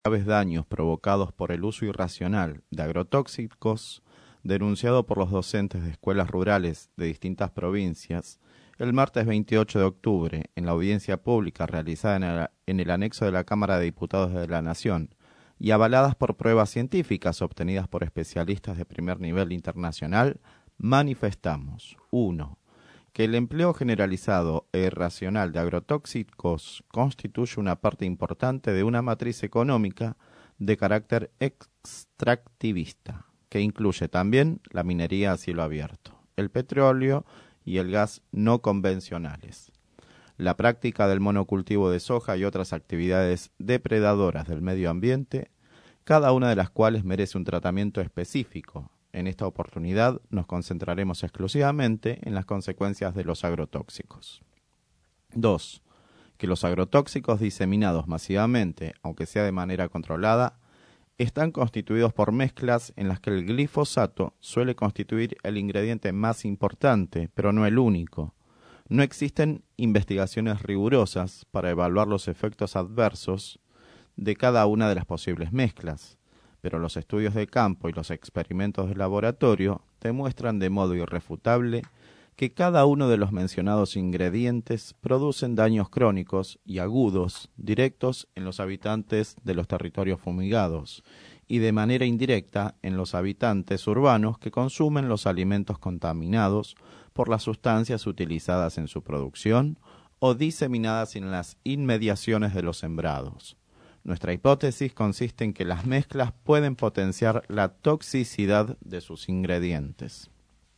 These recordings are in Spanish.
graves daños provocados por el uso irracional de agrotóxicos, denunciado por los docentes de escuelas rurales de distintas provincias, el martes 28 de octubre, en la audiencia pública realizada en el anexo de la Cámara de Diputados de la Nación y avaladas por pruebas científicas obtenidas por especialistas de primer nivel internacional, manifestamos: 1. Que el empleo generalizado e irracional de agrotóxicos constituye una parte importante de una matriz económica de carácter extractivista, que incluye también la minería a cielo abierto, el petróleo y el gas no convencionales, la práctica del monocultivo de soja y otras actividades depredadoras del medio ambiente, cada una de las cuales merece un tratamiento específico. En esta oportunidad nos concentraremos exclusivamente en las consecuencias de los agrotóxicos. 2. Que los agrotóxicos diseminados masivamente, aunque sea de manera controlada, están constituidos por mezclas en las que el glifosato suele constituir el ingrediente más importante, pero no el único. No existen investigaciones rigurosas para evaluar los efectos adversos de cada una de las posibles mezclas, pero los estudios de campo y los experimentos de laboratorio demuestran de modo irrefutable que cada uno de los mencionados ingredientes producen daños crónicos y agudos directos en los habitantes de los territorios fumigados y de manera indirecta en los habitantes urbanos que consumen los alimentos contaminados por las sustancias utilizadas en su producción o diseminadas en las inmediaciones de los sembrados. Nuestra hipótesis consiste en que las mezclas pueden potenciar la toxicidad de sus ingredientes.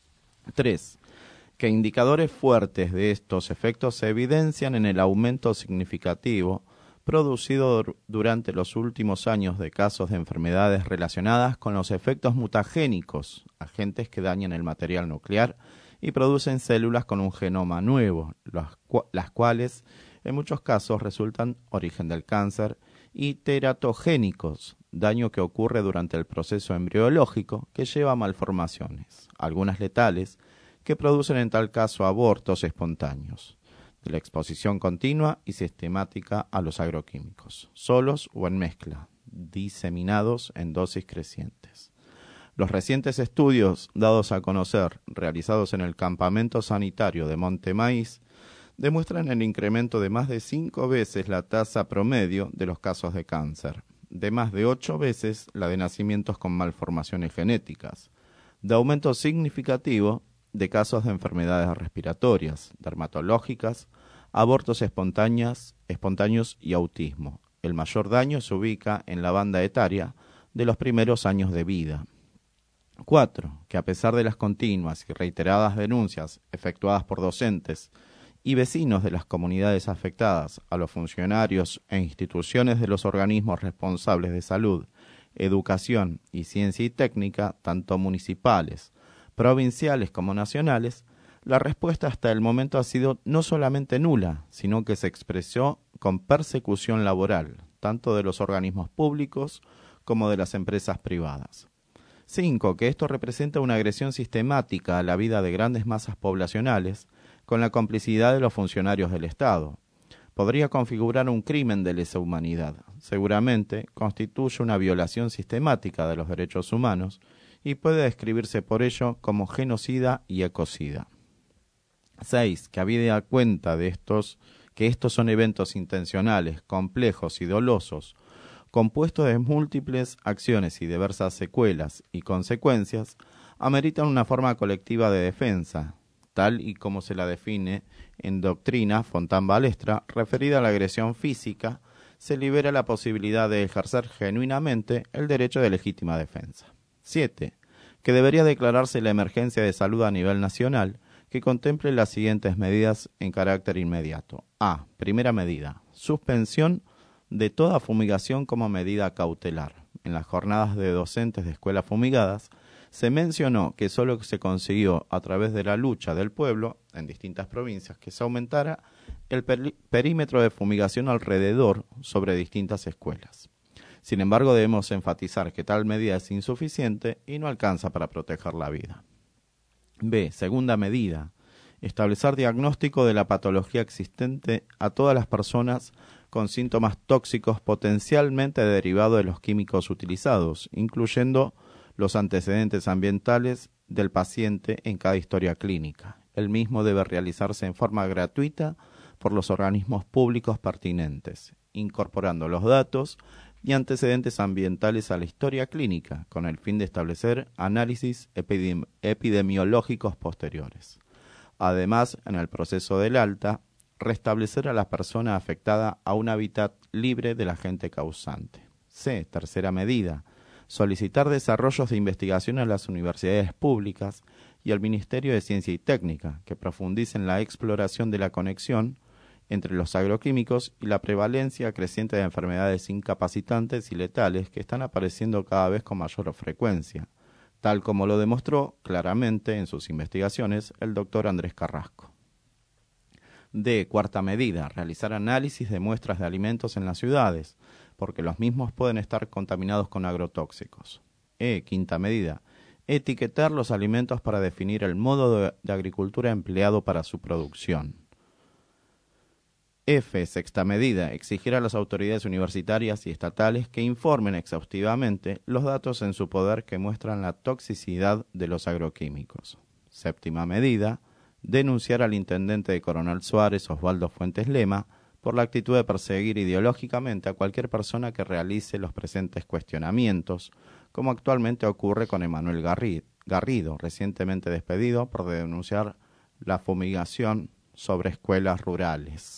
3. Que indicadores fuertes de estos efectos se evidencian en el aumento significativo producido durante los últimos años de casos de enfermedades relacionadas con los efectos mutagénicos, agentes que dañan el material nuclear y producen células con un genoma nuevo, las cuales en muchos casos resultan origen del cáncer, y teratogénicos, daño que ocurre durante el proceso embriológico que lleva a malformaciones, algunas letales, que producen en tal caso abortos espontáneos, de la exposición continua y sistemática a los agroquímicos, solos o en mezcla, diseminados en dosis crecientes. Los recientes estudios dados a conocer, realizados en el campamento sanitario de Monte Maíz, demuestran el incremento de más de 5 veces la tasa promedio de los casos de cáncer, de más de 8 veces la de nacimientos con malformaciones genéticas, de aumento significativo de casos de enfermedades respiratorias, dermatológicas, abortos espontáneos y autismo. El mayor daño se ubica en la banda etaria de los primeros años de vida. 4. Que a pesar de las continuas y reiteradas denuncias efectuadas por docentes y vecinos de las comunidades afectadas a los funcionarios e instituciones de los organismos responsables de salud, educación y ciencia y técnica, tanto municipales, provinciales como nacionales, la respuesta hasta el momento ha sido no solamente nula, sino que se expresó con persecución laboral, tanto de los organismos públicos como de las empresas privadas. 5. Que esto representa una agresión sistemática a la vida de grandes masas poblacionales, con la complicidad de los funcionarios del Estado. Podría configurar un crimen de lesa humanidad. Seguramente constituye una violación sistemática de los derechos humanos y puede describirse por ello como genocida y ecocida. 6. Que habida cuenta de que estos son eventos intencionales, complejos y dolosos, compuestos de múltiples acciones y diversas secuelas y consecuencias, ameritan una forma colectiva de defensa, tal y como se la define en doctrina Fontán-Balestra, referida a la agresión física, se libera la posibilidad de ejercer genuinamente el derecho de legítima defensa. 7. Que debería declararse la emergencia de salud a nivel nacional, que contemple las siguientes medidas en carácter inmediato. A. Primera medida. Suspensión de toda fumigación como medida cautelar. En las jornadas de docentes de escuelas fumigadas, se mencionó que solo se consiguió a través de la lucha del pueblo en distintas provincias que se aumentara el perímetro de fumigación alrededor sobre distintas escuelas. Sin embargo, debemos enfatizar que tal medida es insuficiente y no alcanza para proteger la vida. B. Segunda medida. Establecer diagnóstico de la patología existente a todas las personas con síntomas tóxicos potencialmente derivados de los químicos utilizados, incluyendo los antecedentes ambientales del paciente en cada historia clínica. El mismo debe realizarse en forma gratuita por los organismos públicos pertinentes, incorporando los datos y antecedentes ambientales a la historia clínica, con el fin de establecer análisis epidemiológicos posteriores. Además, en el proceso del alta, restablecer a la persona afectada a un hábitat libre del agente causante. C. Tercera medida. Solicitar desarrollos de investigación a las universidades públicas y al Ministerio de Ciencia y Técnica, que profundicen la exploración de la conexión entre los agroquímicos y la prevalencia creciente de enfermedades incapacitantes y letales que están apareciendo cada vez con mayor frecuencia, tal como lo demostró claramente en sus investigaciones el doctor Andrés Carrasco. D. Cuarta medida, realizar análisis de muestras de alimentos en las ciudades, porque los mismos pueden estar contaminados con agrotóxicos. Quinta medida, etiquetar los alimentos para definir el modo de agricultura empleado para su producción. Sexta medida, exigir a las autoridades universitarias y estatales que informen exhaustivamente los datos en su poder que muestran la toxicidad de los agroquímicos. Séptima medida, denunciar al intendente de Coronel Suárez, Osvaldo Fuentes Lema, por la actitud de perseguir ideológicamente a cualquier persona que realice los presentes cuestionamientos, como actualmente ocurre con Emanuel Garrido, recientemente despedido por denunciar la fumigación sobre escuelas rurales.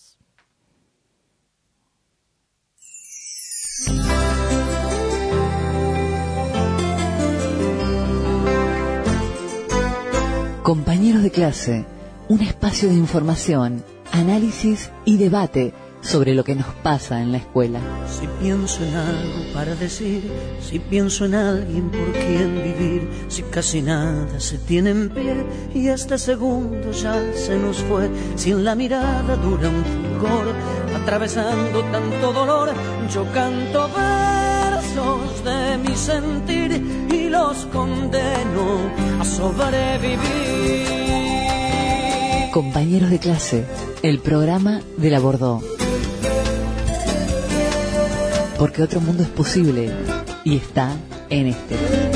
Compañeros de clase, un espacio de información, análisis y debate sobre lo que nos pasa en la escuela. Si pienso en algo para decir, si pienso en alguien por quien vivir, si casi nada se tiene en pie y este segundo ya se nos fue, si en la mirada dura un fulgor, atravesando tanto dolor, yo canto versos de mi sentir y los condeno a sobrevivir. Compañeros de clase, el programa de la Bordeaux. Porque otro mundo es posible y está en este.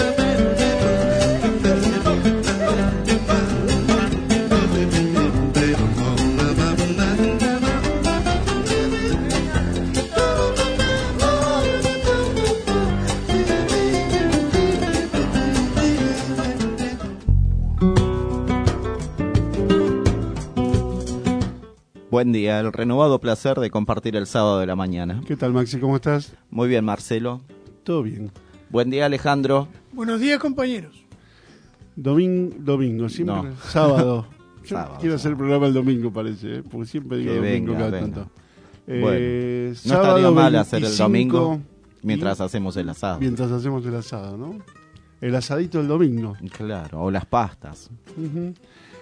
Buen día, el renovado placer de compartir el sábado de la mañana. ¿Qué tal, Maxi? ¿Cómo estás? Muy bien, Marcelo. Todo bien. Buen día, Alejandro. Buenos días, compañeros. Domingo, siempre. No. Sábado. Sábado, Quiero hacer el programa el domingo, parece, ¿eh? Porque siempre digo que domingo venga, cada venga. tanto. Bueno, no Sábado estaría mal 25, hacer el domingo mientras hacemos el asado. Mientras hacemos el asado, ¿no? El asadito del domingo. Claro, o las pastas. Uh-huh.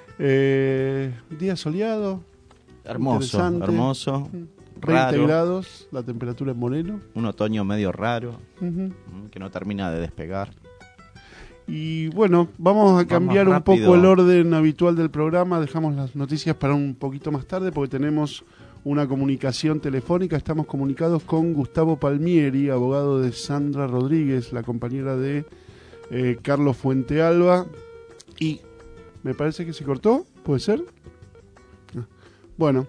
Día soleado. Hermoso, hermoso. 20 Raro. grados, la temperatura en Moreno. Un otoño medio raro, Uh-huh. que no termina de despegar. Y bueno, vamos a cambiar un rápido. poco el orden habitual del programa. Dejamos las noticias para un poquito más tarde porque tenemos una comunicación telefónica. Estamos comunicados con Gustavo Palmieri, abogado de Sandra Rodríguez, la compañera de Carlos Fuentealba. Y me parece que se cortó, ¿puede ser? Bueno,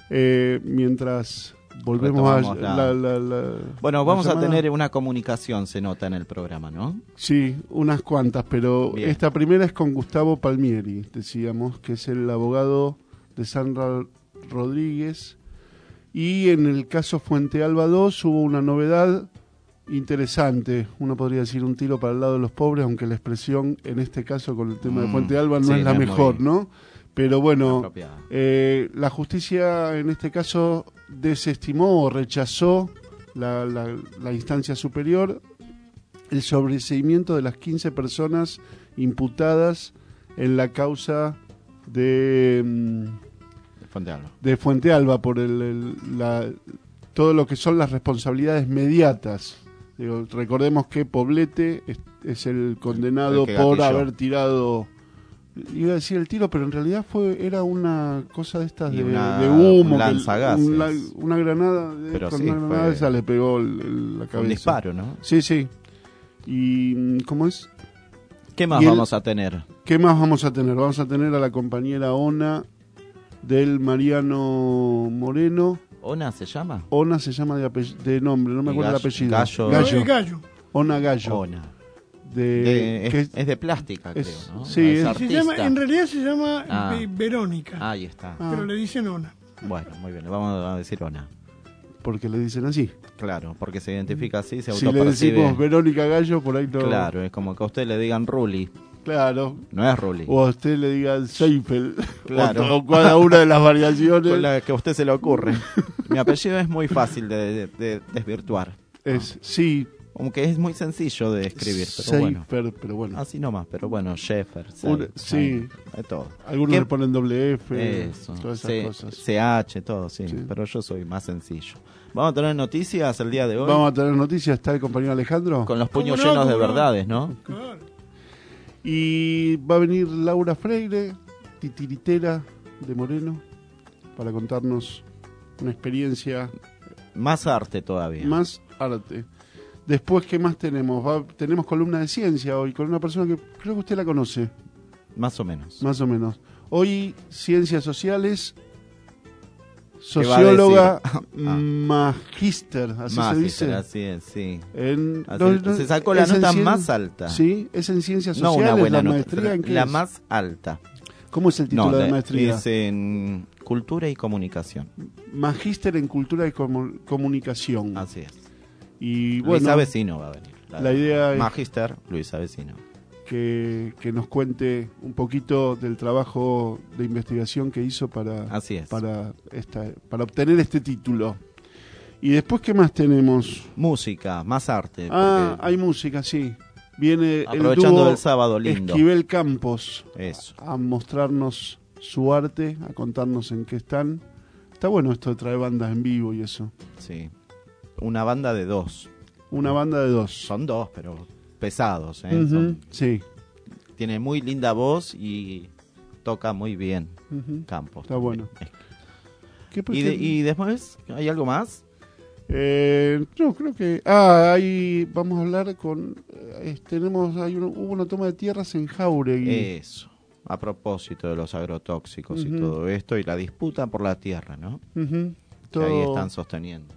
mientras volvemos Bueno, vamos a llamada. tener una comunicación, se nota en el programa, ¿no? Sí, unas cuantas, pero Bien. esta primera es con Gustavo Palmieri, decíamos, que es el abogado de Sandra Rodríguez. Y en el caso Fuentealba 2 hubo una novedad interesante, uno podría decir un tiro para el lado de los pobres, aunque la expresión en este caso con el tema de Fuentealba no sí, es la no es mejor, muy ¿no? Pero bueno, apropiada. la justicia en este caso desestimó o rechazó la instancia superior el sobreseimiento de las 15 personas imputadas en la causa de Fuentealba por todo lo que son las responsabilidades mediatas. Digo, recordemos que Poblete es el condenado el que por gatilló. haber tirado iba a decir el tiro, pero en realidad era una cosa de estas de un humo, lanzagases. Una granada, Pero con sí, una granada fue esa le pegó la cabeza. Un disparo, ¿no? Sí, sí. ¿Y cómo es? ¿Qué más vamos a tener? ¿Qué más vamos a tener? Vamos a tener a la compañera Ona del Mariano Moreno. ¿Ona se llama? Ona se llama de nombre, no me acuerdo el apellido. Gallo. Ona Gallo. Ona. Es de plástica, creo, ¿no? Sí, en realidad se llama Verónica. Ahí está. Pero le dicen Ona. Bueno, muy bien, le vamos a decir Ona. Porque le dicen así. Claro, porque se identifica así, se si autopercibe. Si le decimos Verónica Gallo, por ahí no. Claro, es como que a usted le digan Ruli. Claro. No es Ruli. O a usted le digan Seifel. Claro. O cada una de las variaciones. Con la que a usted se le ocurre. Mi apellido es muy fácil de desvirtuar. Sí. Aunque es muy sencillo de escribir, pero Seifer, pero bueno. Así nomás, pero bueno, Sheffer, sí. De todo. Algunos le ponen doble F, eso, todas esas cosas. CH, todo, sí, pero yo soy más sencillo. ¿Vamos a tener noticias el día de hoy? Vamos a tener noticias, está el compañero Alejandro. Con los puños llenos de verdades, ¿no? Claro. Y va a venir Laura Freire, titiritera de Moreno, para contarnos una experiencia. Más arte todavía. Más arte. Después, ¿qué más tenemos? Tenemos columna de ciencia hoy, con una persona que creo que usted la conoce. Más o menos. Más o menos. Hoy, ciencias sociales, socióloga, magíster, así se dice. Así es, sí. Se sacó la nota más alta. Sí, es en ciencias sociales, una buena la maestría, ¿en qué la es? Más alta. ¿Cómo es el título de maestría? Es en Cultura y Comunicación. Magíster en Cultura y Comunicación. Así es. Y bueno, Luisa Vecino va a venir. La idea es Magíster Luisa Vecino. Que nos cuente un poquito del trabajo de investigación que hizo para obtener este título. Y después, ¿qué más tenemos? Música, más arte. Hay música, sí. Viene aprovechando el dúo el sábado lindo. Esquivel Campos. Eso. A mostrarnos su arte, a contarnos en qué están. Está bueno esto de traer bandas en vivo y eso. Sí. Una banda de dos. Una banda de dos. Son dos, pero pesados, ¿eh? Sí. Tiene muy linda voz y toca muy bien Campos. Está bueno. ¿Y después hay algo más? No, creo que... ahí vamos a hablar con... hubo una toma de tierras en Jáuregui. Eso. A propósito de los agrotóxicos y todo esto, y la disputa por la tierra, ¿no? Que ahí están sosteniendo.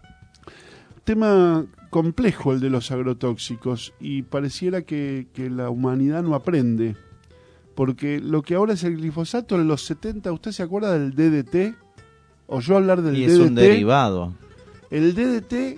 Tema complejo el de los agrotóxicos, y pareciera que la humanidad no aprende, porque lo que ahora es el glifosato, en los 70, ¿usted se acuerda del DDT? ¿Oyó hablar del DDT? Y es un derivado. El DDT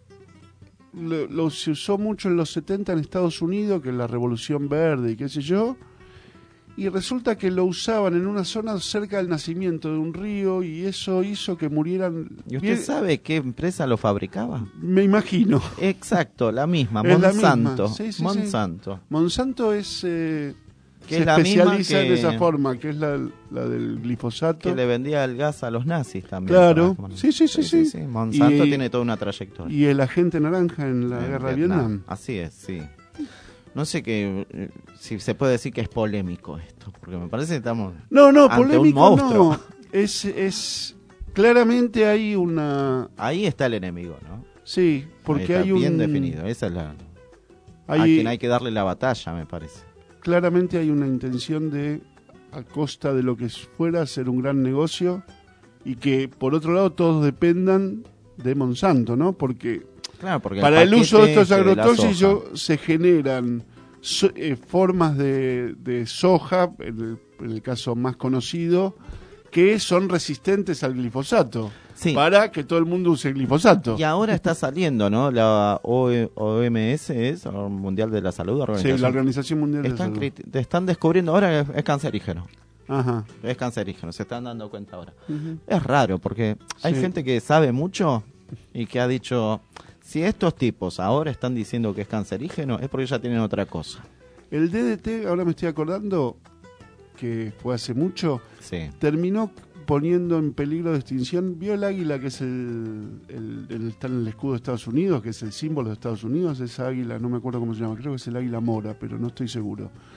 se usó mucho en los 70 en Estados Unidos, que es la Revolución Verde y qué sé yo, y resulta que lo usaban en una zona cerca del nacimiento de un río, y eso hizo que murieran... ¿Y usted sabe qué empresa lo fabricaba? Me imagino. Exacto, la misma, es Monsanto. La misma. Sí, Monsanto. Sí. Monsanto es... se es la especializa en esa forma, que es la del glifosato. Que le vendía el gas a los nazis también. Claro, sí. Monsanto tiene toda una trayectoria. Y el agente naranja en la guerra de Vietnam. Así es, sí. No sé si se puede decir que es polémico esto, porque me parece que estamos ante polémico un monstruo. No. Es claramente hay una... Ahí está el enemigo, ¿no? Sí, porque hay bien definido. Esa es a quien hay que darle la batalla, me parece. Claramente hay una intención de, a costa de lo que fuera, hacer un gran negocio, y que por otro lado todos dependan de Monsanto, ¿no? Porque para el uso de estos agrotóxicos se generan formas de soja, en el caso más conocido, que son resistentes al glifosato. Sí. Para que todo el mundo use glifosato. Y ahora está saliendo, ¿no? La OMS, es la Mundial de la Salud. Sí, la Organización Mundial de la Salud. Están descubriendo ahora que es cancerígeno. Ajá. Es cancerígeno, se están dando cuenta ahora. Es raro, porque hay gente que sabe mucho y que ha dicho, si estos tipos ahora están diciendo que es cancerígeno, es porque ya tienen otra cosa. El DDT, ahora me estoy acordando, que fue hace mucho, terminó poniendo en peligro de extinción. ¿Vio el águila que es está en el escudo de Estados Unidos, que es el símbolo de Estados Unidos? Esa águila, no me acuerdo cómo se llama, creo que es el águila mora, pero no estoy seguro.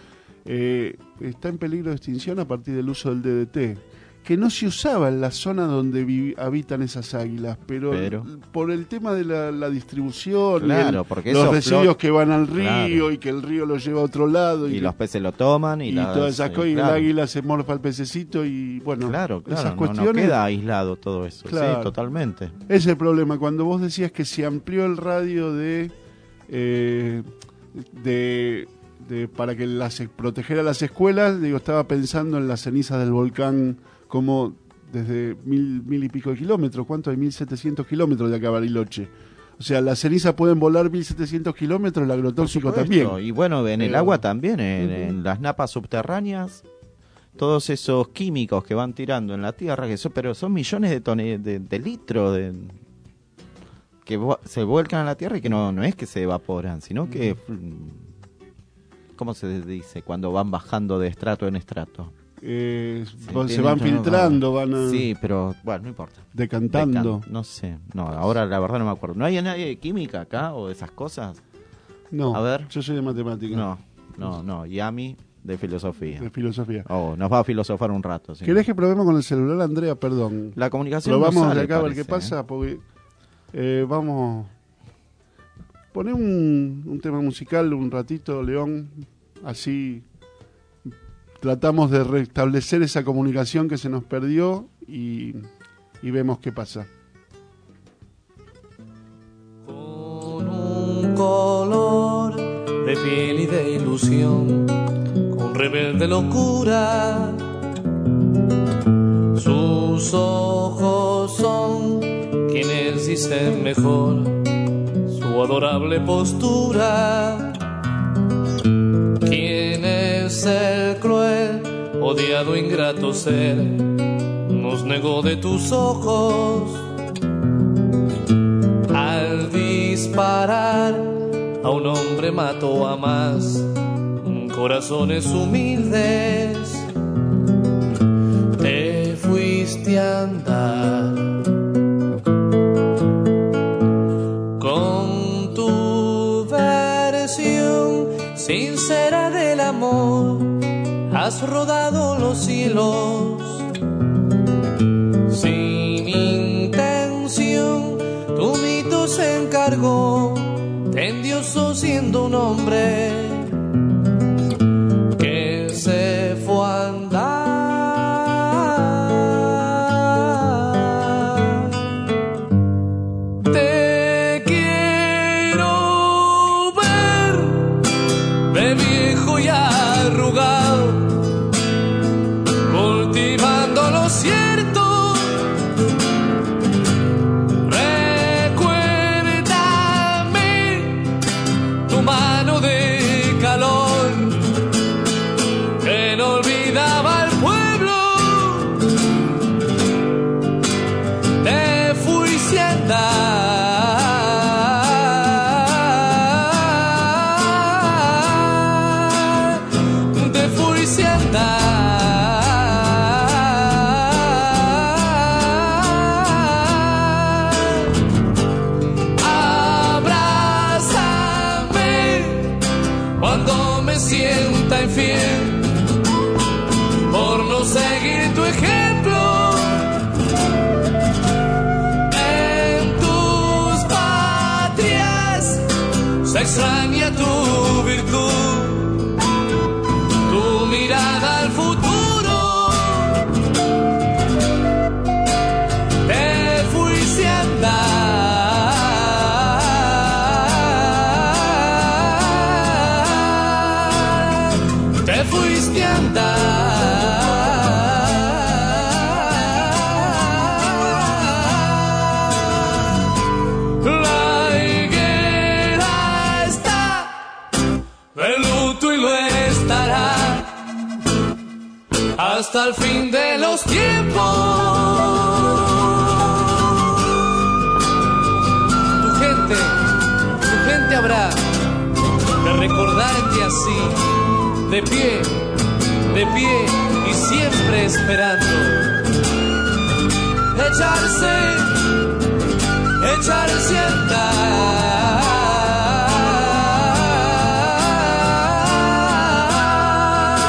está en peligro de extinción a partir del uso del DDT, que no se usaba en la zona donde habitan esas águilas, pero por el tema de la distribución, claro, porque los residuos que van al río, y que el río los lleva a otro lado. Y los peces lo toman. Y todas esas cosas, y el águila se morfa al pececito y bueno, esas cuestiones. No queda aislado todo eso, claro, sí, totalmente. Ese es el problema. Cuando vos decías que se amplió el radio para que proteger a las escuelas, estaba pensando en las cenizas del volcán, como desde mil y pico de kilómetros. ¿Cuánto hay? 1.700 kilómetros de acá a Bariloche. O sea, las cenizas pueden volar 1.700 kilómetros, el agrotóxico también. Y bueno, en el agua también, en las napas subterráneas, todos esos químicos que van tirando en la tierra, pero son millones de litros que se vuelcan a la tierra y que no es que se evaporan, sino que... ¿Cómo se dice? Cuando van bajando de estrato en estrato. Se van filtrando, sí, pero bueno, no importa. Decantando. No sé, ahora la verdad no me acuerdo. ¿No hay nadie de química acá o de esas cosas? No, a ver. Yo soy de matemática. No, y a mí de filosofía. Nos va a filosofar un rato. ¿Sí? ¿Querés que probemos con el celular, Andrea? Perdón. La comunicación probamos de acá a ver qué pasa, porque vamos... Poné un tema musical un ratito, León, así tratamos de restablecer esa comunicación que se nos perdió y vemos qué pasa. Con un color de piel y de ilusión, con rebelde locura, sus ojos son quienes dicen mejor su adorable postura. ¿Quién es el cruel, odiado, ingrato ser? Nos negó de tus ojos. Al disparar a un hombre mató a más corazones humildes. Te fuiste a andar sincera del amor, has rodado los cielos sin intención. Tu mito se encargó, te endiosó siendo un hombre que se fue a andar. Extraña tu virtud, tu mirada al futuro. Te fuiste a andar, te fuiste a andar. Hasta el fin de los tiempos. Tu gente habrá de recordarte así, de pie y siempre esperando. Echarse a andar.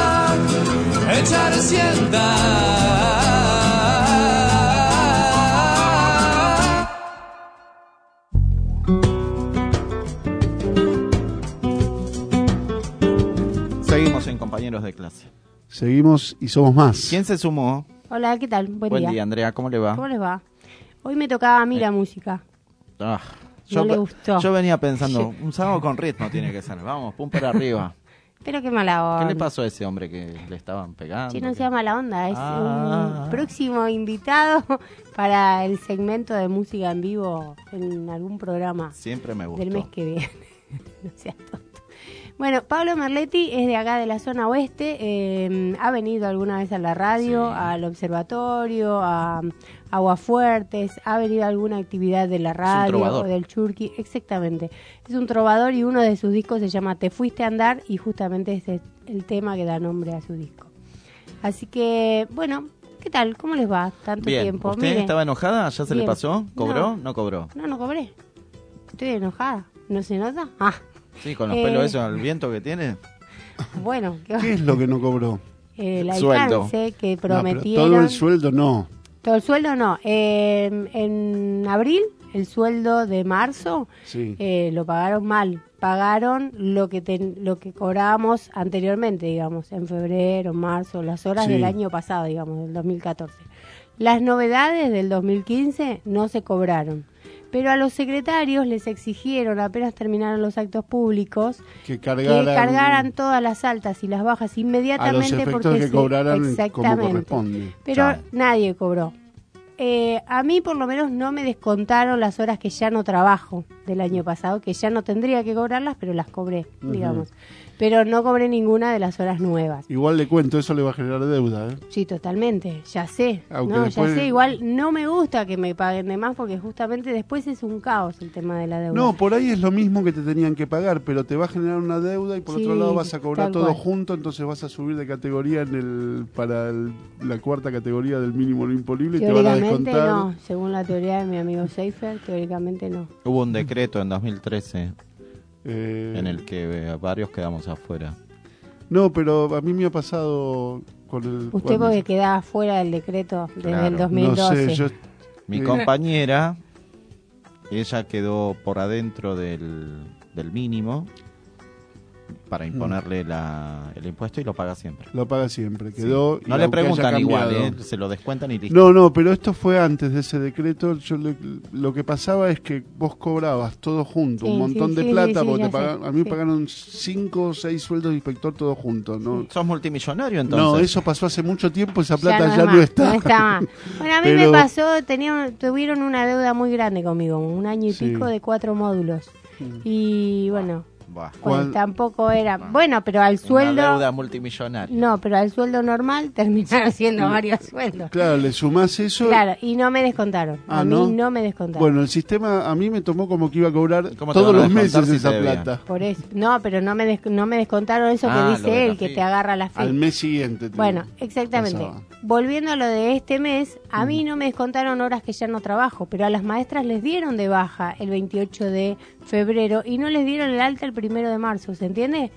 Seguimos en Compañeros de Clase. Seguimos y somos más. ¿Quién se sumó? Hola, ¿qué tal? Buen día, Andrea, ¿cómo le va? ¿Cómo les va? Hoy me tocaba a mí la música. No le gustó. Yo venía pensando, un sábado con ritmo tiene que ser. Vamos, pum para arriba. Pero qué mala onda. ¿Qué le pasó a ese hombre que le estaban pegando? Sí, no sea mala onda, es un próximo invitado para el segmento de música en vivo en algún programa. Siempre me gustó. Del mes que viene. No seas tonto. Bueno, Pablo Merletti es de acá de la zona oeste, ha venido alguna vez a la radio, sí, al observatorio, a Aguafuertes, ha venido a alguna actividad de la radio o del Churqui, exactamente. Es un trovador y uno de sus discos se llama Te Fuiste a Andar y justamente ese es el tema que da nombre a su disco. Así que, bueno, ¿qué tal? ¿Cómo les va? Tanto bien. tiempo. ¿Usted estaba enojada? ¿Ya se bien. Le pasó? ¿Cobró? No cobró. No cobré. Estoy enojada. ¿No se nota? Sí, con los pelos esos al viento que tiene. Bueno, ¿qué es lo que no cobró? El alcance que prometieron. Todo el sueldo no. Todo el sueldo no. En abril, el sueldo de marzo, sí, lo pagaron mal. Pagaron lo que cobrábamos anteriormente, digamos, en febrero, marzo, las horas, sí, del año pasado, digamos, del 2014. Las novedades del 2015 no se cobraron. Pero a los secretarios les exigieron, apenas terminaron los actos públicos, que cargaran todas las altas y las bajas inmediatamente. A los efectos porque que cobraran como corresponde. Pero nadie cobró. A mí por lo menos no me descontaron las horas que ya no trabajo del año pasado, que ya no tendría que cobrarlas, pero las cobré, digamos. Pero no cobré ninguna de las horas nuevas. Igual le cuento, eso le va a generar deuda, ¿eh? Sí, totalmente, ya sé. Después... ya sé, igual no me gusta que me paguen de más porque justamente después es un caos el tema de la deuda. No, por ahí es lo mismo que te tenían que pagar, pero te va a generar una deuda y por otro lado vas a cobrar todo junto, entonces vas a subir de categoría para la cuarta categoría del mínimo no imponible y te van a descontar. No, según la teoría de mi amigo Seifer, teóricamente no. Hubo un decreto en 2013 en el que varios quedamos afuera. No, pero a mí me ha pasado con el... Usted porque quedaba fuera del decreto desde el 2012. No sé, mi compañera, ella quedó por adentro del mínimo para imponerle el impuesto y lo paga siempre. Lo paga siempre, quedó... Sí. No le preguntan igual, se lo descuentan y listo. No, pero esto fue antes de ese decreto. Lo que pasaba es que vos cobrabas todo junto, un montón de plata, porque a mí me pagaron 5 o 6 sueldos de inspector todo junto. ¿No? ¿Sos multimillonario entonces? No, eso pasó hace mucho tiempo, esa plata ya no está. No está más. Bueno, a mí me pasó, tuvieron una deuda muy grande conmigo, un año y pico de 4 módulos. Y bueno... Pues tampoco era bueno, pero al sueldo una deuda multimillonaria. No, pero al sueldo normal terminaron siendo varios sueldos. Claro, le sumás eso. Claro, y no me descontaron. A mí no me descontaron. Bueno, el sistema a mí me tomó como que iba a cobrar todos los meses esa plata. Por eso, no, pero no me descontaron eso que dice él, que te agarra la fe. Al mes siguiente. Bueno, exactamente. Pasaba. Volviendo a lo de este mes, a mí no me descontaron horas que ya no trabajo, pero a las maestras les dieron de baja el 28 de febrero y no les dieron el alta el 1 de marzo, ¿se entiende?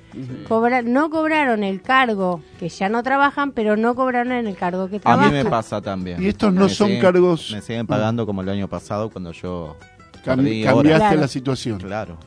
No cobraron el cargo que ya no trabajan, pero no cobraron en el cargo que trabajan. A mí me pasa también. Y estos no son cargos... Me siguen pagando como el año pasado cuando yo cambiaste la situación. Claro.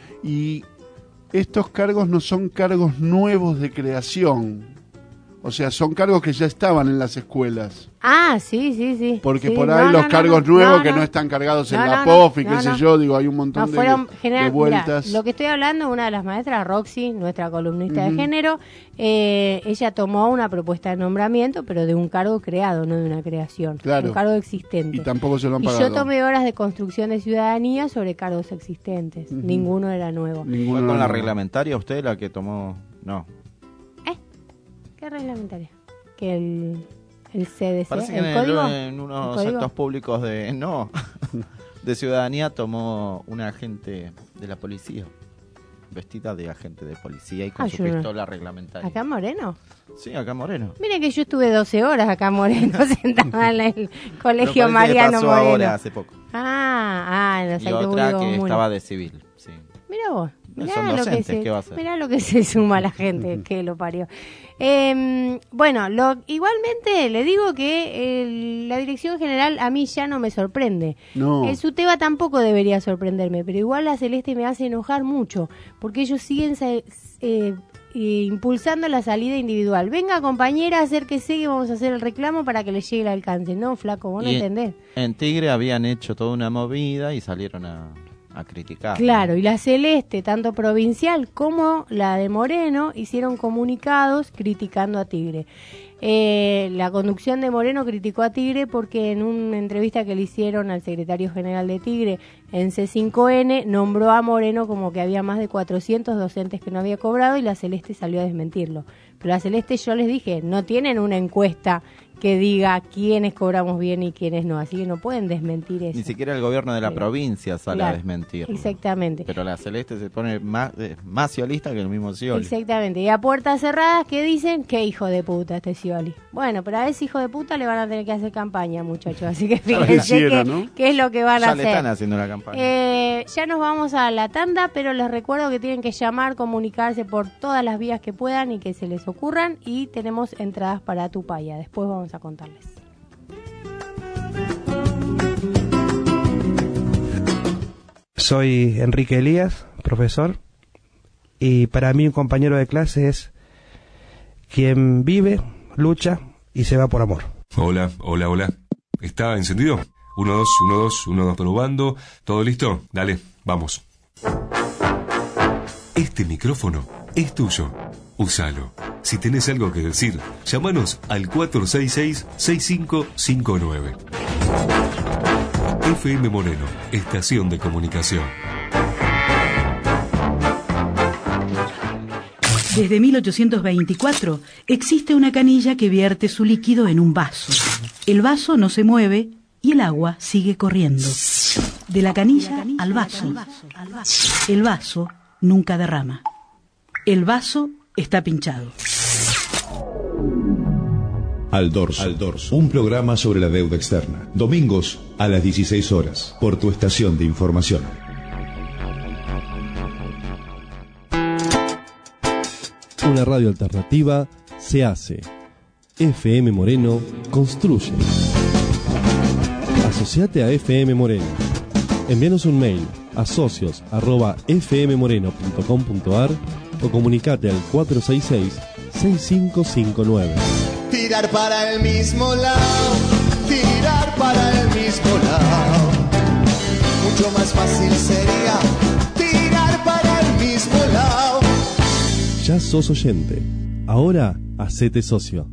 Y estos cargos no son cargos nuevos de creación. O sea, son cargos que ya estaban en las escuelas. Ah, sí. Porque por ahí los cargos nuevos que no están cargados en la POF y qué sé yo, digo, hay un montón de vueltas. Mirá, lo que estoy hablando, una de las maestras, Roxy, nuestra columnista de género, ella tomó una propuesta de nombramiento, pero de un cargo creado, no de una creación. Claro. Un cargo existente. Y tampoco se lo han pagado. Y yo tomé horas de construcción de ciudadanía sobre cargos existentes. Ninguno era nuevo. ¿Fue con la reglamentaria usted la que tomó? No. ¿Qué reglamentaria? Que el CDC, parece ¿el código? En unos actos públicos de ciudadanía tomó una agente de la policía, vestida de agente de policía y con su pistola reglamentaria. ¿Acá en Moreno? Sí, acá en Moreno. Miren que yo estuve 12 horas acá en Moreno, sentada en el colegio Mariano pasó Moreno. Ahora, hace poco. En los y actos otra que comunes. estaba de civil, sí. Mira vos. Son docentes, ¿qué va a hacer? Mirá lo que se suma la gente, que lo parió. Bueno, igualmente le digo que la dirección general a mí ya no me sorprende. No. El SUTEBA tampoco debería sorprenderme, pero igual la Celeste me hace enojar mucho, porque ellos siguen impulsando la salida individual. Venga, compañera, acérquese que vamos a hacer el reclamo para que le llegue el alcance. No, flaco, vos no entendés. En Tigre habían hecho toda una movida y salieron a criticar. Claro, y la Celeste, tanto provincial como la de Moreno, hicieron comunicados criticando a Tigre. La conducción de Moreno criticó a Tigre porque en una entrevista que le hicieron al secretario general de Tigre en C5N, nombró a Moreno como que había más de 400 docentes que no había cobrado, y la Celeste salió a desmentirlo. Pero la Celeste, yo les dije, no tienen una encuesta que diga quiénes cobramos bien y quiénes no, así que no pueden desmentir eso. Ni siquiera el gobierno de la provincia sale a desmentirlo. Exactamente. Pero la Celeste se pone más ciolista que el mismo Scioli. Exactamente, y a puertas cerradas, ¿qué dicen? Qué hijo de puta este Scioli. Bueno, pero a ese hijo de puta le van a tener que hacer campaña, muchachos, así que fíjense qué es lo que van a hacer. Ya le están haciendo la campaña. Ya nos vamos a la tanda, pero les recuerdo que tienen que llamar, comunicarse por todas las vías que puedan y que se les ocurran, y tenemos entradas para Tupaya, después vamos a contarles. Soy Enrique Elías, profesor, y para mí un compañero de clase es quien vive, lucha y se va por amor. Hola. ¿Está encendido? 1, 2, 1, 2, 1, 2, probando. ¿Todo listo? Dale, vamos. Este micrófono es tuyo. Úsalo. Si tenés algo que decir, llámanos al 466-6559. FM Moreno, estación de comunicación. Desde 1824 existe una canilla que vierte su líquido en un vaso. El vaso no se mueve y el agua sigue corriendo. De la canilla al vaso. El vaso nunca derrama. El vaso está pinchado. Al Dorso, un programa sobre la deuda externa. Domingos a las 16 horas, por tu estación de información. Una radio alternativa se hace. FM Moreno construye. Asociate a FM Moreno. Envíanos un mail a socios@fmmoreno.com.ar o comunicate al 466-6559. Tirar para el mismo lado, tirar para el mismo lado. Mucho más fácil sería tirar para el mismo lado. Ya sos oyente. Ahora hacete socio.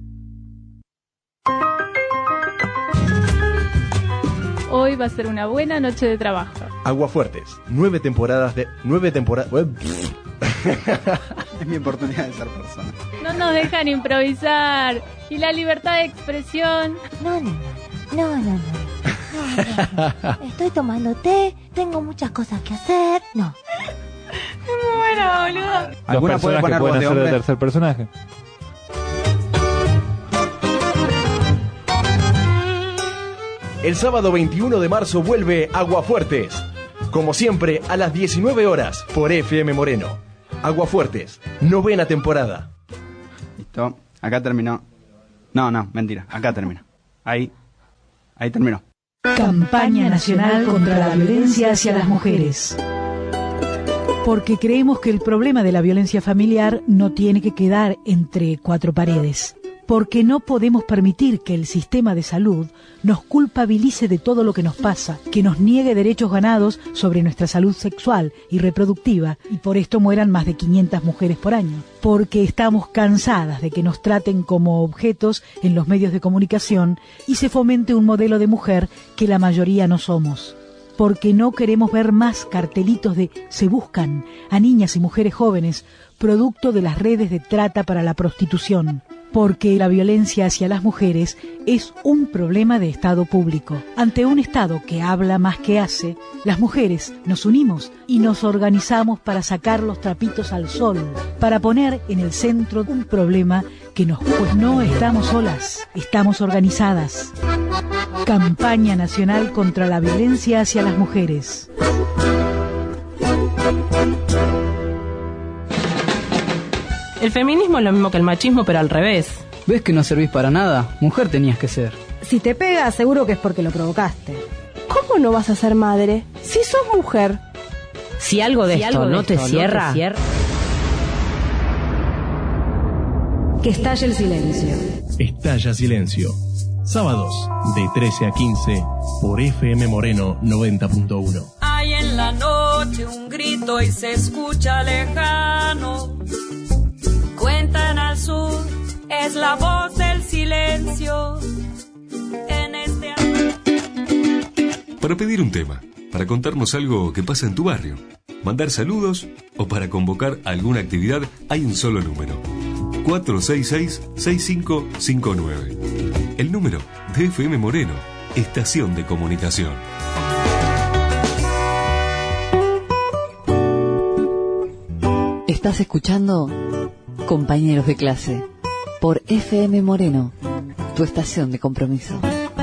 Hoy va a ser una buena noche de trabajo. Aguafuertes, 9 temporadas. Es mi oportunidad de ser persona. No nos dejan improvisar. Y la libertad de expresión. No. Estoy tomando té, tengo muchas cosas que hacer. No. Es muy buena, boludo. ¿Alguna puede poner voz de hombre? De tercer personaje. El sábado 21 de marzo vuelve Aguafuertes. Como siempre, a las 19 horas por FM Moreno. Aguafuertes, 9ª temporada. Listo, acá terminó. No, mentira, acá termina. Ahí terminó. Campaña Nacional contra la Violencia hacia las Mujeres. Porque creemos que el problema de la violencia familiar no tiene que quedar entre cuatro paredes. Porque no podemos permitir que el sistema de salud nos culpabilice de todo lo que nos pasa, que nos niegue derechos ganados sobre nuestra salud sexual y reproductiva, y por esto mueran más de 500 mujeres por año. Porque estamos cansadas de que nos traten como objetos en los medios de comunicación y se fomente un modelo de mujer que la mayoría no somos. Porque no queremos ver más cartelitos de "se buscan" a niñas y mujeres jóvenes, producto de las redes de trata para la prostitución. Porque la violencia hacia las mujeres es un problema de Estado público. Ante un Estado que habla más que hace, las mujeres nos unimos y nos organizamos para sacar los trapitos al sol, para poner en el centro un problema que pues no estamos solas, estamos organizadas. Campaña Nacional contra la Violencia hacia las Mujeres. El feminismo es lo mismo que el machismo, pero al revés. ¿Ves que no servís para nada? Mujer tenías que ser. Si te pega, seguro que es porque lo provocaste. ¿Cómo no vas a ser madre si sos mujer? Si algo de esto no te cierra... Que estalle el silencio. Estalla Silencio. Sábados de 13 a 15 por FM Moreno 90.1. Hay en la noche un grito y se escucha lejano. Cuentan al sur, es la voz del silencio. En este... Para pedir un tema, para contarnos algo que pasa en tu barrio, mandar saludos o para convocar alguna actividad, hay un solo número. 466-6559. El número de FM Moreno, Estación de Comunicación. Estás escuchando Compañeros de Clase por FM Moreno, tu estación de compromiso.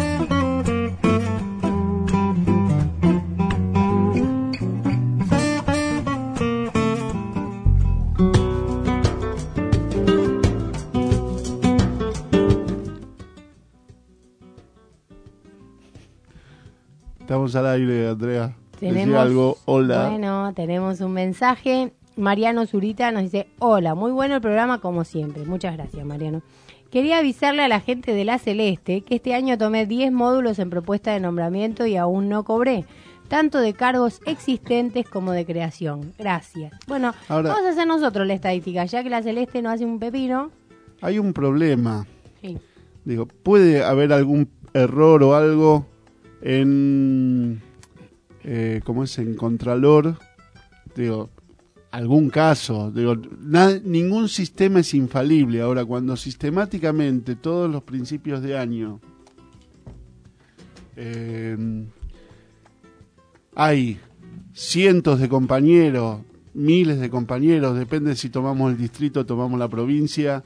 Estamos al aire, Andrea. Tenemos algo. Hola. Bueno, tenemos un mensaje. Mariano Zurita nos dice: hola, muy bueno el programa como siempre. Muchas gracias, Mariano. Quería avisarle a la gente de La Celeste que este año tomé 10 módulos en propuesta de nombramiento y aún no cobré, tanto de cargos existentes como de creación. Gracias. Bueno, ahora, vamos a hacer nosotros la estadística, ya que La Celeste no hace un pepino. Hay un problema. Sí. Digo, puede haber algún error o algo en ¿cómo es? En Contralor, digo, algún caso, digo, ningún sistema es infalible. Ahora, cuando sistemáticamente todos los principios de año hay cientos de compañeros, miles de compañeros, depende si tomamos el distrito, tomamos la provincia,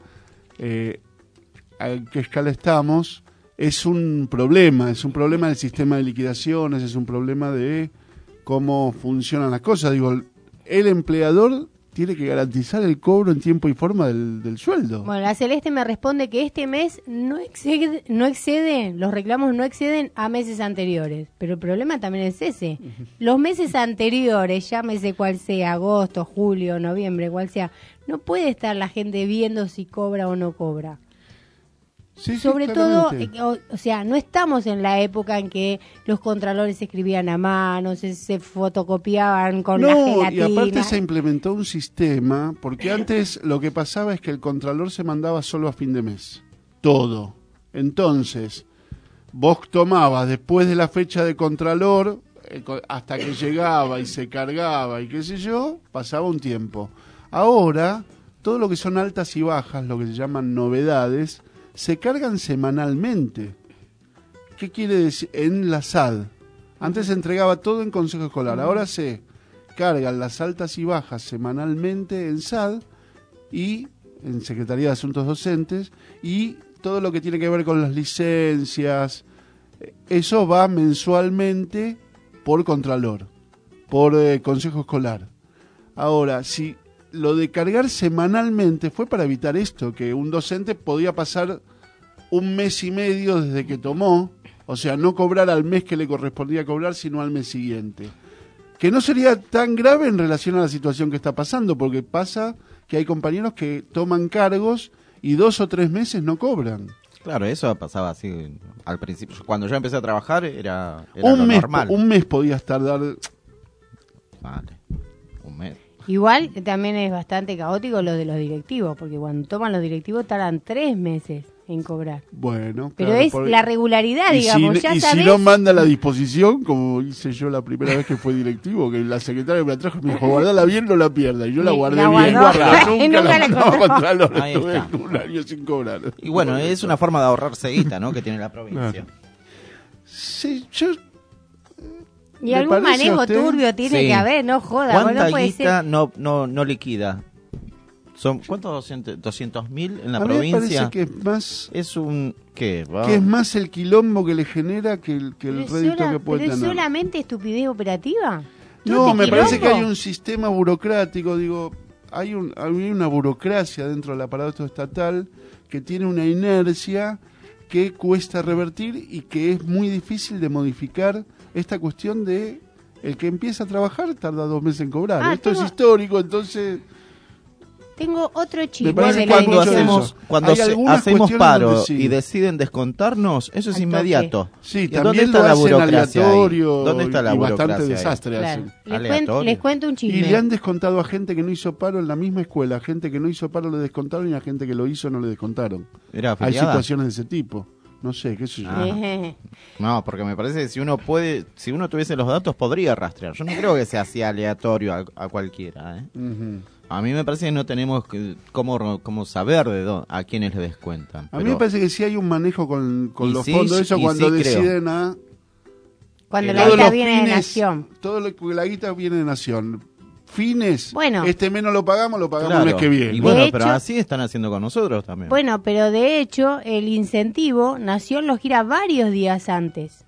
a qué escala estamos, es un problema del sistema de liquidaciones, es un problema de cómo funcionan las cosas. Digo, el empleador tiene que garantizar el cobro en tiempo y forma del sueldo. Bueno, La Celeste me responde que este mes no excede, los reclamos no exceden a meses anteriores, pero el problema también es ese. Los meses anteriores, llámese cual sea, agosto, julio, noviembre, cual sea, no puede estar la gente viendo si cobra o no cobra. Sí, sobre sí, todo, o sea, no estamos en la época en que los contralores escribían a mano, se fotocopiaban con la gelatina. Y aparte se implementó un sistema, porque antes lo que pasaba es que el contralor se mandaba solo a fin de mes, todo. Entonces, vos tomabas después de la fecha de contralor, hasta que llegaba y se cargaba y qué sé yo, pasaba un tiempo. Ahora, todo lo que son altas y bajas, lo que se llaman novedades, se cargan semanalmente. ¿Qué quiere decir? En la SAD. Antes se entregaba todo en Consejo Escolar. Ahora se cargan las altas y bajas semanalmente en SAD y en Secretaría de Asuntos Docentes, y todo lo que tiene que ver con las licencias, eso va mensualmente por Contralor, por Consejo Escolar. Ahora, si lo de cargar semanalmente fue para evitar esto, que un docente podía pasar un mes y medio desde que tomó, o sea, no cobrar al mes que le correspondía cobrar, sino al mes siguiente. Que no sería tan grave en relación a la situación que está pasando, porque pasa que hay compañeros que toman cargos y 2 o 3 meses no cobran. Claro, eso pasaba así al principio. Cuando yo empecé a trabajar era un lo mes, normal. Un mes podías tardar. Vale, un mes. Igual también es bastante caótico lo de los directivos, porque cuando toman los directivos tardan 3 meses en cobrar. Bueno, pero claro, es la regularidad, digamos. Y si no manda la disposición, como hice yo la primera vez que fue directivo, que la secretaria me la trajo y me dijo, guardala bien, no la pierda. Y yo la guardé bien, nunca la mandaba Contralor. Estuve un año sin cobrar. Y bueno, es una forma de ahorrarse guita, ¿no?, que tiene la provincia. Sí, yo... Y algún manejo turbio tiene que haber, no joda. ¿Cuánta no puede guita ser? no liquida? ¿Cuántos 200.000 en la provincia? A mí me parece que es más... Es un... ¿Qué? Que es más el quilombo que le genera que el rédito que puede ¿Pero tener. solamente estupidez operativa? No, me parece que hay un sistema burocrático, digo, hay una burocracia dentro del aparato estatal que tiene una inercia que cuesta revertir y que es muy difícil de modificar esta cuestión de el que empieza a trabajar tarda 2 meses en cobrar. Esto es histórico, entonces... Tengo otro chisme. Cuando hacemos paro y deciden descontarnos, eso es inmediato. Sí, ¿Dónde está la burocracia? ¿Dónde está la burocracia? Bastante desastre hacen. Les cuento un chisme. Y le han descontado a gente que no hizo paro en la misma escuela. A gente que no hizo paro le descontaron y a gente que lo hizo no le descontaron. Hay situaciones de ese tipo. No sé, qué sé yo. No, porque me parece que si uno tuviese los datos podría rastrear. Yo no creo que sea así aleatorio a cualquiera. A mí me parece que no tenemos cómo saber a quiénes le descuentan. A mí me parece que sí hay un manejo con los fondos, eso cuando deciden cuando la guita viene de Nación. La guita viene de Nación. Fines, este mes no lo pagamos el mes que viene. Y bueno, pero así están haciendo con nosotros también. Bueno, pero de hecho el incentivo Nación lo gira varios días antes.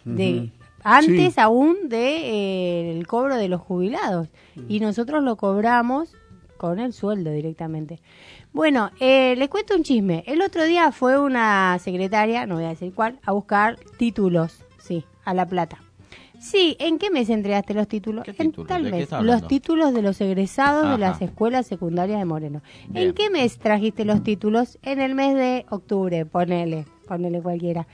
Antes aún del cobro de los jubilados. Y nosotros lo cobramos con el sueldo directamente. Bueno, les cuento un chisme. El otro día fue una secretaria, no voy a decir cuál, a buscar títulos, a La Plata. Sí, ¿en qué mes entregaste los títulos? En tal mes. Los títulos de los egresados de las escuelas secundarias de Moreno. Bien. ¿En qué mes trajiste los títulos? En el mes de octubre, ponele cualquiera.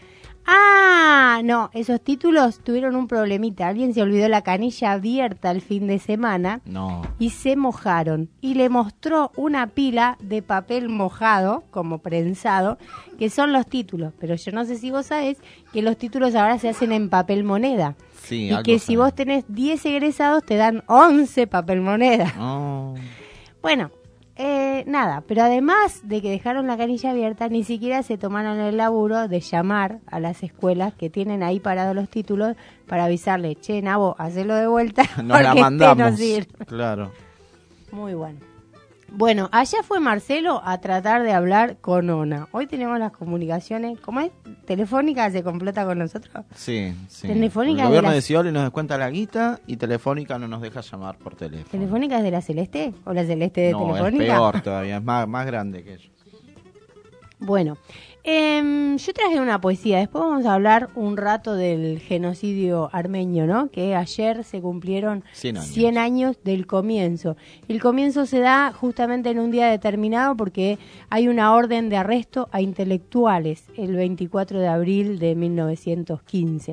No, esos títulos tuvieron un problemita. Alguien se olvidó la canilla abierta el fin de semana y se mojaron. Y le mostró una pila de papel mojado, como prensado, que son los títulos. Pero yo no sé si vos sabés que los títulos ahora se hacen en papel moneda. Sí, y que si vos tenés 10 egresados te dan 11 papel moneda. Bueno, nada, pero además de que dejaron la canilla abierta, ni siquiera se tomaron el laburo de llamar a las escuelas que tienen ahí parados los títulos para avisarle, che, Nabo, hacelo de vuelta. Nos la mandamos. Claro. Muy bueno. Bueno, allá fue Marcelo a tratar de hablar con Ona. Hoy tenemos las comunicaciones, ¿cómo es? ¿Telefónica se completa con nosotros? Sí. Telefónica el gobierno de Scioli nos descuenta la guita y Telefónica no nos deja llamar por teléfono. ¿Telefónica es de la Celeste o la Celeste de Telefónica? No, es peor todavía, es más grande que ellos. Bueno, yo traje una poesía. Después vamos a hablar un rato del genocidio armenio, ¿no? Que ayer se cumplieron 100 años del comienzo. El comienzo se da justamente en un día determinado porque hay una orden de arresto a intelectuales el 24 de abril de 1915.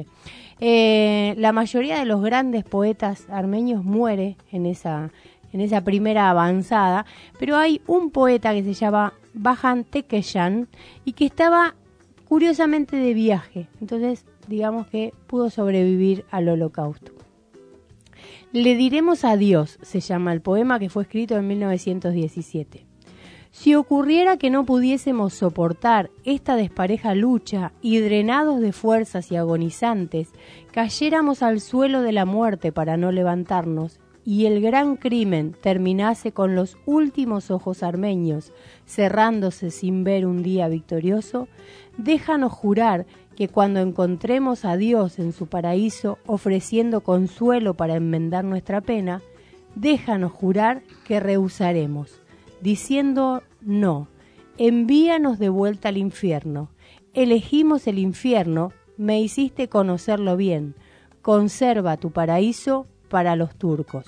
La mayoría de los grandes poetas armenios muere en esa primera avanzada, pero hay un poeta que se llama Bajan Tekeyan y que estaba curiosamente de viaje, entonces digamos que pudo sobrevivir al holocausto. Le diremos adiós, se llama el poema, que fue escrito en 1917. Si ocurriera que no pudiésemos soportar esta despareja lucha y drenados de fuerzas y agonizantes, cayéramos al suelo de la muerte para no levantarnos, y el gran crimen terminase con los últimos ojos armenios cerrándose sin ver un día victorioso, déjanos jurar que cuando encontremos a Dios en su paraíso ofreciendo consuelo para enmendar nuestra pena, déjanos jurar que rehusaremos, diciendo no, envíanos de vuelta al infierno. Elegimos el infierno, me hiciste conocerlo bien, conserva tu paraíso para los turcos.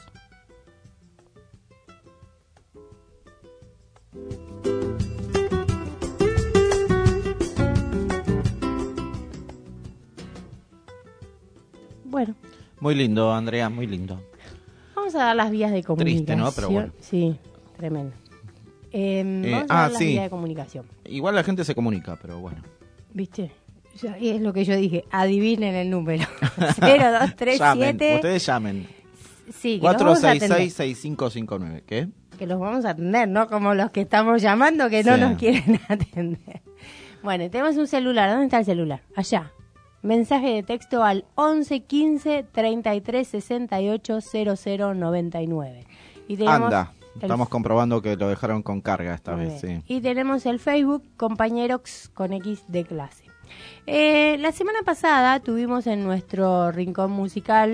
Bueno. Muy lindo, Andrea, muy lindo. Vamos a dar las vías de comunicación. Triste, ¿no? Pero bueno. Sí, tremendo. Vamos a dar las vías de comunicación. Igual la gente se comunica, pero bueno. ¿Viste? Es lo que yo dije, adivinen el número. 0237. Ustedes llamen. Sí, 466-6559. ¿Qué? Que los vamos a atender, no como los que estamos llamando que no nos quieren atender. Bueno, tenemos un celular. ¿Dónde está el celular? Allá. Mensaje de texto al 11 15 33 68 0099. Y tenemos estamos comprobando que lo dejaron con carga esta vez. Sí. Y tenemos el Facebook Compañeros con X de clase. La semana pasada tuvimos en nuestro rincón musical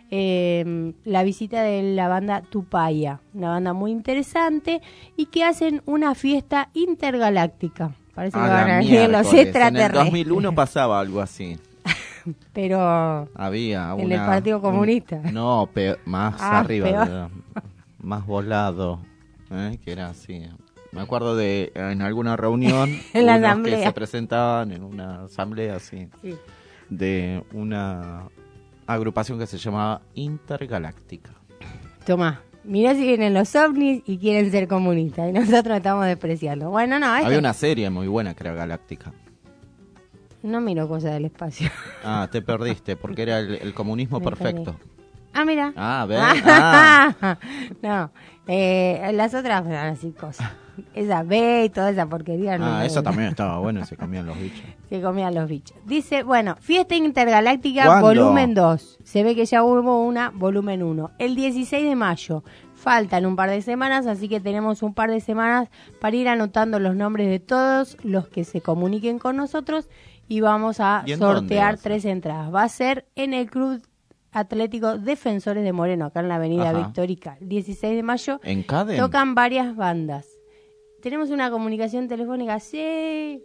la visita de la banda Tupaya, una banda muy interesante y que hacen una fiesta intergaláctica. Parece que van a venir los extraterrestres. En el 2001 pasaba algo así. Pero había en el Partido Comunista. No, más arriba, más volado, que era así. Me acuerdo de en alguna reunión en la asamblea que se presentaban en una asamblea así, sí, de una agrupación que se llamaba Intergaláctica. Tomá, mirá si vienen los ovnis y quieren ser comunistas y nosotros estamos despreciando. Bueno, no, había una serie muy buena que era Galáctica. No miro cosas del espacio. Ah, te perdiste porque era el comunismo perfecto. Ah, mira. Ah, ¿ves? No, las otras así cosas. Esa B y toda esa porquería. No, eso también estaba bueno, se comían los bichos. Se comían los bichos. Dice, bueno, Fiesta Intergaláctica volumen 2. Se ve que ya hubo una volumen 1. El 16 de mayo. Faltan un par de semanas, así que tenemos un par de semanas para ir anotando los nombres de todos los que se comuniquen con nosotros y vamos a sortear 3 entradas. Va a ser en el Club Atlético Defensores de Moreno, acá en la avenida Victórica. El 16 de mayo ¿En Cadem? Tocan varias bandas. ¿Tenemos una comunicación telefónica? Sí.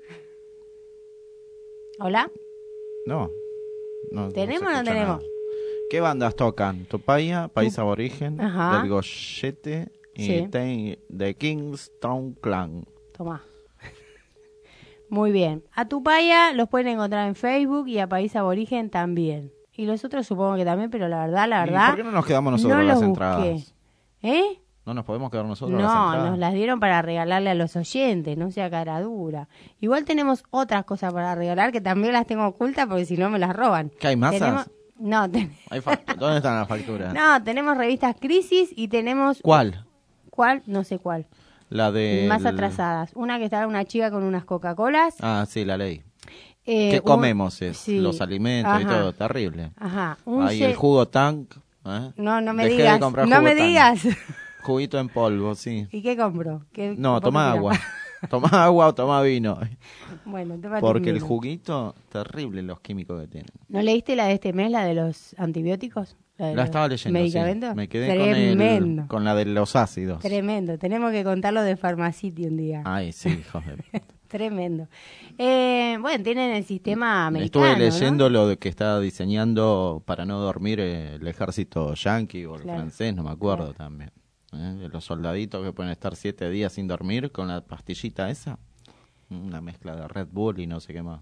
¿Hola? No. ¿Tenemos o no tenemos? Nada. ¿Qué bandas tocan? Tupaya, País Aborigen, Del Goyete y The Kingstown Clan. Tomá. Muy bien. A Tupaya los pueden encontrar en Facebook y a País Aborigen también. Y los otros supongo que también, pero la verdad... ¿Por qué no nos quedamos nosotros las entradas? ¿Eh? ¿No nos podemos quedar nosotros las entradas? No, nos las dieron para regalarle a los oyentes, no sea cara dura. Igual tenemos otras cosas para regalar que también las tengo ocultas porque si no me las roban. ¿Qué hay masas? No, ¿Dónde están las facturas? No, tenemos revistas Crisis y tenemos... ¿Cuál? ¿Cuál? No sé cuál. La de... Más atrasadas. Una que está una chica con unas Coca-Colas. Ah, sí, la leí. ¿Qué comemos? Los alimentos y todo, terrible. Ajá. Ahí el jugo Tank. No me digas. No me digas. Juguito en polvo, sí. ¿Y qué compro? No, toma agua. Toma agua o toma vino. Bueno, tómate porque vino. El juguito, terrible los químicos que tienen. ¿No leíste la de este mes, la de los antibióticos? La estaba leyendo, ¿medicamentos? Sí. Me quedé con la de los ácidos. Tremendo. Tenemos que contarlo de Pharmacity un día. Ay, sí, hijos de... Tremendo. Bueno, tienen el sistema americano, estuve leyendo, ¿no? Lo de que está diseñando para no dormir el ejército yanqui o el francés, no me acuerdo también. Los soldaditos que pueden estar 7 días sin dormir con la pastillita esa. Una mezcla de Red Bull y no sé qué más.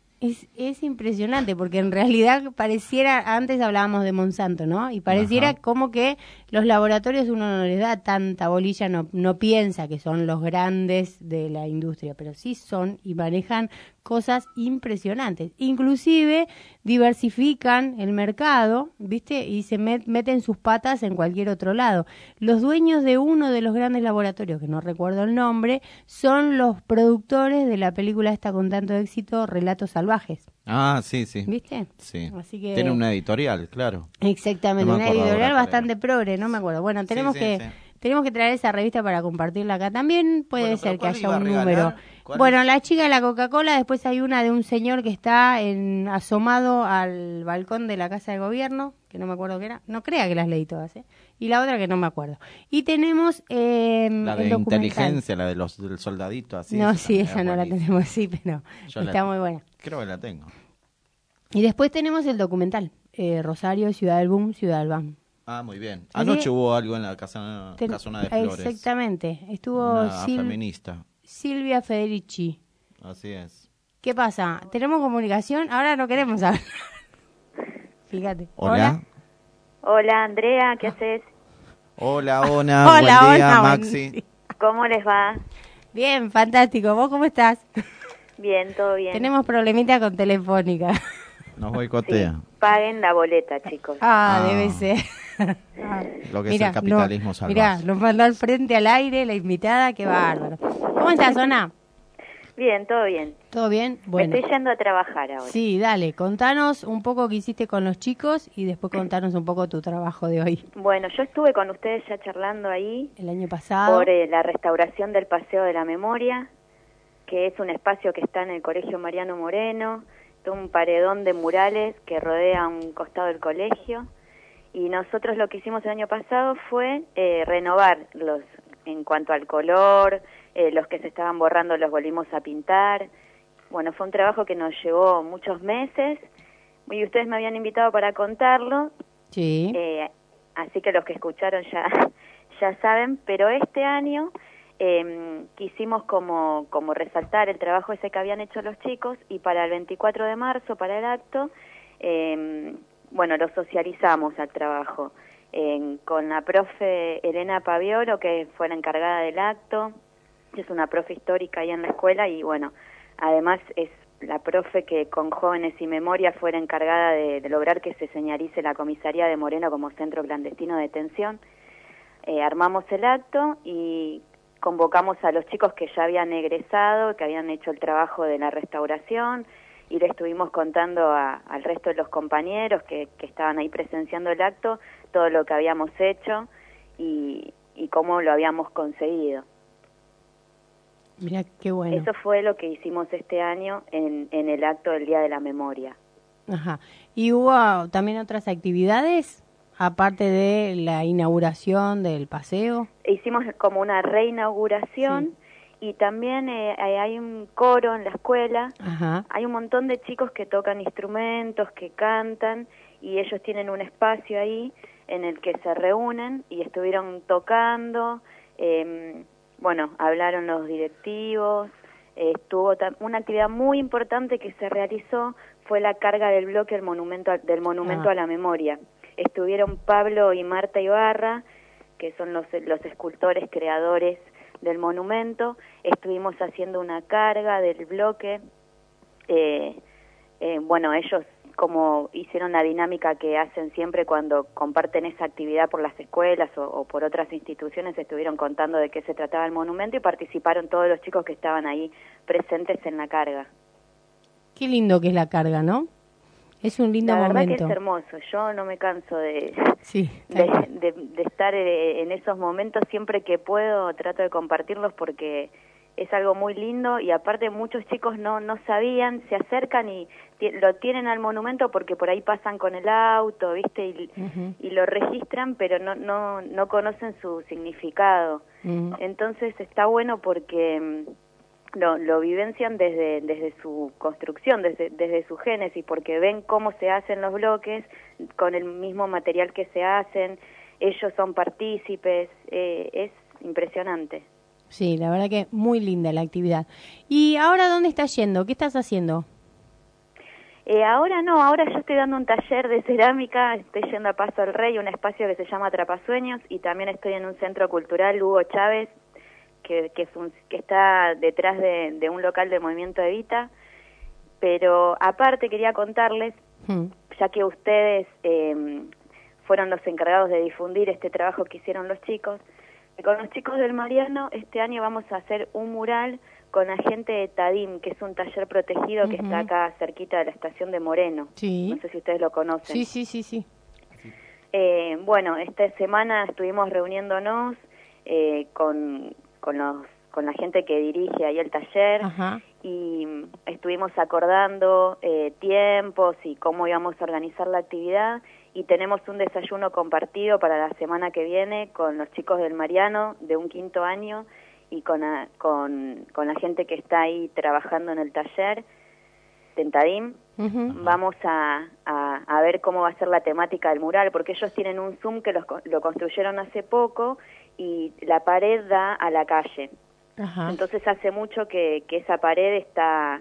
Es impresionante porque en realidad pareciera, antes hablábamos de Monsanto, ¿no? Y pareciera como que los laboratorios uno no les da tanta bolilla, no piensa que son los grandes de la industria, pero sí son y manejan cosas impresionantes. Inclusive diversifican el mercado, ¿viste? Y se meten sus patas en cualquier otro lado. Los dueños de uno de los grandes laboratorios, que no recuerdo el nombre, son los productores de la película esta con tanto éxito, Relatos Salvajes. Ah, sí, sí. ¿Viste? Sí. Así que... Tiene una editorial, claro. Exactamente, una editorial bastante progre, no me acuerdo. Bueno, tenemos que traer esa revista para compartirla acá también. Puede ser que haya un número. Bueno, la chica de la Coca-Cola, después hay una de un señor que está asomado al balcón de la Casa de Gobierno, que no me acuerdo qué era. No crea que las leí todas, ¿eh? Y la otra que no me acuerdo. Y tenemos la de inteligencia, la de del soldadito, así. No, sí, esa no la tenemos así, pero está muy buena. Creo que la tengo. Y después tenemos el documental, Rosario, Ciudad del Boom, Ciudad del Bam. Ah, muy bien. Anoche hubo algo en la casona de Flores. Exactamente. Estuvo feminista. Silvia Federici. Así es. ¿Qué pasa? ¿Tenemos comunicación? Ahora no queremos hablar. Fíjate. Hola. Hola, Andrea, ¿qué haces? Hola, buen día, Maxi. ¿Cómo les va? Bien, fantástico. ¿Vos cómo estás? Bien, todo bien. Tenemos problemita con Telefónica. Nos boicotea. Sí, paguen la boleta, chicos. Debe ser. Lo que es el capitalismo salvaje. Mirá, nos mandó al frente al aire la invitada, qué bárbaro. ¿Cómo estás, Ana? Bien, todo bien. ¿Todo bien? Bueno. Me estoy yendo a trabajar ahora. Sí, dale, contanos un poco qué hiciste con los chicos y después contanos un poco tu trabajo de hoy. Bueno, yo estuve con ustedes ya charlando ahí. El año pasado. Por la restauración del Paseo de la Memoria, que es un espacio que está en el Colegio Mariano Moreno, un paredón de murales que rodea un costado del colegio. Y nosotros lo que hicimos el año pasado fue renovar en cuanto al color, los que se estaban borrando los volvimos a pintar. Bueno, fue un trabajo que nos llevó muchos meses y ustedes me habían invitado para contarlo. Sí. Así que los que escucharon ya saben, pero este año quisimos como resaltar el trabajo ese que habían hecho los chicos, y para el 24 de marzo, para el acto, bueno, lo socializamos al trabajo con la profe Elena Paviolo, que fue la encargada del acto, que es una profe histórica ahí en la escuela, y bueno, además es la profe que con Jóvenes y Memoria fue la encargada de lograr que se señalice la comisaría de Moreno como centro clandestino de detención. Armamos el acto y convocamos a los chicos que ya habían egresado, que habían hecho el trabajo de la restauración, y le estuvimos contando al resto de los compañeros que estaban ahí presenciando el acto todo lo que habíamos hecho y cómo lo habíamos conseguido. Mira qué bueno. Eso fue lo que hicimos este año en el acto del Día de la Memoria. Ajá. ¿Y hubo también otras actividades, aparte de la inauguración del paseo? Hicimos como una reinauguración, sí. Y también hay un coro en la escuela. Ajá. Hay un montón de chicos que tocan instrumentos, que cantan, y ellos tienen un espacio ahí en el que se reúnen y estuvieron tocando. Bueno, hablaron los directivos, estuvo una actividad muy importante que se realizó, fue la carga del bloque del monumento a la memoria. Estuvieron Pablo y Marta Ibarra, que son los escultores creadores del monumento. Estuvimos haciendo una carga del bloque. Bueno, ellos como hicieron la dinámica que hacen siempre cuando comparten esa actividad por las escuelas o por otras instituciones, estuvieron contando de qué se trataba el monumento y participaron todos los chicos que estaban ahí presentes en la carga. Qué lindo que es la carga, ¿no? Es un lindo momento. La verdad que es hermoso. Yo no me canso de estar en esos momentos. Siempre que puedo trato de compartirlos porque es algo muy lindo, y aparte muchos chicos no sabían, se acercan y lo tienen al monumento porque por ahí pasan con el auto, ¿viste? Y lo registran, pero no conocen su significado. Entonces está bueno porque lo vivencian desde su construcción, desde su génesis, porque ven cómo se hacen los bloques con el mismo material que se hacen, ellos son partícipes, es impresionante. Sí, la verdad que muy linda la actividad. ¿Y ahora dónde estás yendo? ¿Qué estás haciendo? Ahora yo estoy dando un taller de cerámica, estoy yendo a Paso del Rey, un espacio que se llama Atrapasueños, y también estoy en un centro cultural, Hugo Chávez, que está detrás de un local de Movimiento Evita. Pero aparte quería contarles, ya que ustedes fueron los encargados de difundir este trabajo que hicieron los chicos, con los chicos del Mariano este año vamos a hacer un mural con la gente de Tadim, que es un taller protegido que está acá cerquita de la estación de Moreno. Sí. No sé si ustedes lo conocen. Sí. Bueno, esta semana estuvimos reuniéndonos con la gente que dirige ahí el taller. Ajá. Y estuvimos acordando tiempos y cómo íbamos a organizar la actividad, y tenemos un desayuno compartido para la semana que viene con los chicos del Mariano de un 5º año y con la gente que está ahí trabajando en el taller de Tadim. Vamos a ver cómo va a ser la temática del mural, porque ellos tienen un Zoom que lo construyeron hace poco y la pared da a la calle. Ajá. Entonces hace mucho que esa pared está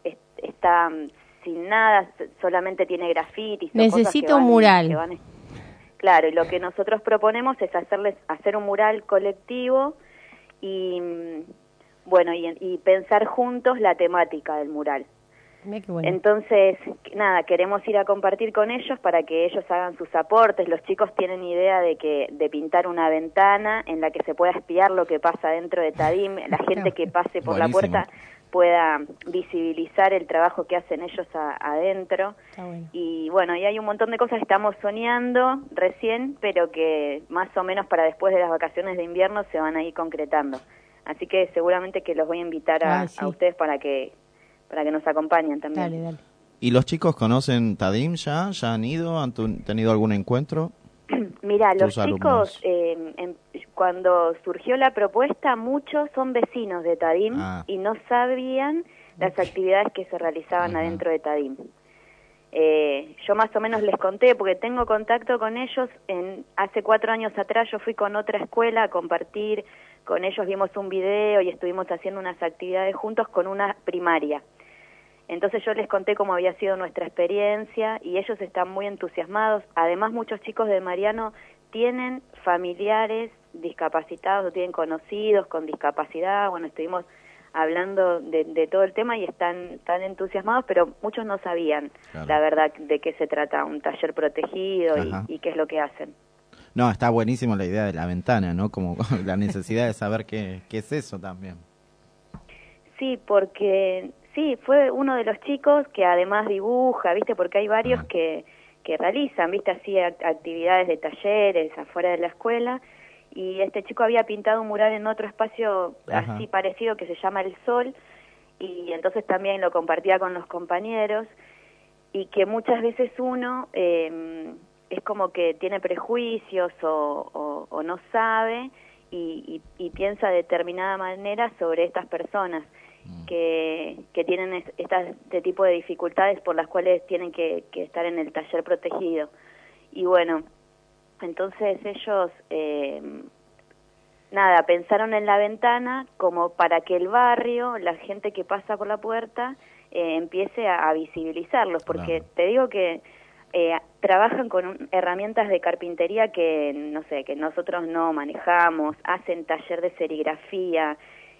sin nada, solamente tiene grafitis. Necesito un mural. Claro, y lo que nosotros proponemos es hacer un mural colectivo y bueno, y pensar juntos la temática del mural. Bueno. Entonces, nada, queremos ir a compartir con ellos para que ellos hagan sus aportes. Los chicos tienen idea de pintar una ventana en la que se pueda espiar lo que pasa dentro de Tadim, la gente que pase por la puerta pueda visibilizar el trabajo que hacen ellos adentro. Bueno. Y bueno, y hay un montón de cosas que estamos soñando recién, pero que más o menos para después de las vacaciones de invierno se van a ir concretando. Así que seguramente que los voy a invitar a ustedes para que nos acompañen también. Dale. ¿Y los chicos conocen Tadim ya? ¿Ya han ido? ¿Han tenido algún encuentro? Mira, los chicos, cuando surgió la propuesta, muchos son vecinos de Tadim y no sabían las actividades que se realizaban adentro de Tadim. Yo más o menos les conté, porque tengo contacto con ellos. Hace 4 años atrás yo fui con otra escuela a compartir con ellos, vimos un video y estuvimos haciendo unas actividades juntos con una primaria. Entonces yo les conté cómo había sido nuestra experiencia y ellos están muy entusiasmados. Además, muchos chicos de Mariano tienen familiares discapacitados o tienen conocidos con discapacidad. Bueno, estuvimos hablando de todo el tema y están tan entusiasmados, pero muchos no sabían, la verdad, de qué se trata un taller protegido y qué es lo que hacen. No, está buenísimo la idea de la ventana, ¿no? Como la necesidad de saber qué es eso también. Sí, porque sí, fue uno de los chicos que además dibuja, ¿viste? Porque hay varios que realizan, ¿viste? Así actividades de talleres afuera de la escuela. Y este chico había pintado un mural en otro espacio así parecido que se llama El Sol, y entonces también lo compartía con los compañeros, y que muchas veces uno es como que tiene prejuicios o no sabe y piensa de determinada manera sobre estas personas que tienen este tipo de dificultades por las cuales tienen que estar en el taller protegido. Y bueno, entonces ellos, pensaron en la ventana como para que el barrio, la gente que pasa por la puerta, empiece a visibilizarlos, porque te digo que trabajan con herramientas de carpintería que, no sé, que nosotros no manejamos, hacen taller de serigrafía,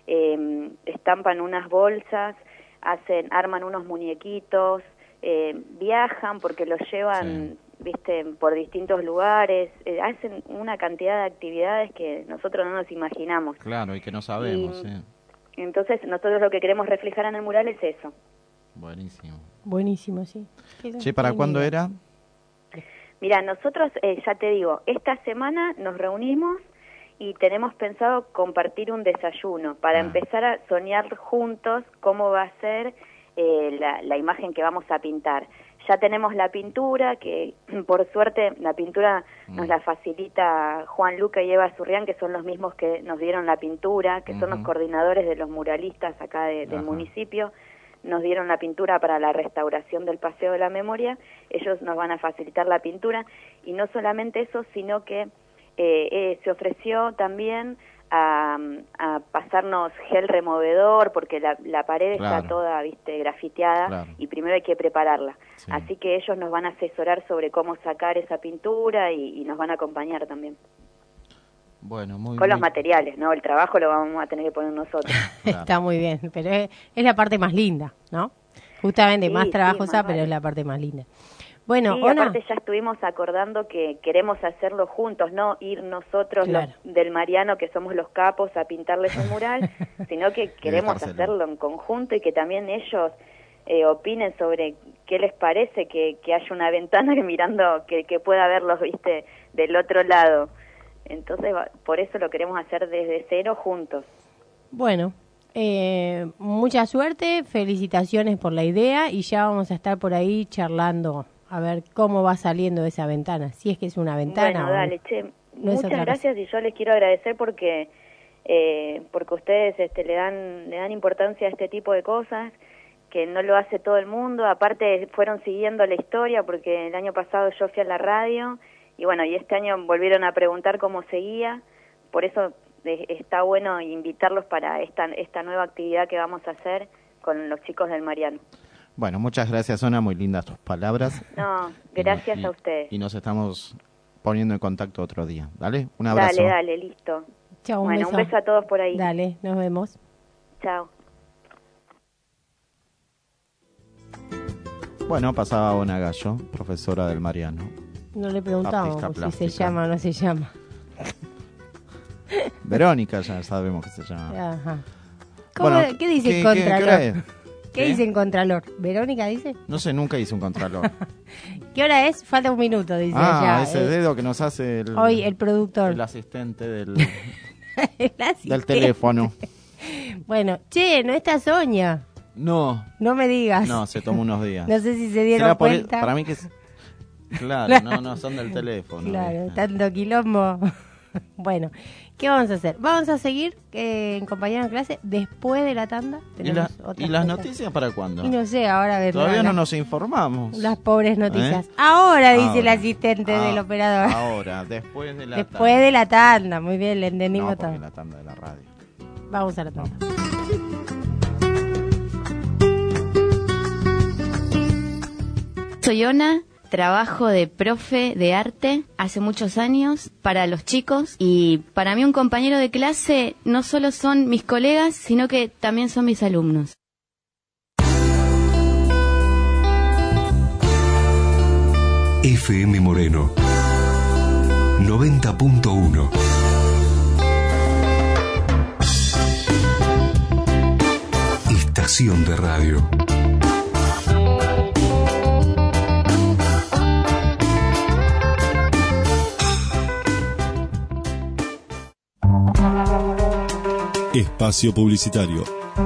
estampan unas bolsas, arman unos muñequitos, viajan porque los llevan... viste, por distintos lugares, hacen una cantidad de actividades que nosotros no nos imaginamos. Claro, y que no sabemos, Entonces, nosotros lo que queremos reflejar en el mural es eso. Buenísimo. Buenísimo, sí. Che, ¿para cuándo era? Mira, nosotros, ya te digo, esta semana nos reunimos y tenemos pensado compartir un desayuno para empezar a soñar juntos cómo va a ser la imagen que vamos a pintar. Ya tenemos la pintura, que por suerte la pintura nos la facilita Juan Luca y Eva Zurrián, que son los mismos que nos dieron la pintura, que son los coordinadores de los muralistas acá del municipio. Nos dieron la pintura para la restauración del Paseo de la Memoria. Ellos nos van a facilitar la pintura. Y no solamente eso, sino que se ofreció también a pasarnos gel removedor, porque la pared está toda, viste, grafiteada, y primero hay que prepararla. Así que ellos nos van a asesorar sobre cómo sacar esa pintura y nos van a acompañar también. Bueno, muy con los materiales, ¿no? El trabajo lo vamos a tener que poner nosotros. Está muy bien, pero es la parte más linda, ¿no? Justamente más trabajosa, pero es la parte más linda. Bueno, aparte ya estuvimos acordando que queremos hacerlo juntos, no ir nosotros los del Mariano, que somos los capos, a pintarles un mural, sino que queremos hacerlo en conjunto y que también ellos opinen sobre qué les parece que haya una ventana que pueda verlos, viste, del otro lado. Entonces, por eso lo queremos hacer desde cero juntos. Bueno, mucha suerte, felicitaciones por la idea y ya vamos a estar por ahí charlando a ver cómo va saliendo esa ventana, si es que es una ventana. Bueno, dale, muchas gracias y yo les quiero agradecer porque ustedes le dan importancia a este tipo de cosas, que no lo hace todo el mundo. Aparte fueron siguiendo la historia, porque el año pasado yo fui a la radio y bueno, y este año volvieron a preguntar cómo seguía. Por eso está bueno invitarlos para esta nueva actividad que vamos a hacer con los chicos del Mariano. Bueno, muchas gracias, Ona, muy lindas tus palabras. No, gracias a ustedes. Y nos estamos poniendo en contacto otro día. ¿Dale? Un abrazo. Dale, listo. Chao, un beso a todos por ahí. Dale, nos vemos. Chao. Bueno, pasaba Ona Gallo, profesora del Mariano. No le preguntamos si se llama o no se llama. Verónica ya sabemos que se llama. Ajá. Bueno, ¿qué dice Contralor? ¿Qué dice en Contralor? ¿Verónica dice? No sé, nunca hice un Contralor. ¿Qué hora es? Falta un minuto, dice. Ese dedo que nos hace hoy el productor. El asistente del teléfono. Bueno, ¿no está Sonia? No. No me digas. No, se tomó unos días. No sé si se dieron cuenta. Para mí que Claro, no son del teléfono. Claro, tanto quilombo. Bueno, ¿qué vamos a hacer? Vamos a seguir en compañeros de clase después de la tanda. ¿Y las noticias para cuándo? Y no sé, ahora todavía no nos informamos. Las pobres noticias. Ahora, dice el asistente del operador. Ahora, después de la tanda. Después de la tanda, muy bien, le entendimos todo. La tanda de la radio. Vamos a la tanda. Soy Ona. Trabajo de profe de arte hace muchos años para los chicos y para mí un compañero de clase no solo son mis colegas, sino que también son mis alumnos. FM Moreno 90.1 Estación de radio. Espacio publicitario.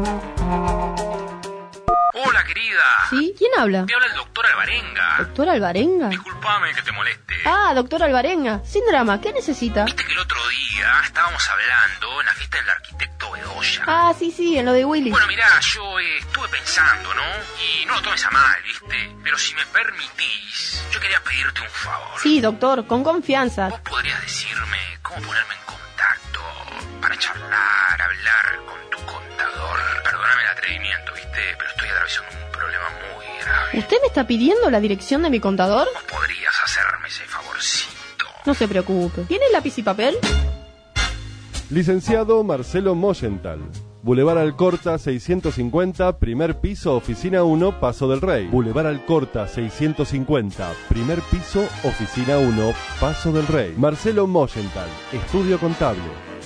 Hola, querida. ¿Sí? ¿Quién habla? Te habla el doctor Alvarenga. ¿Doctor Alvarenga? Disculpame que te moleste. Ah, doctor Alvarenga. Sin drama, ¿qué necesita? Viste que el otro día estábamos hablando en la fiesta del arquitecto Bedoya. Ah, sí, en lo de Willy. Bueno, mirá, yo estuve pensando, ¿no? Y no lo tomes a mal, ¿viste? Pero si me permitís, yo quería pedirte un favor. Sí, doctor, con confianza. ¿Vos podrías decirme cómo ponerme en contacto para charlar, hablar con tu contador? Perdóname el atrevimiento, ¿viste? Pero estoy atravesando un problema muy grave. ¿Usted me está pidiendo la dirección de mi contador? ¿Vos podrías hacerme ese favorcito? No se preocupe. ¿Tiene lápiz y papel? Licenciado Marcelo Moyenthal. Boulevard Alcorta 650, primer piso, oficina 1, Paso del Rey. Boulevard Alcorta 650, primer piso, oficina 1, Paso del Rey. Marcelo Moyenthal, estudio contable.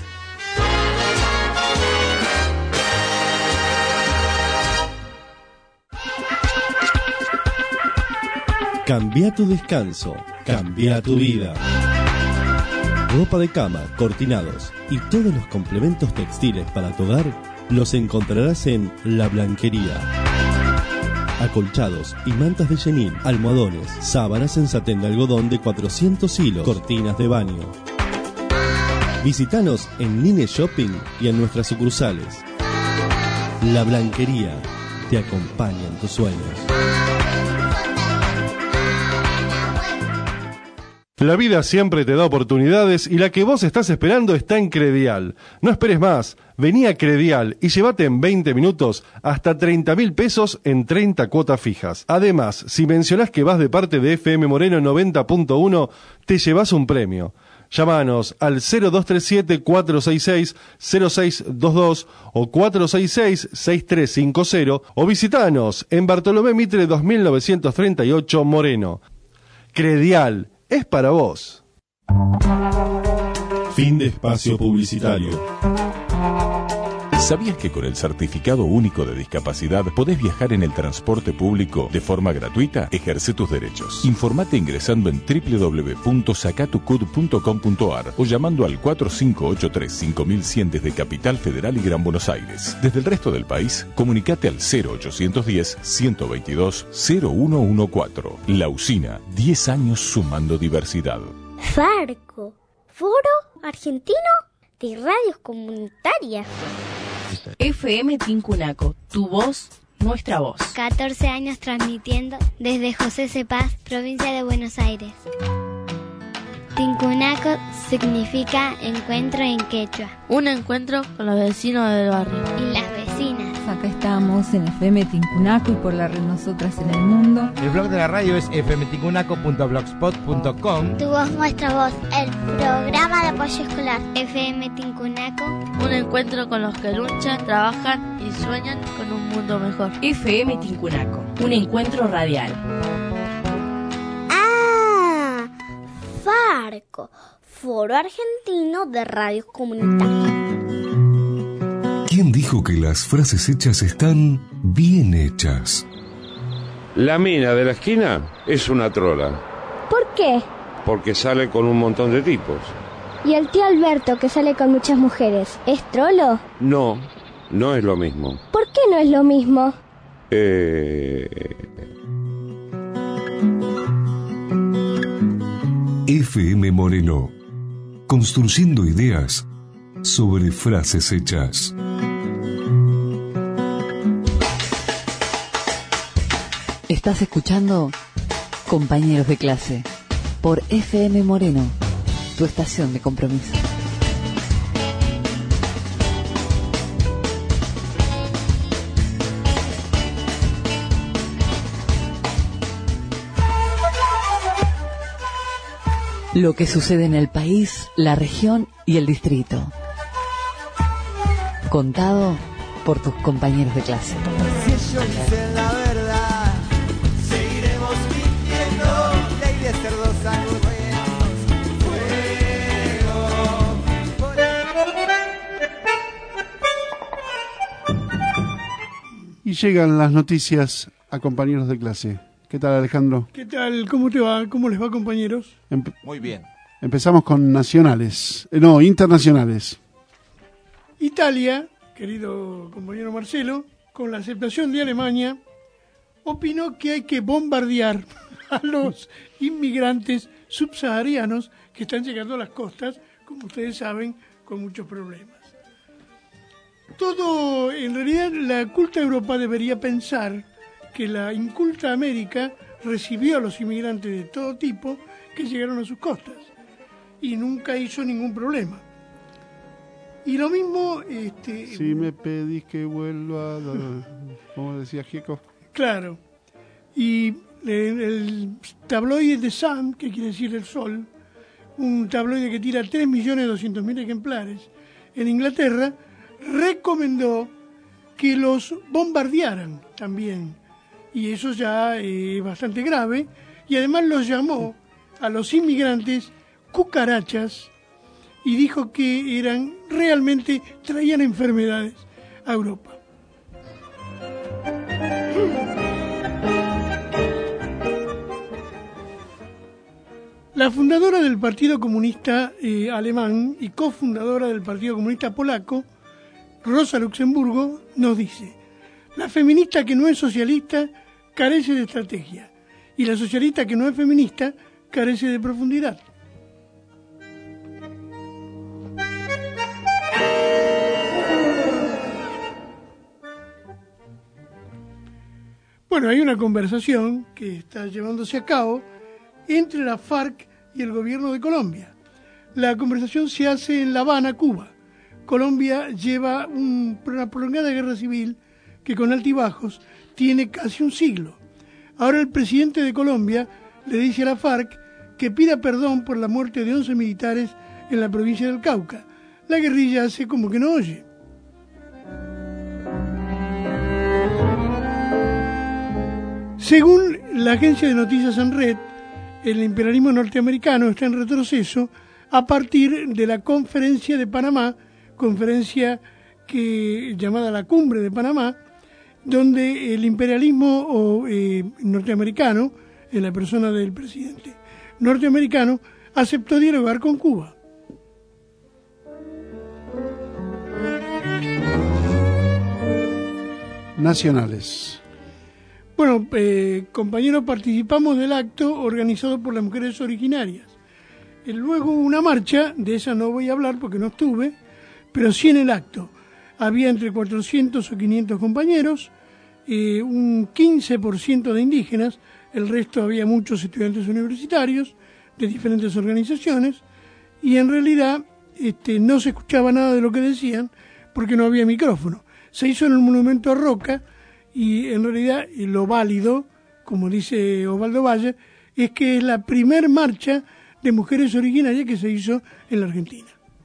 Cambia tu descanso, cambia tu vida. Ropa de cama, cortinados y todos los complementos textiles para tu hogar los encontrarás en La Blanquería. Acolchados y mantas de chenil, almohadones, sábanas en satén de algodón de 400 hilos, cortinas de baño. Visítanos en Nine Shopping y en nuestras sucursales. La Blanquería te acompaña en tus sueños. La vida siempre te da oportunidades y la que vos estás esperando está en Credial. No esperes más, vení a Credial y llévate en 20 minutos hasta 30.000 pesos en 30 cuotas fijas. Además, si mencionás que vas de parte de FM Moreno 90.1, te llevas un premio. Llámanos al 0237-466-0622 o 466-6350 o visitanos en Bartolomé Mitre 2938 Moreno. Credial. Es para vos. Fin de espacio publicitario. ¿Sabías que con el Certificado Único de Discapacidad podés viajar en el transporte público de forma gratuita? Ejerce tus derechos. Informate ingresando en www.sacatucud.com.ar o llamando al 4583-5100 desde Capital Federal y Gran Buenos Aires. Desde el resto del país, comunicate al 0810-122-0114. La Usina, 10 años sumando diversidad. Farco, Foro Argentino de Radios Comunitarias. FM Tincunaco, tu voz, nuestra voz. 14 años transmitiendo desde José C. Paz, provincia de Buenos Aires. Tincunaco significa encuentro en quechua. Un encuentro con los vecinos del barrio. Y las vecinas. Acá estamos en FM Tincunaco y por la red Nosotras en el Mundo. El blog de la radio es fmtincunaco.blogspot.com. Tu voz, nuestra voz. El programa de apoyo escolar. FM Tincunaco. Un encuentro con los que luchan, trabajan y sueñan con un mundo mejor. FM Tincunaco. Un encuentro radial. Ah, Farco. Foro Argentino de Radios Comunitarias. ¿Quién dijo que las frases hechas están bien hechas? La mina de la esquina es una trola. ¿Por qué? Porque sale con un montón de tipos. ¿Y el tío Alberto, que sale con muchas mujeres, es trolo? No, no es lo mismo. ¿Por qué no es lo mismo? FM Moreno. Construyendo ideas sobre frases hechas. Estás escuchando Compañeros de Clase por FM Moreno, tu estación de compromiso. Lo que sucede en el país, la región y el distrito. Contado por tus compañeros de clase. Si ellos dicen la verdad, seguiremos mintiendo. Ley de cerdos sanguijuelos, fuego. Y llegan las noticias a compañeros de clase. ¿Qué tal, Alejandro? ¿Qué tal? ¿Cómo te va? ¿Cómo les va, compañeros? Muy bien. Empezamos con internacionales. Italia, querido compañero Marcelo, con la aceptación de Alemania, opinó que hay que bombardear a los inmigrantes subsaharianos que están llegando a las costas, como ustedes saben, con muchos problemas. En realidad, la culta Europa debería pensar que la inculta América recibió a los inmigrantes de todo tipo que llegaron a sus costas y nunca hizo ningún problema. Y lo mismo... si me pedís que vuelva, como decía Gieco. Claro. Y el tabloide The Sun, que quiere decir el Sol, un tabloide que tira 3.200.000 ejemplares en Inglaterra, recomendó que los bombardearan también. Y eso ya es bastante grave. Y además los llamó a los inmigrantes cucarachas y dijo que realmente traían enfermedades a Europa. La fundadora del Partido Comunista Alemán y cofundadora del Partido Comunista Polaco, Rosa Luxemburgo, nos dice: la feminista que no es socialista carece de estrategia y la socialista que no es feminista carece de profundidad. Bueno, hay una conversación que está llevándose a cabo entre la FARC y el gobierno de Colombia. La conversación se hace en La Habana, Cuba. Colombia lleva una prolongada guerra civil que con altibajos tiene casi un siglo. Ahora el presidente de Colombia le dice a la FARC que pida perdón por la muerte de 11 militares en la provincia del Cauca. La guerrilla hace como que no oye. Según la agencia de noticias ANRED, el imperialismo norteamericano está en retroceso a partir de la conferencia de Panamá, conferencia llamada la Cumbre de Panamá, donde el imperialismo norteamericano, en la persona del presidente norteamericano, aceptó dialogar con Cuba. Nacionales. Bueno, compañeros, participamos del acto organizado por las mujeres originarias. Luego hubo una marcha, de esa no voy a hablar porque no estuve, pero sí en el acto. Había entre 400 o 500 compañeros, un 15% de indígenas, el resto había muchos estudiantes universitarios de diferentes organizaciones, y en realidad no se escuchaba nada de lo que decían porque no había micrófono. Se hizo en el Monumento a Roca y en realidad lo válido, como dice Osvaldo Valle, es que es la primer marcha de mujeres originarias que se hizo en la Argentina.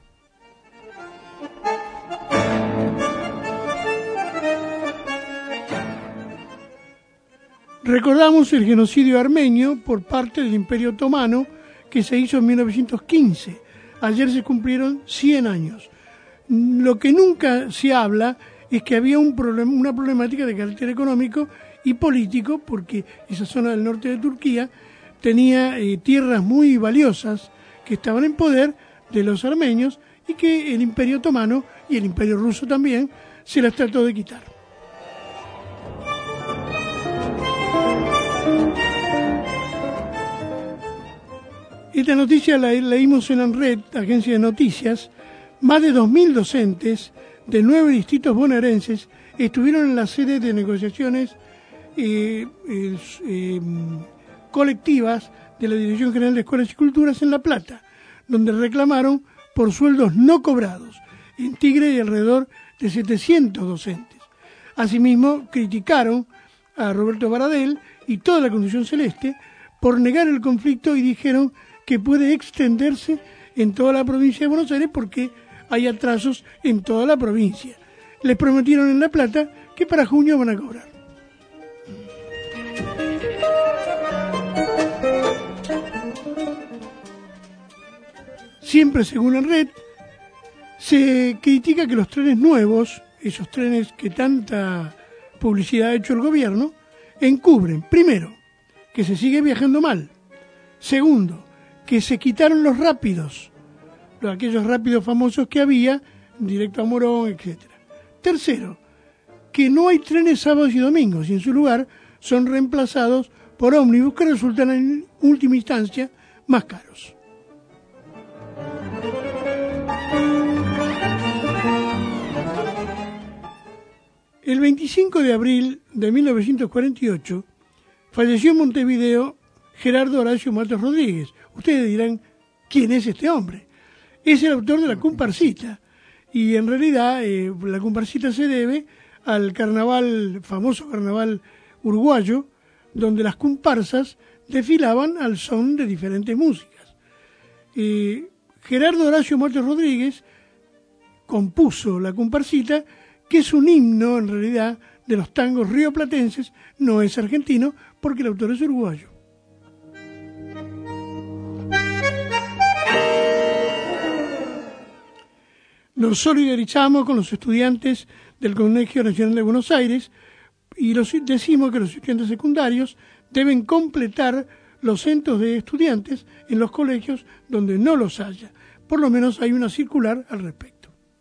Recordamos el genocidio armenio por parte del Imperio Otomano que se hizo en 1915. Ayer se cumplieron 100 años. Lo que nunca se habla es que había una problemática de carácter económico y político, porque esa zona del norte de Turquía tenía tierras muy valiosas que estaban en poder de los armenios y que el Imperio Otomano y el Imperio Ruso también se las trató de quitar. Esta noticia la leímos en ANRED, agencia de noticias. Más de 2.000 docentes de 9 distritos bonaerenses estuvieron en la sede de negociaciones colectivas de la Dirección General de Escuelas y Culturas en La Plata, donde reclamaron por sueldos no cobrados. En Tigre hay alrededor de 700 docentes. Asimismo, criticaron a Roberto Baradel y toda la Conducción Celeste por negar el conflicto y dijeron que puede extenderse en toda la provincia de Buenos Aires porque hay atrasos en toda la provincia. Les prometieron en La Plata que para junio van a cobrar. Siempre según ANRED, se critica que los trenes nuevos, esos trenes que tanta publicidad ha hecho el gobierno, encubren, primero, que se sigue viajando mal. Segundo, que se quitaron los rápidos, aquellos rápidos famosos que había, directo a Morón, etc. Tercero, que no hay trenes sábados y domingos y en su lugar son reemplazados por ómnibus que resultan en última instancia más caros. El 25 de abril de 1948 falleció en Montevideo Gerardo Horacio Matos Rodríguez. Ustedes dirán, ¿quién es este hombre? Es el autor de La Comparsita, y en realidad La Comparsita se debe al carnaval, famoso carnaval uruguayo, donde las comparsas desfilaban al son de diferentes músicas. Gerardo Horacio Matos Rodríguez compuso La Comparsita, que es un himno, en realidad, de los tangos rioplatenses. No es argentino, porque el autor es uruguayo. Nos solidarizamos con los estudiantes del Colegio Nacional de Buenos Aires y decimos que los estudiantes secundarios deben completar los centros de estudiantes en los colegios donde no los haya. Por lo menos hay una circular al respecto.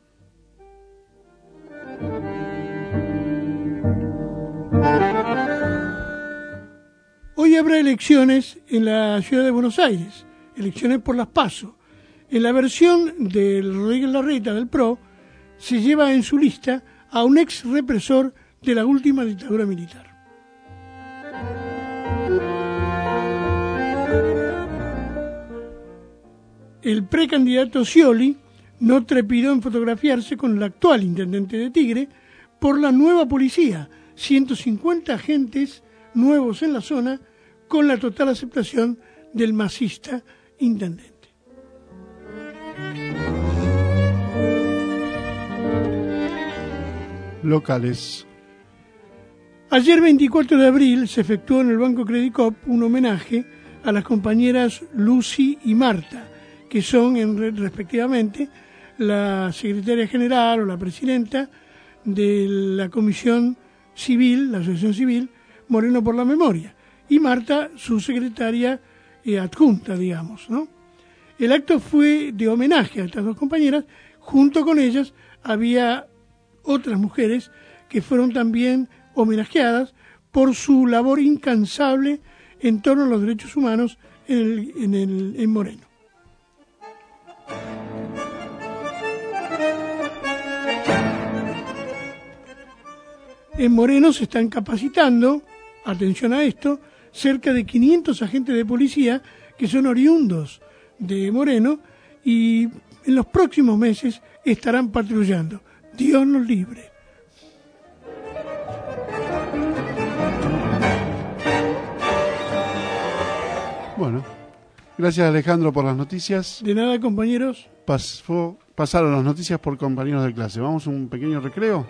Hoy habrá elecciones en la ciudad de Buenos Aires, elecciones por las PASO. En la versión del Rodríguez Larreta del PRO se lleva en su lista a un ex represor de la última dictadura militar. El precandidato Scioli no trepidó en fotografiarse con el actual intendente de Tigre por la nueva policía, 150 agentes nuevos en la zona, con la total aceptación del masista intendente. Locales. Ayer 24 de abril se efectuó en el Banco Credicop un homenaje a las compañeras Lucy y Marta, que son respectivamente la secretaria general o la presidenta de la Comisión Civil, la Asociación Civil Moreno por la Memoria, y Marta, su secretaria adjunta, digamos, ¿no? El acto fue de homenaje a estas dos compañeras. Junto con ellas había otras mujeres que fueron también homenajeadas por su labor incansable en torno a los derechos humanos en Moreno. En Moreno se están capacitando, atención a esto, cerca de 500 agentes de policía que son oriundos de Moreno y en los próximos meses estarán patrullando. Dios nos libre. Bueno, gracias Alejandro por las noticias. De nada, compañeros. Pasaron las noticias por compañeros de clase. Vamos a un pequeño recreo.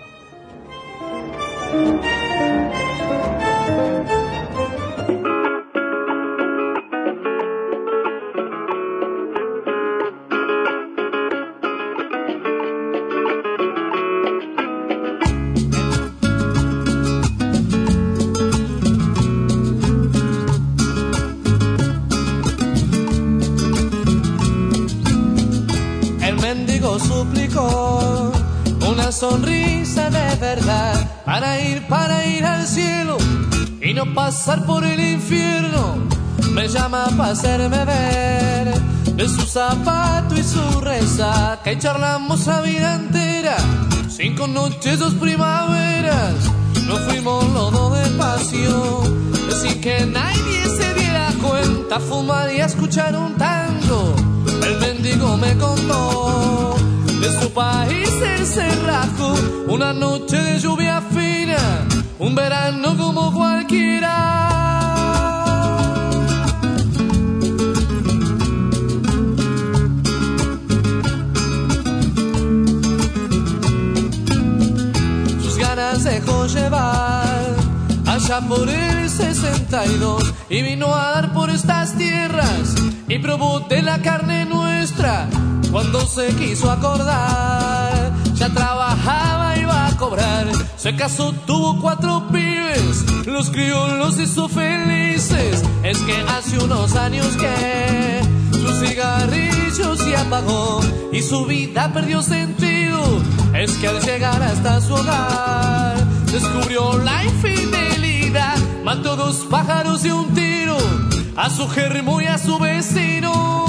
El mendigo suplicó una sonrisa de verdad para ir al cielo y no pasar por el infierno. me llama para hacerme ver de su zapato y su resaca, y charlamos la vida entera, 5 noches, 2 primaveras, nos fuimos los dos despacio, sin que nadie se diera cuenta, fumar y a escuchar un tango. El mendigo me contó de su país, el Cerrajo, una noche de lluvia fina, un verano como cualquiera. Sus ganas dejó llevar allá por el 62 y vino a dar por estas tierras y probó de la carne nuestra. Cuando se quiso acordar, ya trabajaba, iba a cobrar, se casó, tuvo 4 pibes, los crió, los hizo felices. Es que hace unos años que su cigarrillo se apagó y su vida perdió sentido. Es que al llegar hasta su hogar descubrió la infidelidad, mató 2 pájaros de un tiro, a su germo y a su vecino.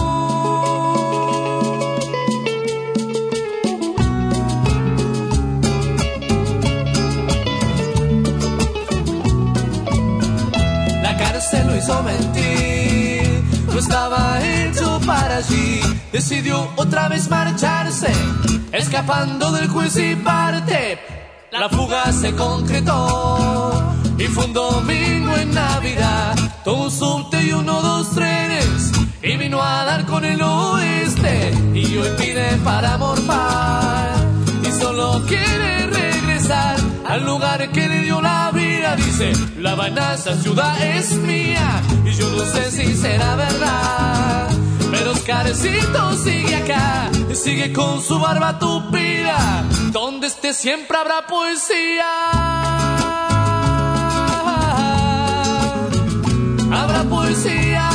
La cárcel lo hizo mentir, no estaba hecho para allí, decidió otra vez marcharse, escapando del juez y parte. La fuga se concretó y fue un domingo en Navidad, todo un subte y 1, 2 trenes, y vino a dar con el oeste, y hoy pide para morfar, y solo quiere regresar al lugar que le dio la vida. Dice, La Habana, esa ciudad es mía, y yo no sé si será verdad, pero Oscarcito sigue acá, sigue con su barba tupida, donde esté siempre habrá poesía. Habrá poesía.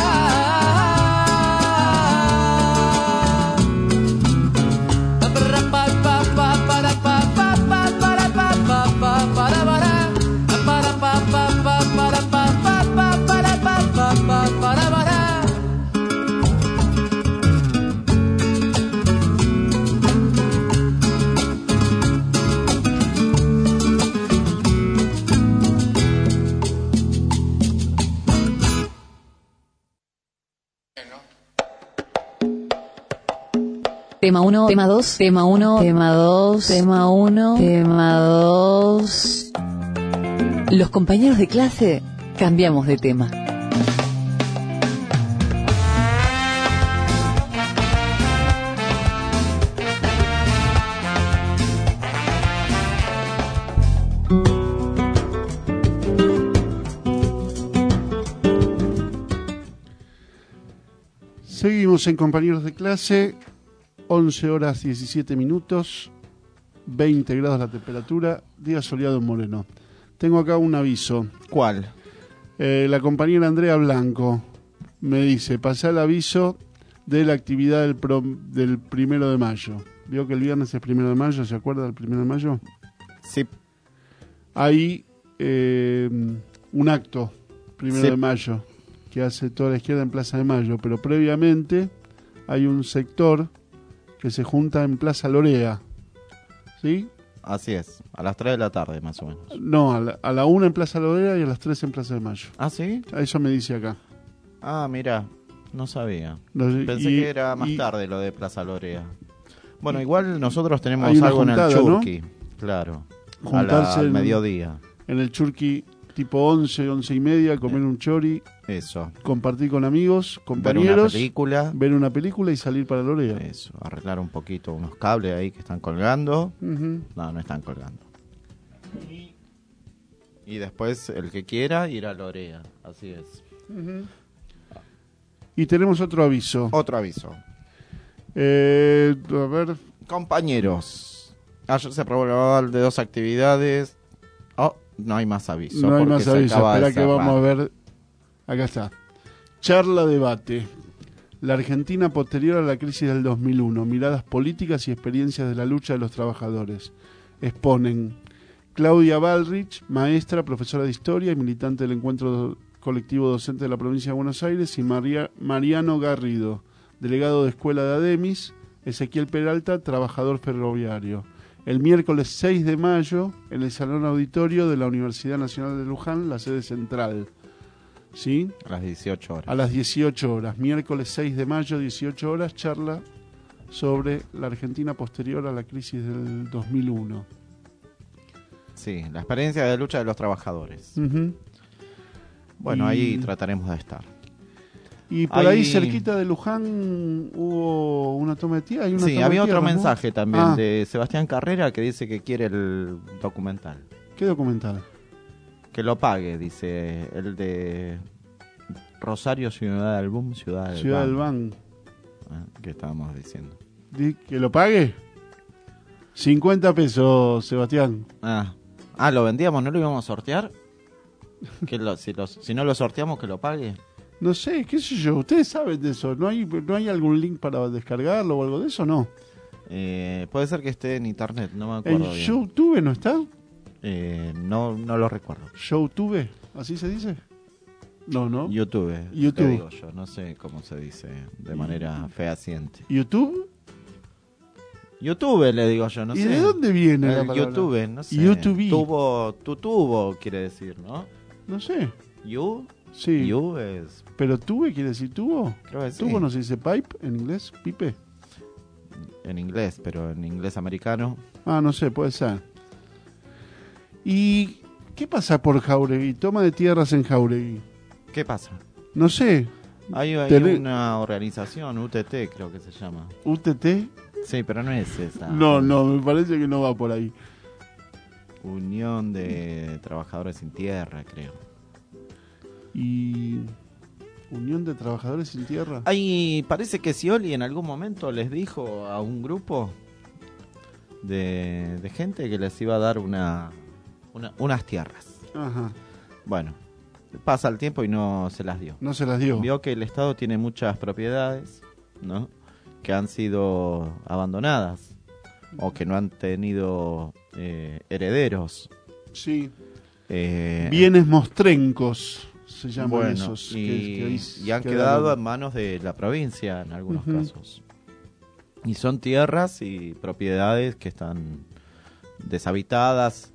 Tema 1, tema 2, tema 1, tema 2, tema 1, tema 2. Los compañeros de clase cambiamos de tema. Seguimos en compañeros de clase. 11 horas 17 minutos, 20 grados la temperatura, día soleado en Moreno. Tengo acá un aviso. ¿Cuál? La compañera Andrea Blanco me dice, pasá el aviso de la actividad del 1 de mayo. ¿Vio que el viernes es 1 de mayo? ¿Se acuerda del 1 de mayo? Sí. Hay un acto 1 de mayo que hace toda la izquierda en Plaza de Mayo, pero previamente hay un sector que se junta en Plaza Lorea, ¿sí? Así es, a las 3 de la tarde más o menos. No, a la 1 en Plaza Lorea y a las 3 en Plaza de Mayo. ¿Ah, sí? Eso me dice acá. Ah, mira, no sabía. Pensé que era más tarde lo de Plaza Lorea. Bueno, igual nosotros tenemos algo juntada, en el Churqui, ¿no? Claro, juntarse al mediodía. En el Churqui tipo 11, 11 y media, comer un chori. Eso. Compartir con amigos, compañeros. Ver una película y salir para Lorea. Eso, arreglar un poquito unos cables ahí que están colgando. No están colgando. Y después el que quiera ir a Lorea, así es. Y tenemos otro aviso. A ver. Compañeros, ayer se aprobó el de 2 actividades. No hay más aviso. No hay más aviso. Espera que vamos a ver. Acá está. Charla debate. La Argentina posterior a la crisis del 2001. Miradas políticas y experiencias de la lucha de los trabajadores. Exponen Claudia Balrich, maestra, profesora de historia y militante del Encuentro colectivo docente de la provincia de Buenos Aires, y Mariano Garrido, delegado de Escuela de Ademis, Ezequiel Peralta, trabajador ferroviario. El miércoles 6 de mayo, en el Salón Auditorio de la Universidad Nacional de Luján, la sede central. ¿Sí? A las 18 horas. A las 18 horas. Miércoles 6 de mayo, 18 horas, charla sobre la Argentina posterior a la crisis del 2001. Sí, la experiencia de lucha de los trabajadores. Uh-huh. Bueno, ahí trataremos de estar. Y por ahí cerquita de Luján hubo una toma de tierra. Sí, había otro mensaje también de Sebastián Carrera que dice que quiere el documental. ¿Qué documental? Que lo pague, dice el de Rosario, Ciudad del Boom, Ciudad del Ban. ¿Qué estábamos diciendo? ¿Que lo pague? 50 pesos, Sebastián. Lo vendíamos, ¿no lo íbamos a sortear? Si no lo sorteamos, que lo pague. No sé, qué sé yo, ustedes saben de eso. ¿No hay algún link para descargarlo o algo de eso? No. Puede ser que esté en internet, no me acuerdo ¿En bien. YouTube no está? No lo recuerdo. ¿YouTube? ¿Así se dice? No. YouTube. YouTube. Te digo yo, no sé cómo se dice de manera fehaciente. ¿YouTube? YouTube le digo yo, no sé. ¿Y de dónde viene la palabra? YouTube, no sé. YouTube. Tubo quiere decir, ¿no? No sé. Sí. You es... ¿Pero tuve quiere decir tubo? Creo que sí. ¿Tubo no se dice pipe en inglés? ¿Pipe? En inglés, pero en inglés americano. No sé, puede ser. ¿Y qué pasa por Jáuregui? Toma de tierras en Jáuregui. ¿Qué pasa? No sé. Hay una organización, UTT creo que se llama. ¿UTT? Sí, pero no es esa. No, me parece que no va por ahí. Unión de Trabajadores sin Tierra, creo. Y Unión de Trabajadores sin Tierra. Parece que Scioli en algún momento les dijo a un grupo de gente que les iba a dar unas tierras. Ajá. Bueno, pasa el tiempo y no se las dio. No se las dio. Vio que el Estado tiene muchas propiedades, ¿no? Que han sido abandonadas o que no han tenido herederos. Sí. Bienes mostrencos se llaman esos. Y han quedado en manos de la provincia en algunos casos. Y son tierras y propiedades que están deshabitadas.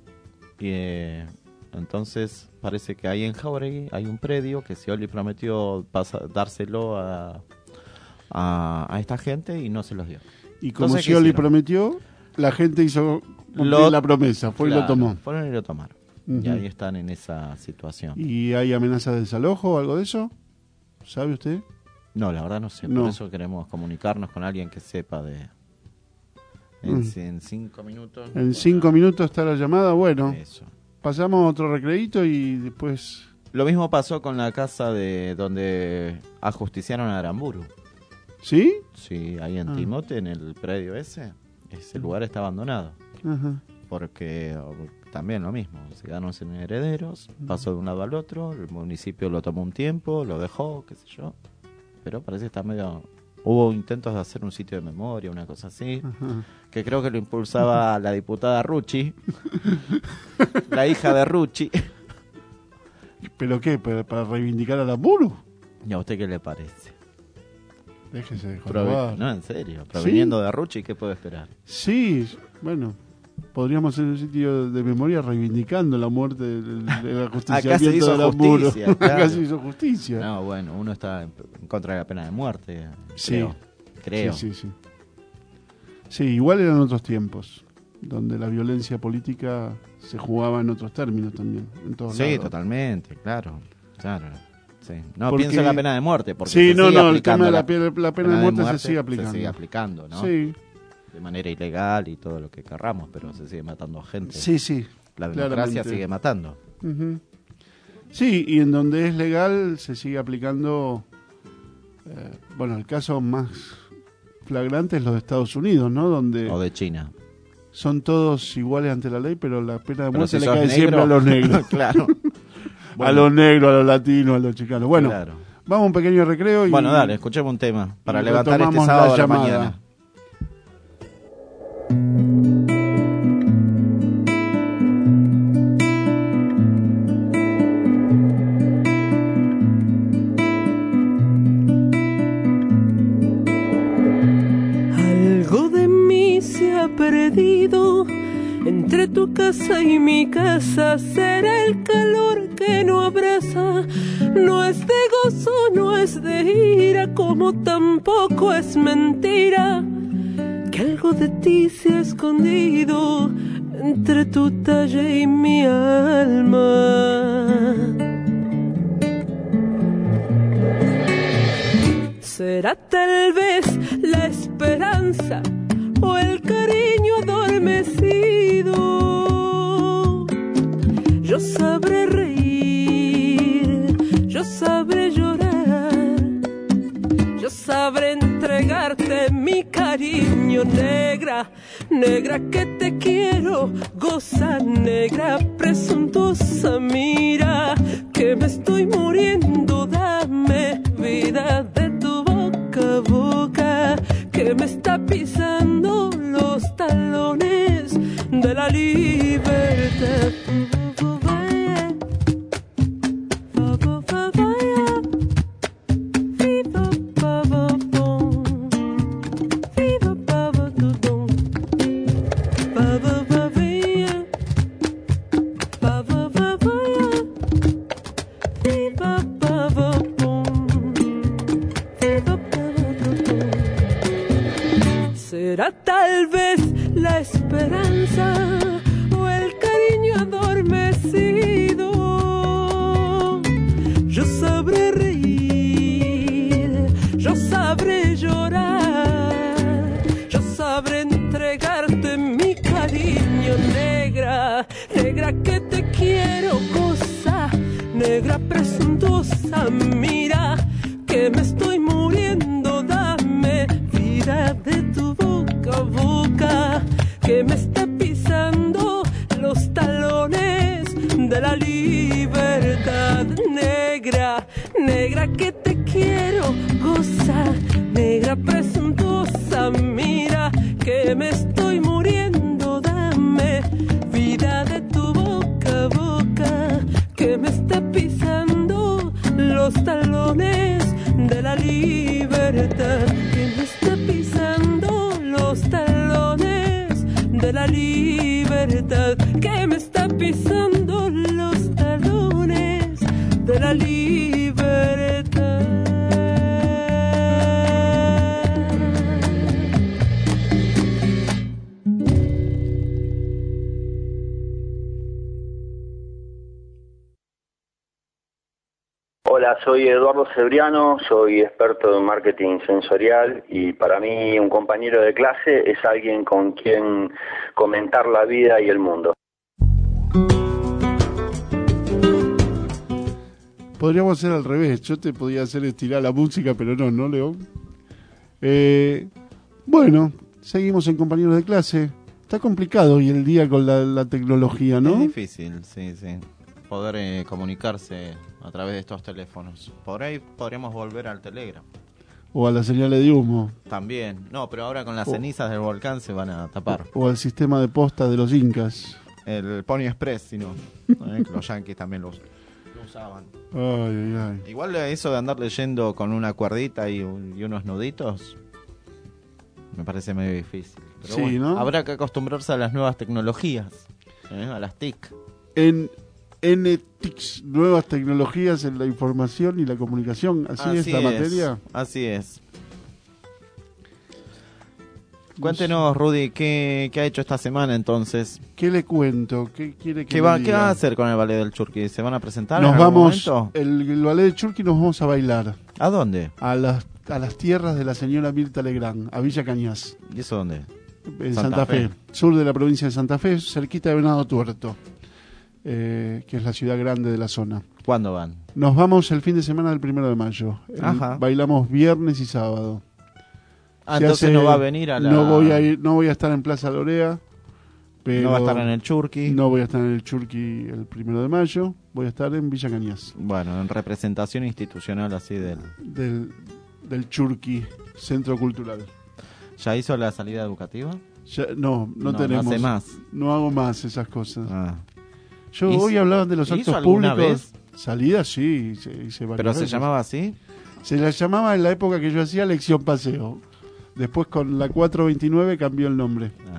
Entonces parece que ahí en Jáuregui hay un predio que Scioli prometió dárselo a esta gente y no se los dio. Y como Scioli prometió, la gente hizo la promesa, y lo tomó. Fueron y lo tomaron. Y ahí están en esa situación. ¿Y hay amenazas de desalojo o algo de eso? ¿Sabe usted? No, la verdad no sé. Por eso queremos comunicarnos con alguien que sepa de... En 5 minutos. En 5 minutos está la llamada. Bueno, eso. Pasamos otro recreíto y después... Lo mismo pasó con la casa de donde ajusticiaron a Aramburu. ¿Sí? Sí, ahí en Timote, en el predio ese lugar está abandonado. Ajá. Porque también lo mismo, se quedaron sin herederos, pasó de un lado al otro, el municipio lo tomó un tiempo, lo dejó, qué sé yo, pero parece que está medio... Hubo intentos de hacer un sitio de memoria, una cosa así, que creo que lo impulsaba la diputada Rucci, la hija de Rucci. ¿Pero qué? ¿Para reivindicar a Aramburu? ¿Y a usted qué le parece? Déjese de joder. No, en serio, proviniendo de Rucci, ¿qué puede esperar? Sí, bueno... Podríamos hacer un sitio de memoria reivindicando la muerte del ajusticiamiento de Aramburu. Acá se hizo justicia. No, bueno, uno está en contra de la pena de muerte. Sí. Creo. Sí, igual eran otros tiempos, donde la violencia política se jugaba en otros términos también. En todos lados. Totalmente, claro. Sí. No pienso en la pena de muerte, porque sí, el tema de la pena de muerte se sigue aplicando. Se sigue aplicando, ¿no? Sí. De manera ilegal y todo lo que querramos, pero se sigue matando a gente. Sí. La democracia sigue matando. Uh-huh. Sí, y en donde es legal se sigue aplicando. El caso más flagrante es los de Estados Unidos, ¿no? O de China. Son todos iguales ante la ley, pero la pena de muerte le cae siempre a los negros. Claro. A los negros, a los latinos, a los chicanos. Bueno, vamos a un pequeño recreo. Bueno, dale, escuchemos un tema para levantar este sábado a la mañana. y mi casa será el calor que no abraza. No es de gozo, no es de ira, como tampoco es mentira que algo de ti se ha escondido entre tu talle y mi alma. Será tal vez la esperanza o el cariño adormecido. Yo sabré reír, yo sabré llorar, yo sabré entregarte mi cariño. Negra, negra que te quiero, goza, negra presuntuosa, mira que me estoy muriendo, dame vida de tu boca a boca, que me está pisando los talones de la libertad. Será tal vez la esperanza o el cariño adormecido. Yo sabré reír, yo sabré llorar, yo sabré entregarte mi cariño. Negra, negra que te quiero, cosa, negra presuntuosa, mira que me estoy muriendo, dame vida de tu boca a boca, que me está pisando los talones de la libertad. Negra, negra que te quiero, goza, negra presuntuosa, mira que me estoy muriendo, dame vida de tu boca a boca, que me está pisando los talones de la libertad, que me está pisando los talones de la libertad, que me está pisando los talones de la libertad. Hola, soy Eduardo Cebriano, soy experto en marketing sensorial y para mí un compañero de clase es alguien con quien comentar la vida y el mundo. Podríamos hacer al revés, yo te podía hacer estirar la música, pero no, León. Bueno, seguimos en compañeros de clase. Está complicado hoy el día con la tecnología, ¿no? Es difícil, sí. Poder comunicarse a través de estos teléfonos. Por ahí podríamos volver al Telegram. O a las señales de humo. También. No, pero ahora con las cenizas del volcán se van a tapar. O al sistema de posta de los incas. El Pony Express, si no. Los yanquis también lo usaban. Ay. Igual eso de andar leyendo con una cuerdita y unos nuditos me parece medio difícil. Pero sí, bueno, ¿no? Habrá que acostumbrarse a las nuevas tecnologías, a las TIC. En NTICS, nuevas tecnologías en la información y la comunicación. ¿Así es la materia? Así es. Cuéntenos, Rudy, ¿qué ha hecho esta semana entonces? ¿Qué le cuento? ¿Qué quiere que ¿Qué le va diga? a hacer con el ballet del Churqui? ¿Se van a presentar Nos en algún vamos, momento? el ballet del Churqui nos vamos a bailar. ¿A dónde? A las tierras de la señora Mirta Legrand, a Villa Cañas. ¿Y eso dónde? En Santa Fe, sur de la provincia de Santa Fe, cerquita de Venado Tuerto, que es la ciudad grande de la zona. ¿Cuándo van? Nos vamos el fin de semana del 1 de mayo. Ajá. Bailamos viernes y sábado. Entonces no va a venir a la... No voy a estar en Plaza Lorea. Pero no va a estar en el Churqui. No voy a estar en el Churqui el 1 de mayo. Voy a estar en Villa Cañas. Bueno, en representación institucional así del Churqui, Centro Cultural. ¿Ya hizo la salida educativa? No tenemos. No hace más. No hago más esas cosas. Yo hoy hablaban de los actos públicos. Vez? Salida, sí, hice varias ¿Pero veces. se llamaba así? Se la llamaba en la época que yo hacía Lección Paseo. Después con la 429 cambió el nombre.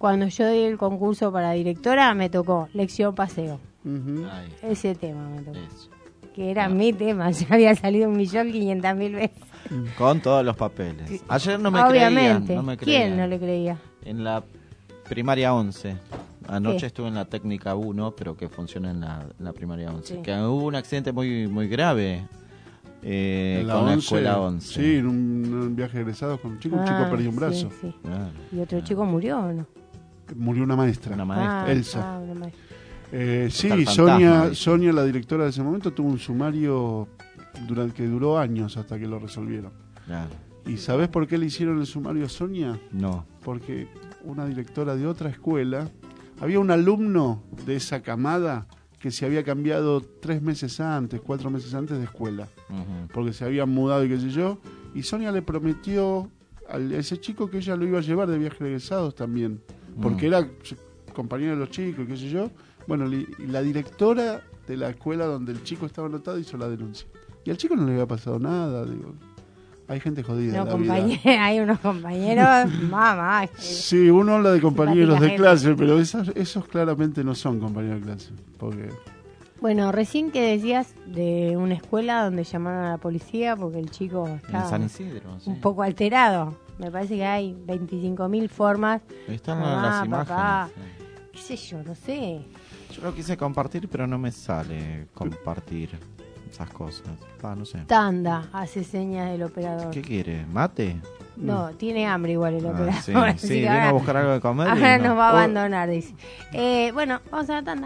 cuando yo di el concurso para directora, me tocó lección paseo. Ese tema me tocó. Eso. Que era mi tema, ya había salido 1.500.000 veces. Con todos los papeles. Ayer no me Obviamente. creían. ¿Quién no le creía? En la primaria 11. Anoche ¿Qué? estuve en la técnica 1, pero que funciona en la primaria 11. Sí. Que hubo un accidente muy, muy grave En con la escuela 11. Sí, en un viaje de egresados con un chico perdió un brazo. Sí. ¿Y otro chico murió o no? Murió una maestra. Elsa. Una maestra. Sí, el fantasma, Sonia, la directora de ese momento, tuvo un sumario que duró años hasta que lo resolvieron. Claro. ¿Y sabés por qué le hicieron el sumario a Sonia? No. Porque una directora de otra escuela, había un alumno de esa camada que se había cambiado 4 meses antes de escuela, porque se habían mudado y qué sé yo, y Sonia le prometió a ese chico que ella lo iba a llevar de viaje de egresados también, porque era compañero de los chicos y qué sé yo. Bueno, la directora de la escuela donde el chico estaba anotado hizo la denuncia. Y al chico no le había pasado nada, digo. Hay gente jodida en la vida. Hay unos compañeros, mamá. Sí, uno habla de compañeros de clase, pero esos claramente no son compañeros de clase. Porque... Bueno, recién que decías de una escuela donde llamaron a la policía porque el chico estaba en San Isidro, sí. un poco alterado. Me parece que hay 25.000 formas. Están las imágenes. Papá. ¿Qué sé yo? No sé. Yo lo quise compartir, pero no me sale compartir esas cosas. No sé. Tanda, hace señas el operador. ¿Qué quiere? ¿Mate? No, tiene hambre igual el operador. Sí, vino a buscar algo de comer. Ahora nos va a abandonar, dice. Bueno, vamos a la tanda.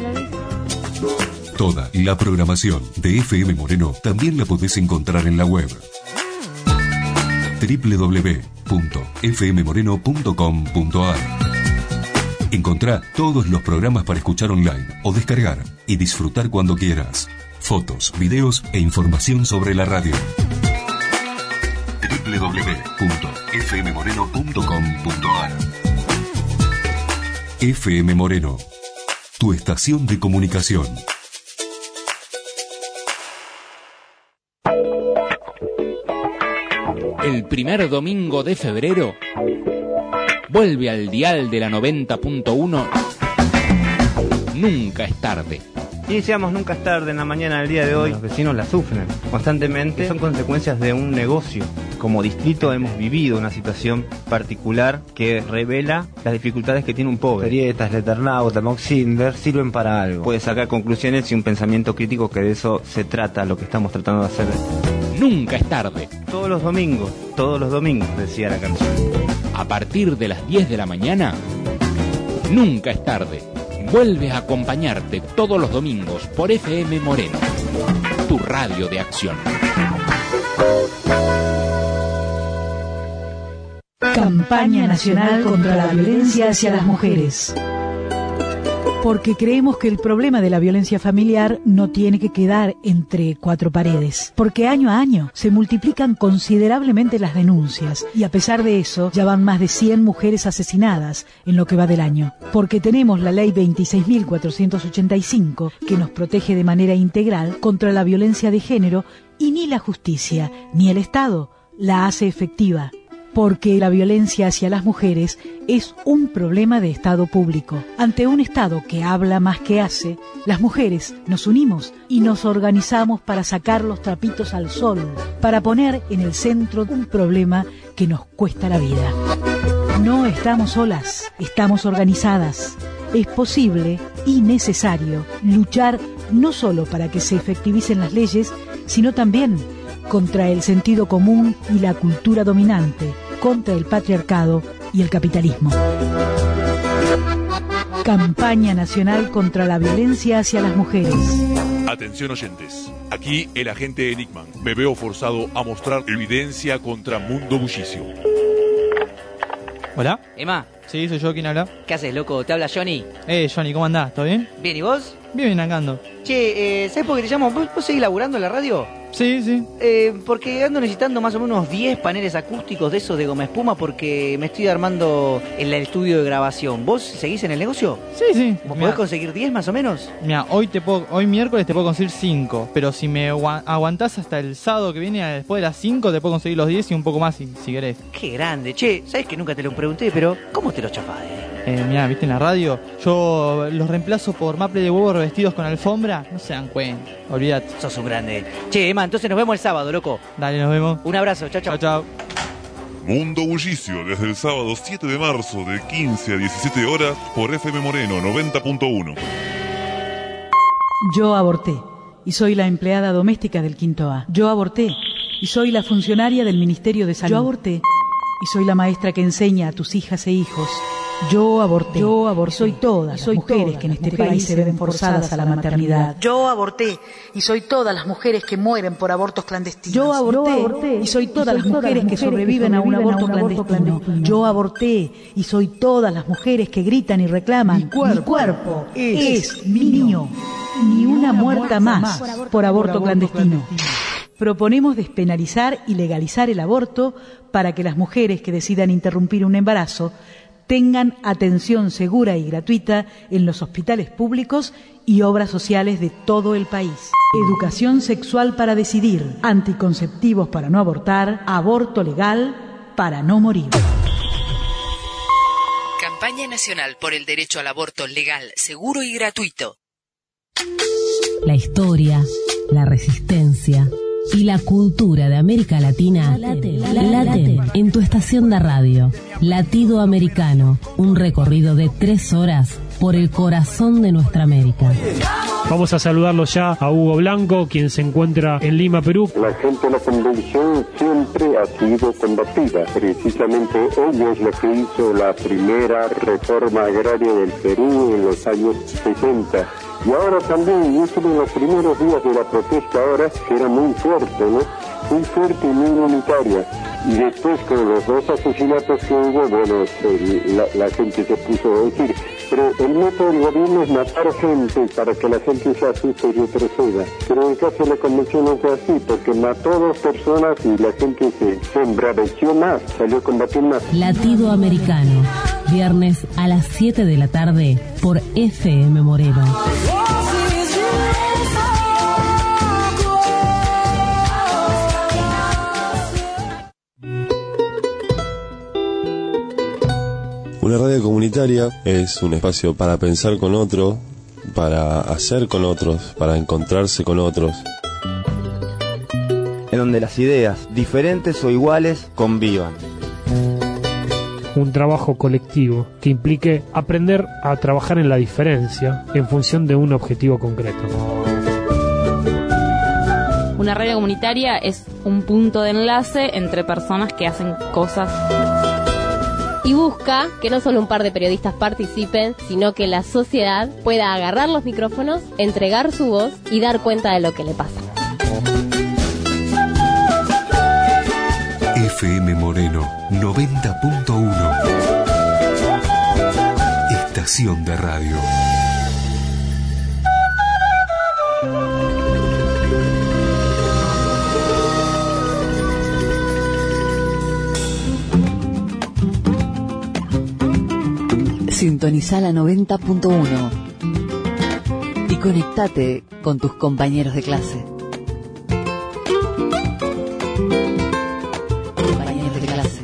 Toda la programación de FM Moreno también la podés encontrar en la web www.fmmoreno.com.ar. Encontrá todos los programas para escuchar online o descargar y disfrutar cuando quieras. Fotos, videos e información sobre la radio. www.fmmoreno.com.ar. FM Moreno, tu estación de comunicación. El primer domingo de febrero vuelve al dial de la 90.1 Nunca es tarde. Iniciamos Nunca es tarde en la mañana del día de hoy. Los vecinos la sufren constantemente. Son consecuencias de un negocio. Como distrito hemos vivido una situación particular que revela las dificultades que tiene un pobre. Grietas, Leternau, Tamoxinder sirven para algo. Puede sacar conclusiones y un pensamiento crítico, que de eso se trata lo que estamos tratando de hacer. Nunca es tarde. Todos los domingos, decía la canción. A partir de las 10 de la mañana, Nunca es tarde. Vuelve a acompañarte todos los domingos por FM Moreno, tu radio de acción. Campaña Nacional contra la Violencia hacia las Mujeres. Porque creemos que el problema de la violencia familiar no tiene que quedar entre 4 paredes. Porque año a año se multiplican considerablemente las denuncias y a pesar de eso ya van más de 100 mujeres asesinadas en lo que va del año. Porque tenemos la ley 26.485 que nos protege de manera integral contra la violencia de género y ni la justicia ni el Estado la hace efectiva. Porque la violencia hacia las mujeres es un problema de Estado público. Ante un Estado que habla más que hace, las mujeres nos unimos y nos organizamos para sacar los trapitos al sol, para poner en el centro un problema que nos cuesta la vida. No estamos solas, estamos organizadas. Es posible y necesario luchar no solo para que se efectivicen las leyes, sino también contra el sentido común y la cultura dominante, contra el patriarcado y el capitalismo. Campaña Nacional contra la Violencia hacia las Mujeres. Atención oyentes, aquí el agente Enigman. Me veo forzado a mostrar evidencia contra Mundo Bullicio. ¿Hola? Emma. Sí, soy yo. ¿Quién habla? ¿Qué haces, loco? Te habla Johnny. Johnny, ¿cómo andás? ¿Todo bien? Bien, ¿y vos? Bien, acá ando. Che, ¿sabes por qué te llamo? ¿Vos seguís laburando en la radio? Sí, sí. Porque ando necesitando más o menos unos 10 paneles acústicos de esos de goma espuma porque me estoy armando el estudio de grabación. ¿Vos seguís en el negocio? Sí, sí. ¿Vos podés conseguir 10 más o menos? Mira, hoy miércoles te puedo conseguir 5, pero si me aguantás hasta el sábado que viene después de las 5 te puedo conseguir los 10 y un poco más si querés. Qué grande. Che, ¿sabés que nunca te lo pregunté, pero cómo te lo chafás, Mirá, ¿viste en la radio? Yo los reemplazo por maple de huevo revestidos con alfombra. No se dan cuenta, olvídate. Sos un grande. Che, Emma, entonces nos vemos el sábado, loco. Dale, nos vemos. Un abrazo, chao, chao. Chao, chao. Mundo Bullicio, desde el sábado 7 de marzo de 15 a 17 horas por FM Moreno 90.1. Yo aborté y soy la empleada doméstica del Quinto A. Yo aborté y soy la funcionaria del Ministerio de Salud. Yo aborté y soy la maestra que enseña a tus hijas e hijos. Yo aborté. Yo aborté. Soy todas las mujeres que en este país se ven forzadas a la maternidad. Yo aborté y soy todas las mujeres que mueren por abortos clandestinos. Yo aborté y soy todas las mujeres que sobreviven a un aborto clandestino. Yo aborté y soy todas las mujeres que gritan y reclaman: mi cuerpo es mío. Ni una muerta más por aborto clandestino. Proponemos despenalizar y legalizar el aborto para que las mujeres que decidan interrumpir un embarazo tengan atención segura y gratuita en los hospitales públicos y obras sociales de todo el país. Educación sexual para decidir, anticonceptivos para no abortar, aborto legal para no morir. Campaña Nacional por el Derecho al Aborto Legal, Seguro y Gratuito. La historia, la resistencia y la cultura de América Latina laten en tu estación de radio. Latido Americano, un recorrido de 3 horas por el corazón de nuestra América. Vamos a saludarlo ya a Hugo Blanco, quien se encuentra en Lima, Perú. La gente de la convención siempre ha sido combativa. Precisamente ello es lo que hizo la primera reforma agraria del Perú en los años 60. Y ahora también, y eso en los primeros días de la protesta ahora, que era muy fuerte, ¿no? Muy fuerte y muy unitaria. Y después con los 2 asesinatos que hubo, bueno, la gente se puso a decir, pero el método del gobierno es matar gente para que la gente se asuste y retroceda. Pero en el caso de la convención no fue así, porque mató a 2 personas y la gente se embraveció más, salió a combatir más. Latido Americano, viernes a las 7 de la tarde por FM Moreno. Una radio comunitaria es un espacio para pensar con otro, para hacer con otros, para encontrarse con otros. En donde las ideas, diferentes o iguales, convivan. Un trabajo colectivo que implique aprender a trabajar en la diferencia en función de un objetivo concreto. Una radio comunitaria es un punto de enlace entre personas que hacen cosas. Y busca que no solo un par de periodistas participen, sino que la sociedad pueda agarrar los micrófonos, entregar su voz y dar cuenta de lo que le pasa. FM Moreno 90.1. Estación de radio. Sintoniza la 90.1 y conectate con tus compañeros de clase. Compañeros de clase.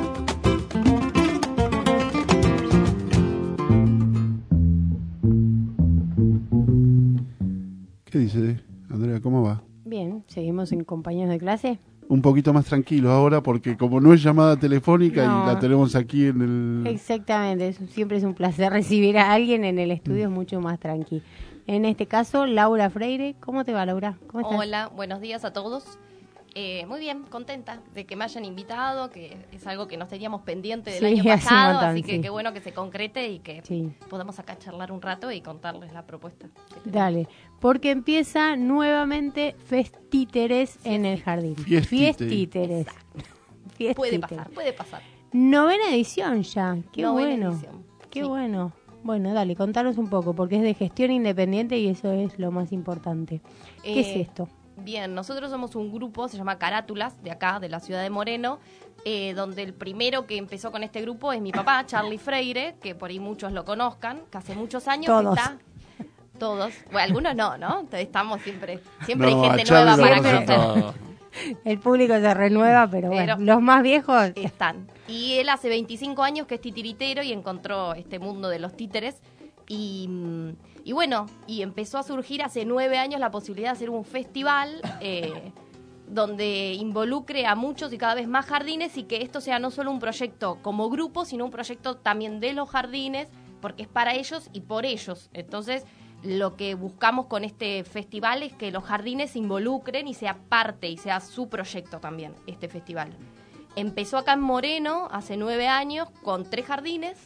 ¿Qué dice, Andrea? ¿Cómo va? Bien, seguimos en compañeros de clase. Un poquito más tranquilo ahora porque como no es llamada telefónica y la tenemos aquí en el... Exactamente, siempre es un placer recibir a alguien en el estudio, es mucho más tranqui. En este caso, Laura Freire. ¿Cómo te va, Laura? ¿Cómo estás? Hola, buenos días a todos. Muy bien, contenta de que me hayan invitado, que es algo que nos teníamos pendiente del año pasado, así que qué bueno que se concrete y que podamos acá charlar un rato y contarles la propuesta. Dale, porque empieza nuevamente Festíteres en el jardín. Fiestíteres. Puede pasar. 9ª edición ya, qué 9ª bueno. edición. Qué bueno. Bueno, dale, contanos un poco, porque es de gestión independiente y eso es lo más importante. ¿Qué es esto? Bien, nosotros somos un grupo, se llama Carátulas, de acá, de la ciudad de Moreno, donde el primero que empezó con este grupo es mi papá, Charlie Freire, que por ahí muchos lo conozcan, que hace muchos años está... Todos. Bueno, algunos no, ¿no? Estamos siempre hay gente nueva para conocer. El público se renueva, pero bueno, los más viejos están. Y él hace 25 años que es titiritero y encontró este mundo de los títeres. Y bueno, y empezó a surgir hace 9 años la posibilidad de hacer un festival donde involucre a muchos y cada vez más jardines, y que esto sea no solo un proyecto como grupo, sino un proyecto también de los jardines, porque es para ellos y por ellos. Entonces, lo que buscamos con este festival es que los jardines se involucren y sea parte y sea su proyecto también, este festival. Empezó acá en Moreno hace 9 años con 3 jardines,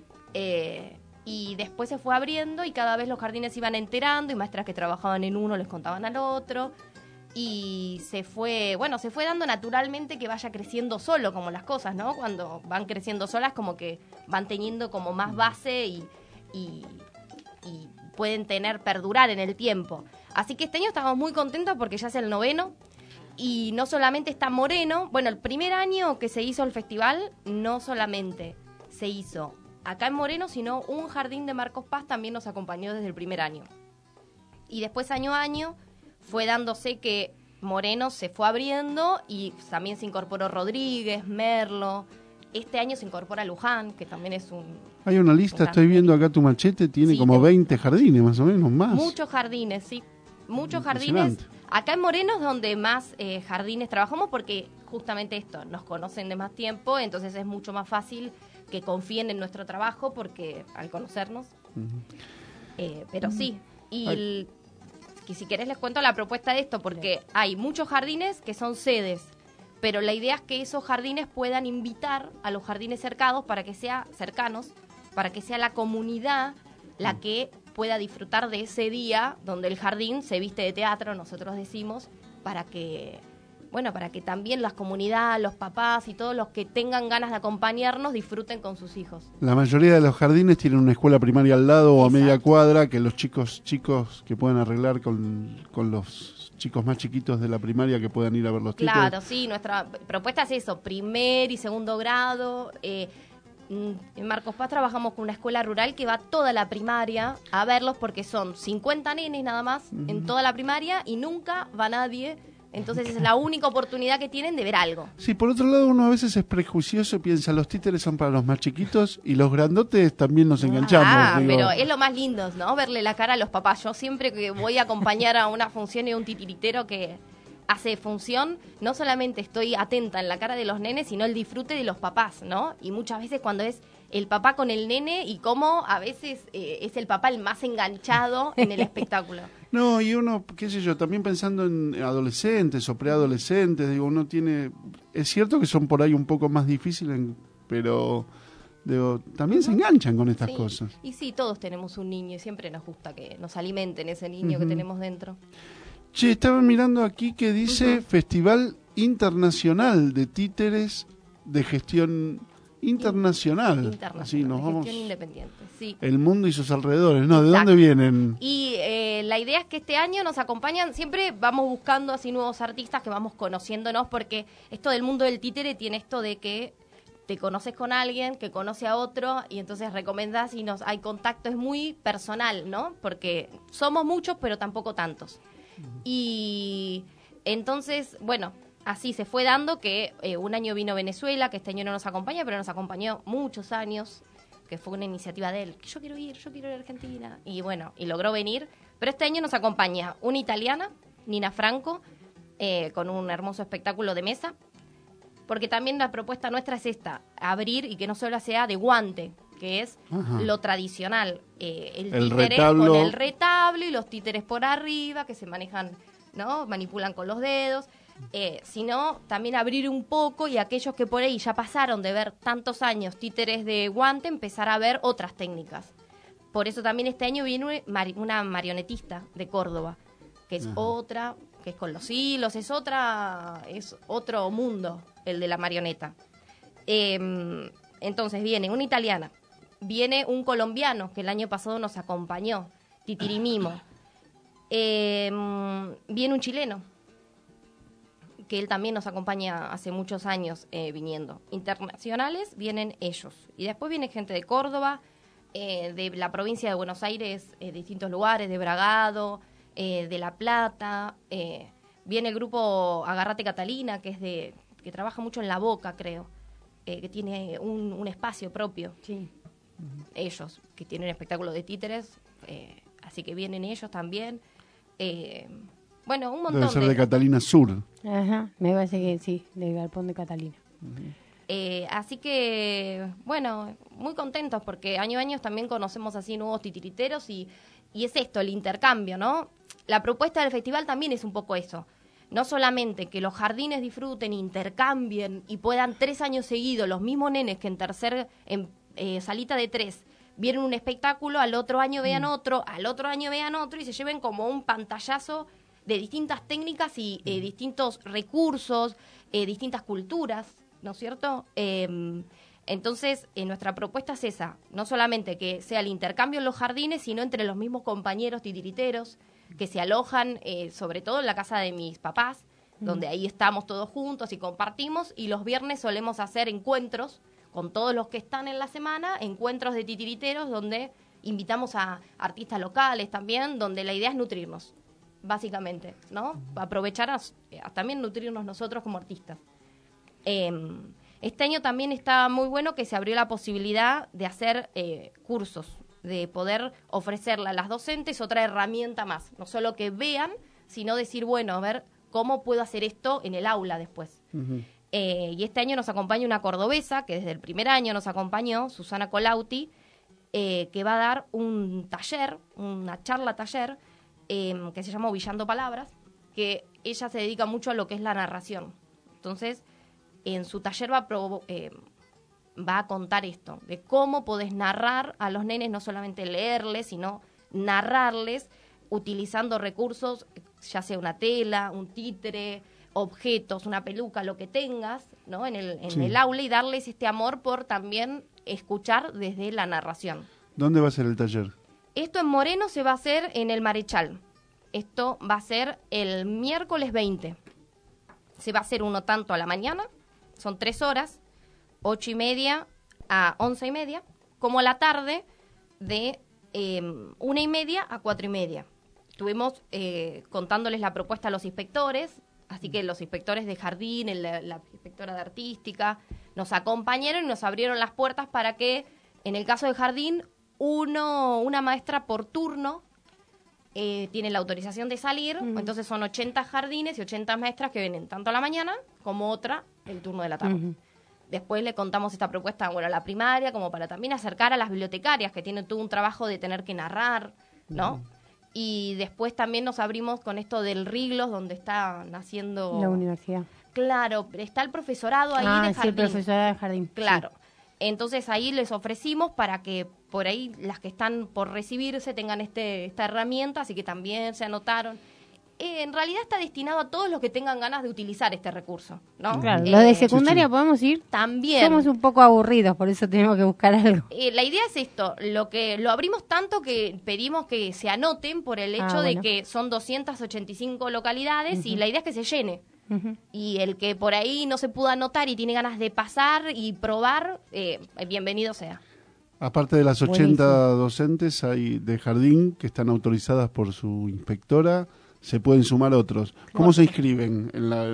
y después se fue abriendo y cada vez los jardines se iban enterando y maestras que trabajaban en uno les contaban al otro. Y se fue dando naturalmente que vaya creciendo solo, como las cosas, ¿no? Cuando van creciendo solas, como que van teniendo como más base y pueden perdurar en el tiempo. Así que este año estamos muy contentos porque ya es el 9º, y no solamente está Moreno. Bueno, el primer año que se hizo el festival, no solamente se hizo acá en Moreno, sino un jardín de Marcos Paz también nos acompañó desde el primer año. Y después, año a año, fue dándose que Moreno se fue abriendo y también se incorporó Rodríguez, Merlo. Este año se incorpora Luján, que también es un... Hay una lista, estoy viendo acá tu machete, tiene como 20 jardines, más o menos, más. Muchos jardines, sí. Muchos jardines. Acá en Moreno es donde más jardines trabajamos, porque justamente esto, nos conocen de más tiempo, entonces es mucho más fácil que confíen en nuestro trabajo, porque al conocernos. Pero sí, y... que si querés les cuento la propuesta de esto, porque hay muchos jardines que son sedes, pero la idea es que esos jardines puedan invitar a los jardines cercanos para que sea la comunidad la que pueda disfrutar de ese día donde el jardín se viste de teatro, nosotros decimos, para que también las comunidades, los papás y todos los que tengan ganas de acompañarnos disfruten con sus hijos. La mayoría de los jardines tienen una escuela primaria al lado o a media cuadra, que los chicos que puedan arreglar con los chicos más chiquitos de la primaria que puedan ir a ver los títeres. Claro, sí, nuestra propuesta es eso, 1er y 2º grado. En Marcos Paz trabajamos con una escuela rural que va toda la primaria a verlos, porque son 50 nenes nada más en toda la primaria y nunca va nadie. Entonces es la única oportunidad que tienen de ver algo. Sí, por otro lado uno a veces es prejuicioso y piensa, los títeres son para los más chiquitos y los grandotes también nos enganchamos. Pero es lo más lindo, ¿no? Verle la cara a los papás. Yo siempre que voy a acompañar a una función y un titiritero que hace función, no solamente estoy atenta en la cara de los nenes, sino el disfrute de los papás, ¿no? Y muchas veces cuando es el papá con el nene y cómo a veces es el papá el más enganchado en el espectáculo. No, y uno, qué sé yo, también pensando en adolescentes o preadolescentes, digo, uno tiene... Es cierto que son por ahí un poco más difíciles, pero también se enganchan con estas cosas. Y sí, todos tenemos un niño y siempre nos gusta que nos alimenten ese niño que tenemos dentro. Che, estaba mirando aquí que dice Festival Internacional de Títeres de Gestión Internacional. Así nos vamos. Gestión independiente, sí. El mundo y sus alrededores, ¿no? ¿De dónde vienen? Y la idea es que este año nos acompañan, siempre vamos buscando así nuevos artistas que vamos conociéndonos, porque esto del mundo del títere tiene esto de que te conoces con alguien que conoce a otro y entonces recomendás y hay contacto, es muy personal, ¿no? Porque somos muchos, pero tampoco tantos. Y entonces, bueno, así se fue dando que un año vino Venezuela, que este año no nos acompaña, pero nos acompañó muchos años, que fue una iniciativa de él, que yo quiero ir a Argentina, y bueno, y logró venir. Pero este año nos acompaña una italiana, Nina Franco, con un hermoso espectáculo de mesa, porque también la propuesta nuestra es esta, abrir y que no solo sea de guante, que es lo tradicional, el títere con el retablo y los títeres por arriba, que se manejan, ¿no? Manipulan con los dedos, sino también abrir un poco y aquellos que por ahí ya pasaron de ver tantos años títeres de guante, empezar a ver otras técnicas. Por eso también este año viene una marionetista de Córdoba, que es otra, que es con los hilos, es otro mundo el de la marioneta. Entonces viene una italiana, viene un colombiano que el año pasado nos acompañó, Titirimimo, viene un chileno, que él también nos acompaña hace muchos años viniendo. Internacionales vienen ellos. Y después viene gente de Córdoba, de la provincia de Buenos Aires, de distintos lugares, de Bragado, de La Plata, Viene el grupo Agarrate Catalina, que trabaja mucho en La Boca, creo, que tiene un espacio propio. Sí. Ellos, que tienen espectáculo de títeres, así que vienen ellos también. Bueno, un montón. Debe ser de Catalina Sur. Ajá, me parece que sí, de Galpón de Catalina. Así que, bueno, muy contentos porque año a año también conocemos así nuevos titiriteros y es esto, el intercambio, ¿no? La propuesta del festival también es un poco eso. No solamente que los jardines disfruten, intercambien y puedan 3 años seguidos los mismos nenes que en salita de 3 vieron un espectáculo, al otro año vean otro, al otro año vean otro y se lleven como un pantallazo de distintas técnicas y distintos recursos, distintas culturas, ¿no es cierto? Entonces, nuestra propuesta es esa, no solamente que sea el intercambio en los jardines, sino entre los mismos compañeros titiriteros que se alojan, sobre todo en la casa de mis papás, donde ahí estamos todos juntos y compartimos, y los viernes solemos hacer encuentros con todos los que están en la semana, encuentros de titiriteros donde invitamos a artistas locales también, donde la idea es nutrirnos, básicamente, ¿no? Aprovechar a también nutrirnos nosotros como artistas. Este año también está muy bueno que se abrió la posibilidad de hacer cursos, de poder ofrecerle a las docentes otra herramienta más, no solo que vean, sino decir, bueno, a ver, ¿cómo puedo hacer esto en el aula después? Y este año nos acompaña una cordobesa, que desde el primer año nos acompañó, Susana Colauti, que va a dar un taller, una charla-taller, que se llama Ovillando Palabras, que ella se dedica mucho a lo que es la narración. Entonces, en su taller va a contar esto, de cómo podés narrar a los nenes, no solamente leerles, sino narrarles utilizando recursos, ya sea una tela, un títere, objetos, una peluca, lo que tengas, ¿no? en el aula, y darles este amor por también escuchar desde la narración. ¿Dónde va a ser el taller? Esto en Moreno se va a hacer en el Marechal. Esto va a ser el miércoles 20. Se va a hacer uno tanto a la mañana, son 3 horas, 8:30 a 11:30, como a la tarde de 1:30 a 4:30. Estuvimos contándoles la propuesta a los inspectores, así que los inspectores de jardín, la inspectora de artística, nos acompañaron y nos abrieron las puertas para que, en el caso de jardín, una maestra por turno tiene la autorización de salir, entonces son 80 jardines y 80 maestras que vienen tanto a la mañana como otra el turno de la tarde. Después le contamos esta propuesta, bueno, a la primaria, como para también acercar a las bibliotecarias, que tienen todo un trabajo de tener que narrar, ¿no? Y después también nos abrimos con esto del Riglos, donde está naciendo... La universidad. Claro, está el profesorado ahí de jardín. Sí, el profesorado de jardín. Claro. Sí. Entonces ahí les ofrecimos para que por ahí las que están por recibirse tengan esta herramienta, así que también se anotaron. En realidad está destinado a todos los que tengan ganas de utilizar este recurso, ¿no? Claro, los de secundaria podemos ir. También. Somos un poco aburridos, por eso tenemos que buscar algo. La idea es esto, lo abrimos tanto que pedimos que se anoten por el hecho de que son 285 localidades y la idea es que se llene. Y el que por ahí no se pudo anotar y tiene ganas de pasar y probar, bienvenido sea. Aparte de las 80 docentes hay de jardín que están autorizadas por su inspectora, se pueden sumar otros. ¿Cómo se inscriben en la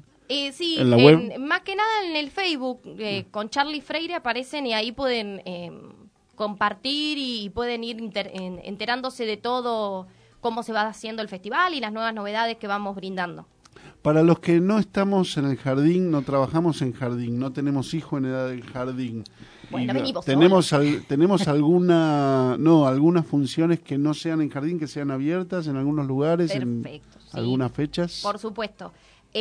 web? Más que nada en el Facebook, con Charlie Freire aparecen y ahí pueden compartir y pueden ir enterándose de todo, cómo se va haciendo el festival y las nuevas novedades que vamos brindando. Para los que no estamos en el jardín, no trabajamos en jardín, no tenemos hijo en edad del jardín. Bueno, venimos tenemos algunas funciones que no sean en jardín, que sean abiertas en algunos lugares, perfecto, en algunas fechas. Por supuesto.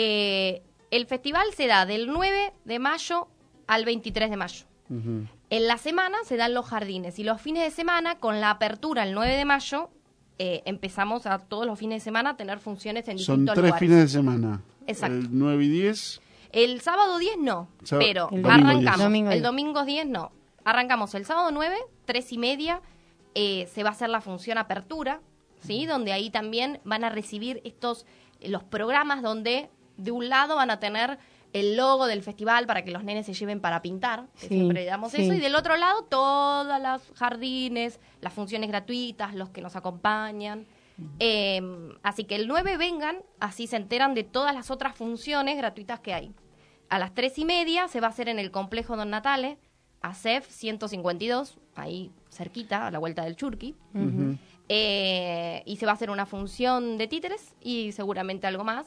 El festival se da del 9 de mayo al 23 de mayo. En la semana se dan los jardines y los fines de semana, con la apertura el 9 de mayo, empezamos a todos los fines de semana a tener funciones en distintos lugares. Son 3 fines de semana. Exacto. El 9 y 10. El sábado 10 no, pero arrancamos. El domingo 10 no. Arrancamos el sábado 9, 3:30, se va a hacer la función apertura, ¿sí? Donde ahí también van a recibir los programas donde de un lado van a tener el logo del festival para que los nenes se lleven para pintar, que siempre damos eso, y del otro lado todas las jardines, las funciones gratuitas, los que nos acompañan. Así que el 9 vengan, así se enteran de todas las otras funciones gratuitas que hay. A las 3:30 se va a hacer en el complejo Don Natale, ACEF 152, ahí cerquita, a la vuelta del Churqui. Y se va a hacer una función de títeres y seguramente algo más.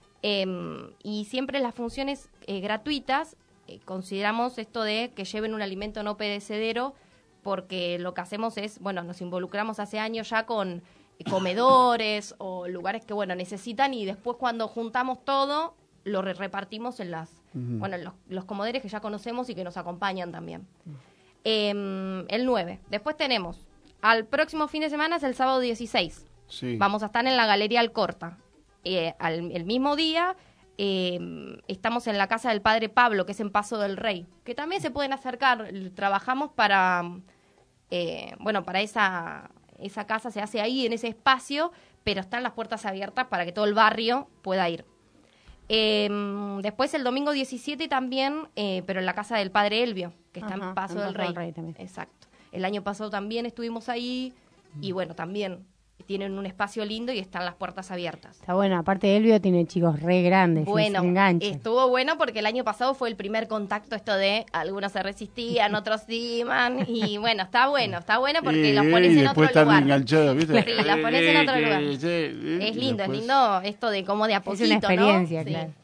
Y siempre las funciones gratuitas, consideramos esto de que lleven un alimento no perecedero, porque lo que hacemos es, bueno, nos involucramos hace años ya con comedores o lugares que, bueno, necesitan, y después cuando juntamos todo, lo repartimos en bueno, en los comedores que ya conocemos y que nos acompañan también. El 9. Después tenemos, al próximo fin de semana es el sábado 16. Sí. Vamos a estar en la Galería Alcorta. El mismo día estamos en la casa del Padre Pablo, que es en Paso del Rey, que también se pueden acercar. Trabajamos para, para esa casa, se hace ahí, en ese espacio, pero están las puertas abiertas para que todo el barrio pueda ir. Después el domingo 17 también, pero en la casa del Padre Elvio, que está en Paso del Rey. Exacto. El año pasado también estuvimos ahí y bueno, también tienen un espacio lindo y están las puertas abiertas. Está bueno, aparte de Elvio tiene chicos re grandes. Bueno, estuvo bueno porque el año pasado fue el primer contacto, esto de algunos se resistían, otros iban, y bueno, está bueno porque los pones en otro lugar. ¿Viste? Sí, los pones en otro lugar. Es lindo esto de como de a poquito, es una experiencia, ¿no? claro.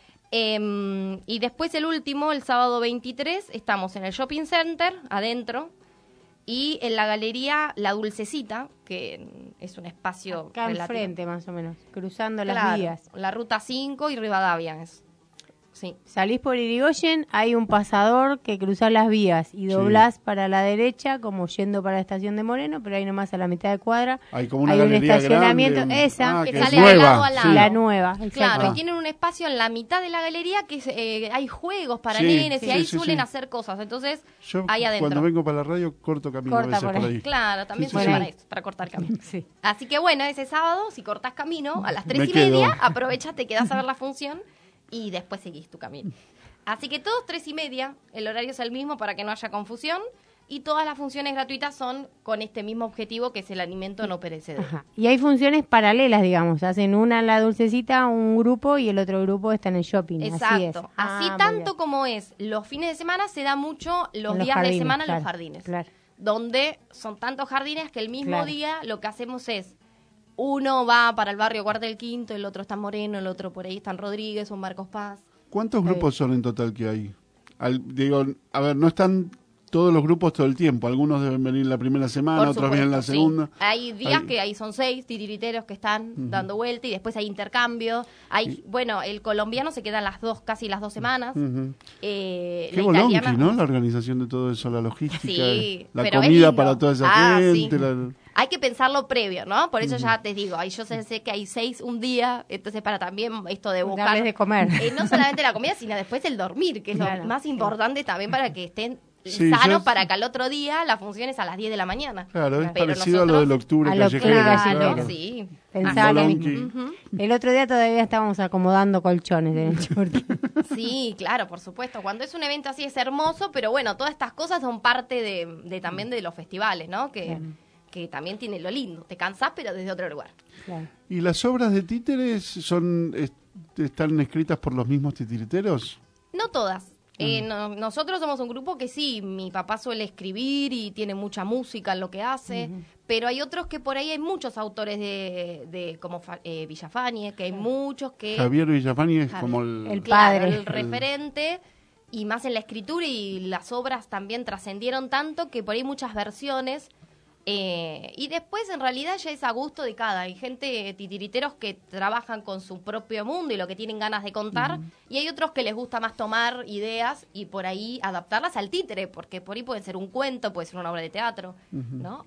Sí. Y después el último, el sábado 23, estamos en el Shopping Center, adentro, y en la galería La Dulcecita, que es un espacio acá enfrente, más o menos, cruzando las vías. La Ruta 5 y Rivadavia es. Sí. Salís por Irigoyen, hay un pasador que cruza las vías y doblás para la derecha, como yendo para la estación de Moreno, pero ahí nomás a la mitad de cuadra hay como una un estacionamiento, grande, esa que que sale nueva, de lado a lado. la nueva. Claro, y tienen un espacio en la mitad de la galería que hay juegos para nenes y ahí suelen hacer cosas, entonces yo ahí adentro. Cuando vengo para la radio corto camino a veces por ahí. Claro, también suele para eso, para cortar camino. Así que bueno, ese sábado, si cortás camino, a las 3:30, aprovechás, te quedás a ver la función y después seguís tu camino. Así que todos 3:30, el horario es el mismo para que no haya confusión, y todas las funciones gratuitas son con este mismo objetivo, que es el alimento no perecedero. Ajá. Y hay funciones paralelas, digamos, hacen una en La Dulcecita, un grupo, y el otro grupo está en el shopping. Exacto. Así tanto como es los fines de semana, se da mucho los días de semana en los jardines, donde son tantos jardines que el mismo día lo que hacemos es, uno va para el barrio Cuartel Quinto, el otro está en Moreno, el otro por ahí está en Rodríguez o en Marcos Paz. ¿Cuántos grupos son en total que hay? No están todos los grupos todo el tiempo. Algunos deben venir la primera semana, otros vienen la segunda. Sí. Hay días que ahí son 6 titiriteros que están dando vuelta y después hay intercambio. El colombiano se queda casi las 2 semanas. Qué bolonqui, ¿no? La organización de todo eso, la logística, la pero comida para toda esa gente. Sí. Hay que pensarlo previo, ¿no? Por eso ya te digo, yo sé que hay 6 un día, entonces para también esto de buscar... Darles de comer. No solamente la comida, sino después el dormir, que es lo más importante también para que estén sanos, para que al otro día la función es a las 10 de la mañana. Claro, es parecido a lo del octubre callejero. Sí. El otro día todavía estábamos acomodando colchones en el Churqui. Sí, claro, por supuesto. Cuando es un evento así es hermoso, pero bueno, todas estas cosas son parte de también de los festivales, ¿no? Que también tiene lo lindo. Te cansás, pero desde otro lugar. Claro. ¿Y las obras de títeres están escritas por los mismos titiriteros? No todas. Nosotros somos un grupo que sí, mi papá suele escribir y tiene mucha música en lo que hace, pero hay otros que por ahí hay muchos autores de como Villafañe, que hay muchos que... Javier Villafañe es como el padre, el referente, y más en la escritura, y las obras también trascendieron tanto que por ahí muchas versiones... y después en realidad ya es a gusto de cada. Hay gente, titiriteros, que trabajan con su propio mundo y lo que tienen ganas de contar, y hay otros que les gusta más tomar ideas y por ahí adaptarlas al títere, porque por ahí puede ser un cuento, puede ser una obra de teatro, ¿no?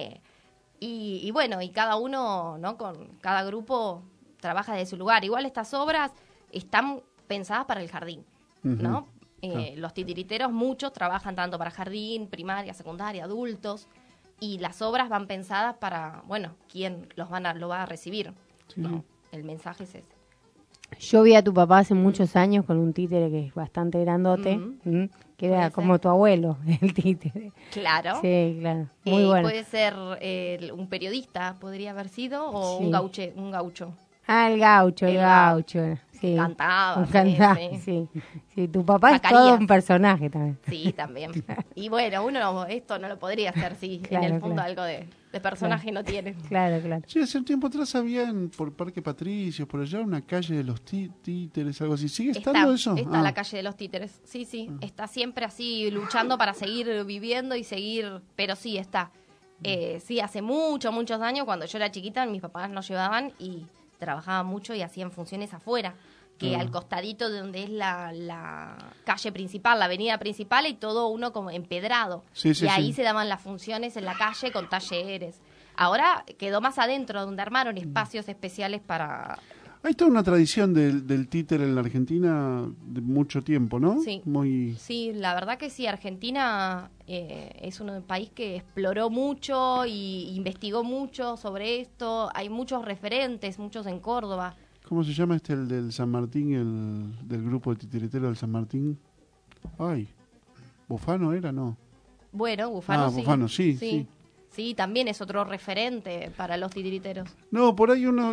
Y bueno, y cada uno, ¿no? Con cada grupo trabaja desde su lugar. Igual estas obras están pensadas para el jardín, ¿no? Los titiriteros, muchos trabajan tanto para jardín, primaria, secundaria, adultos, y las obras van pensadas para, bueno, quién lo va a recibir. Sí. ¿No? El mensaje es ese. Yo vi a tu papá hace muchos años con un títere que es bastante grandote, que era como tu abuelo, el títere. Claro. Sí, claro. Muy bueno. Puede ser un periodista, podría haber sido, o un gaucho. Ah, el gaucho. Sí. Cantaba. Sí. Tu papá es todo un personaje también. Sí, también. Y bueno, uno esto no lo podría hacer si en el fondo algo de personaje no tiene. Claro. Sí, hace un tiempo atrás había por Parque Patricios, por allá, una calle de los títeres, algo así. ¿Sigue estando eso? Está la calle de los títeres. Sí. Está siempre así luchando para seguir viviendo y seguir, pero sí está. Sí, hace muchos años, cuando yo era chiquita, mis papás nos llevaban y trabajaban mucho y hacían funciones afuera, que al costadito de donde es la calle principal, la avenida principal, y todo uno como empedrado. Y ahí se daban las funciones en la calle con talleres. Ahora quedó más adentro, donde armaron espacios especiales para... Hay toda una tradición del títere en la Argentina de mucho tiempo, ¿no? Sí, sí, la verdad que sí. Argentina es un país que exploró mucho y investigó mucho sobre esto. Hay muchos referentes, muchos en Córdoba. ¿Cómo se llama el del San Martín, del grupo de titireteros del San Martín? Ay, ¿Bufano era, no? Bueno, Bufano sí. Bufano, sí. Sí, también es otro referente para los titiriteros. No, por ahí uno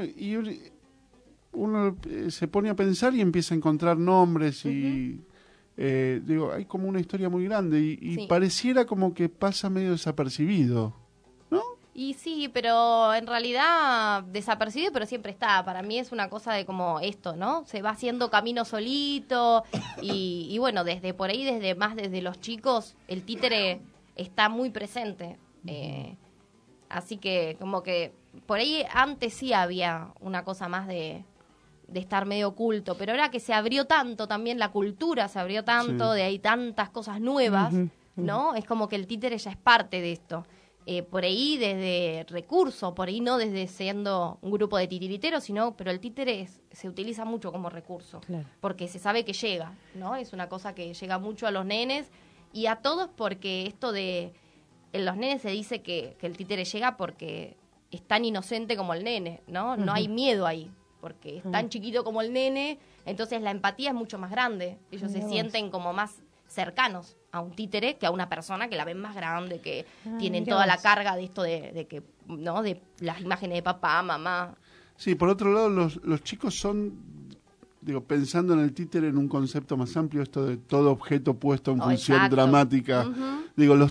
se pone a pensar y empieza a encontrar nombres y hay como una historia muy grande y pareciera como que pasa medio desapercibido, ¿no? Y sí, pero en realidad desapercibido, pero siempre está. Para mí es una cosa de como esto, ¿no? Se va haciendo camino solito y bueno, desde por ahí, desde los chicos, el títere está muy presente. Así que como que por ahí antes sí había una cosa más de estar medio oculto, pero ahora que se abrió tanto también, la cultura se abrió tanto, de ahí tantas cosas nuevas, ¿no? Es como que el títere ya es parte de esto. Por ahí desde recurso, por ahí no desde siendo un grupo de titiriteros, pero el títere se utiliza mucho como recurso, porque se sabe que llega, ¿no? Es una cosa que llega mucho a los nenes y a todos, porque esto de... En los nenes se dice que el títere llega porque es tan inocente como el nene, ¿no? No hay miedo ahí, porque es tan chiquito como el nene, entonces la empatía es mucho más grande. Ellos se sienten como más cercanos a un títere que a una persona que la ven más grande, que tienen toda la carga de esto de que, ¿no? De las imágenes de papá, mamá. Sí, por otro lado, los chicos son, pensando en el títere en un concepto más amplio, esto de todo objeto puesto en función dramática. Los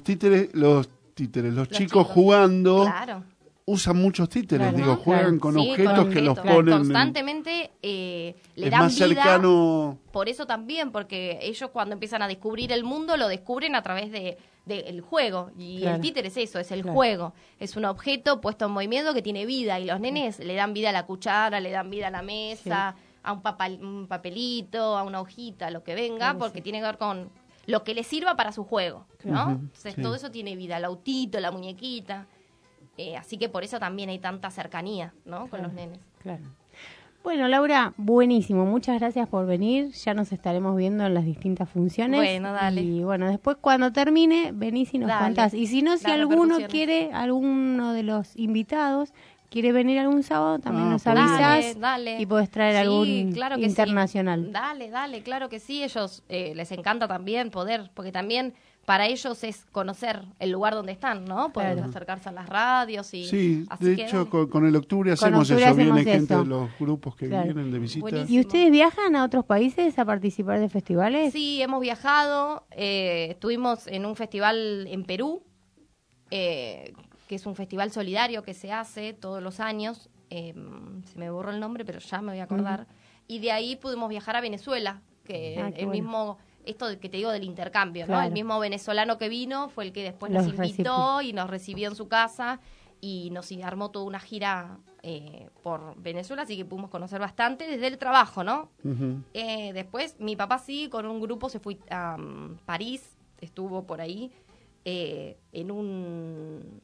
chicos jugando... Claro. Usan muchos títeres, juegan con objetos que los ponen... Constantemente le dan más vida, cercano... Por eso también, porque ellos cuando empiezan a descubrir el mundo, lo descubren a través del juego. Y el títere es eso, es el juego. Es un objeto puesto en movimiento que tiene vida. Y los nenes le dan vida a la cuchara, le dan vida a la mesa, a un papelito, a una hojita, lo que venga, porque tiene que ver con lo que le sirva para su juego, ¿no? Entonces todo eso tiene vida, el autito, la muñequita... así que por eso también hay tanta cercanía, ¿no? Con los nenes. Claro. Bueno, Laura, buenísimo. Muchas gracias por venir. Ya nos estaremos viendo en las distintas funciones. Bueno, dale. Y bueno, después cuando termine, venís y nos contás. Y si no, si alguno de los invitados quiere venir algún sábado, también nos avisas. Dale. Y podés traer algún internacional. Sí. Dale, claro que sí. Ellos les encanta también poder, porque también... Para ellos es conocer el lugar donde están, ¿no? Poder acercarse a las radios y... Sí, de hecho, con el octubre hacemos eso. Viene gente de los grupos que vienen de visita. Buenísimo. ¿Y ustedes viajan a otros países a participar de festivales? Sí, hemos viajado. Estuvimos en un festival en Perú, que es un festival solidario que se hace todos los años. Se me borró el nombre, pero ya me voy a acordar. Y de ahí pudimos viajar a Venezuela, que mismo... Esto que te digo del intercambio, ¿no? El mismo venezolano que vino fue el que después nos invitó y nos recibió en su casa y nos armó toda una gira por Venezuela, así que pudimos conocer bastante desde el trabajo, ¿no? Después mi papá sí, con un grupo se fue a París, estuvo por ahí en un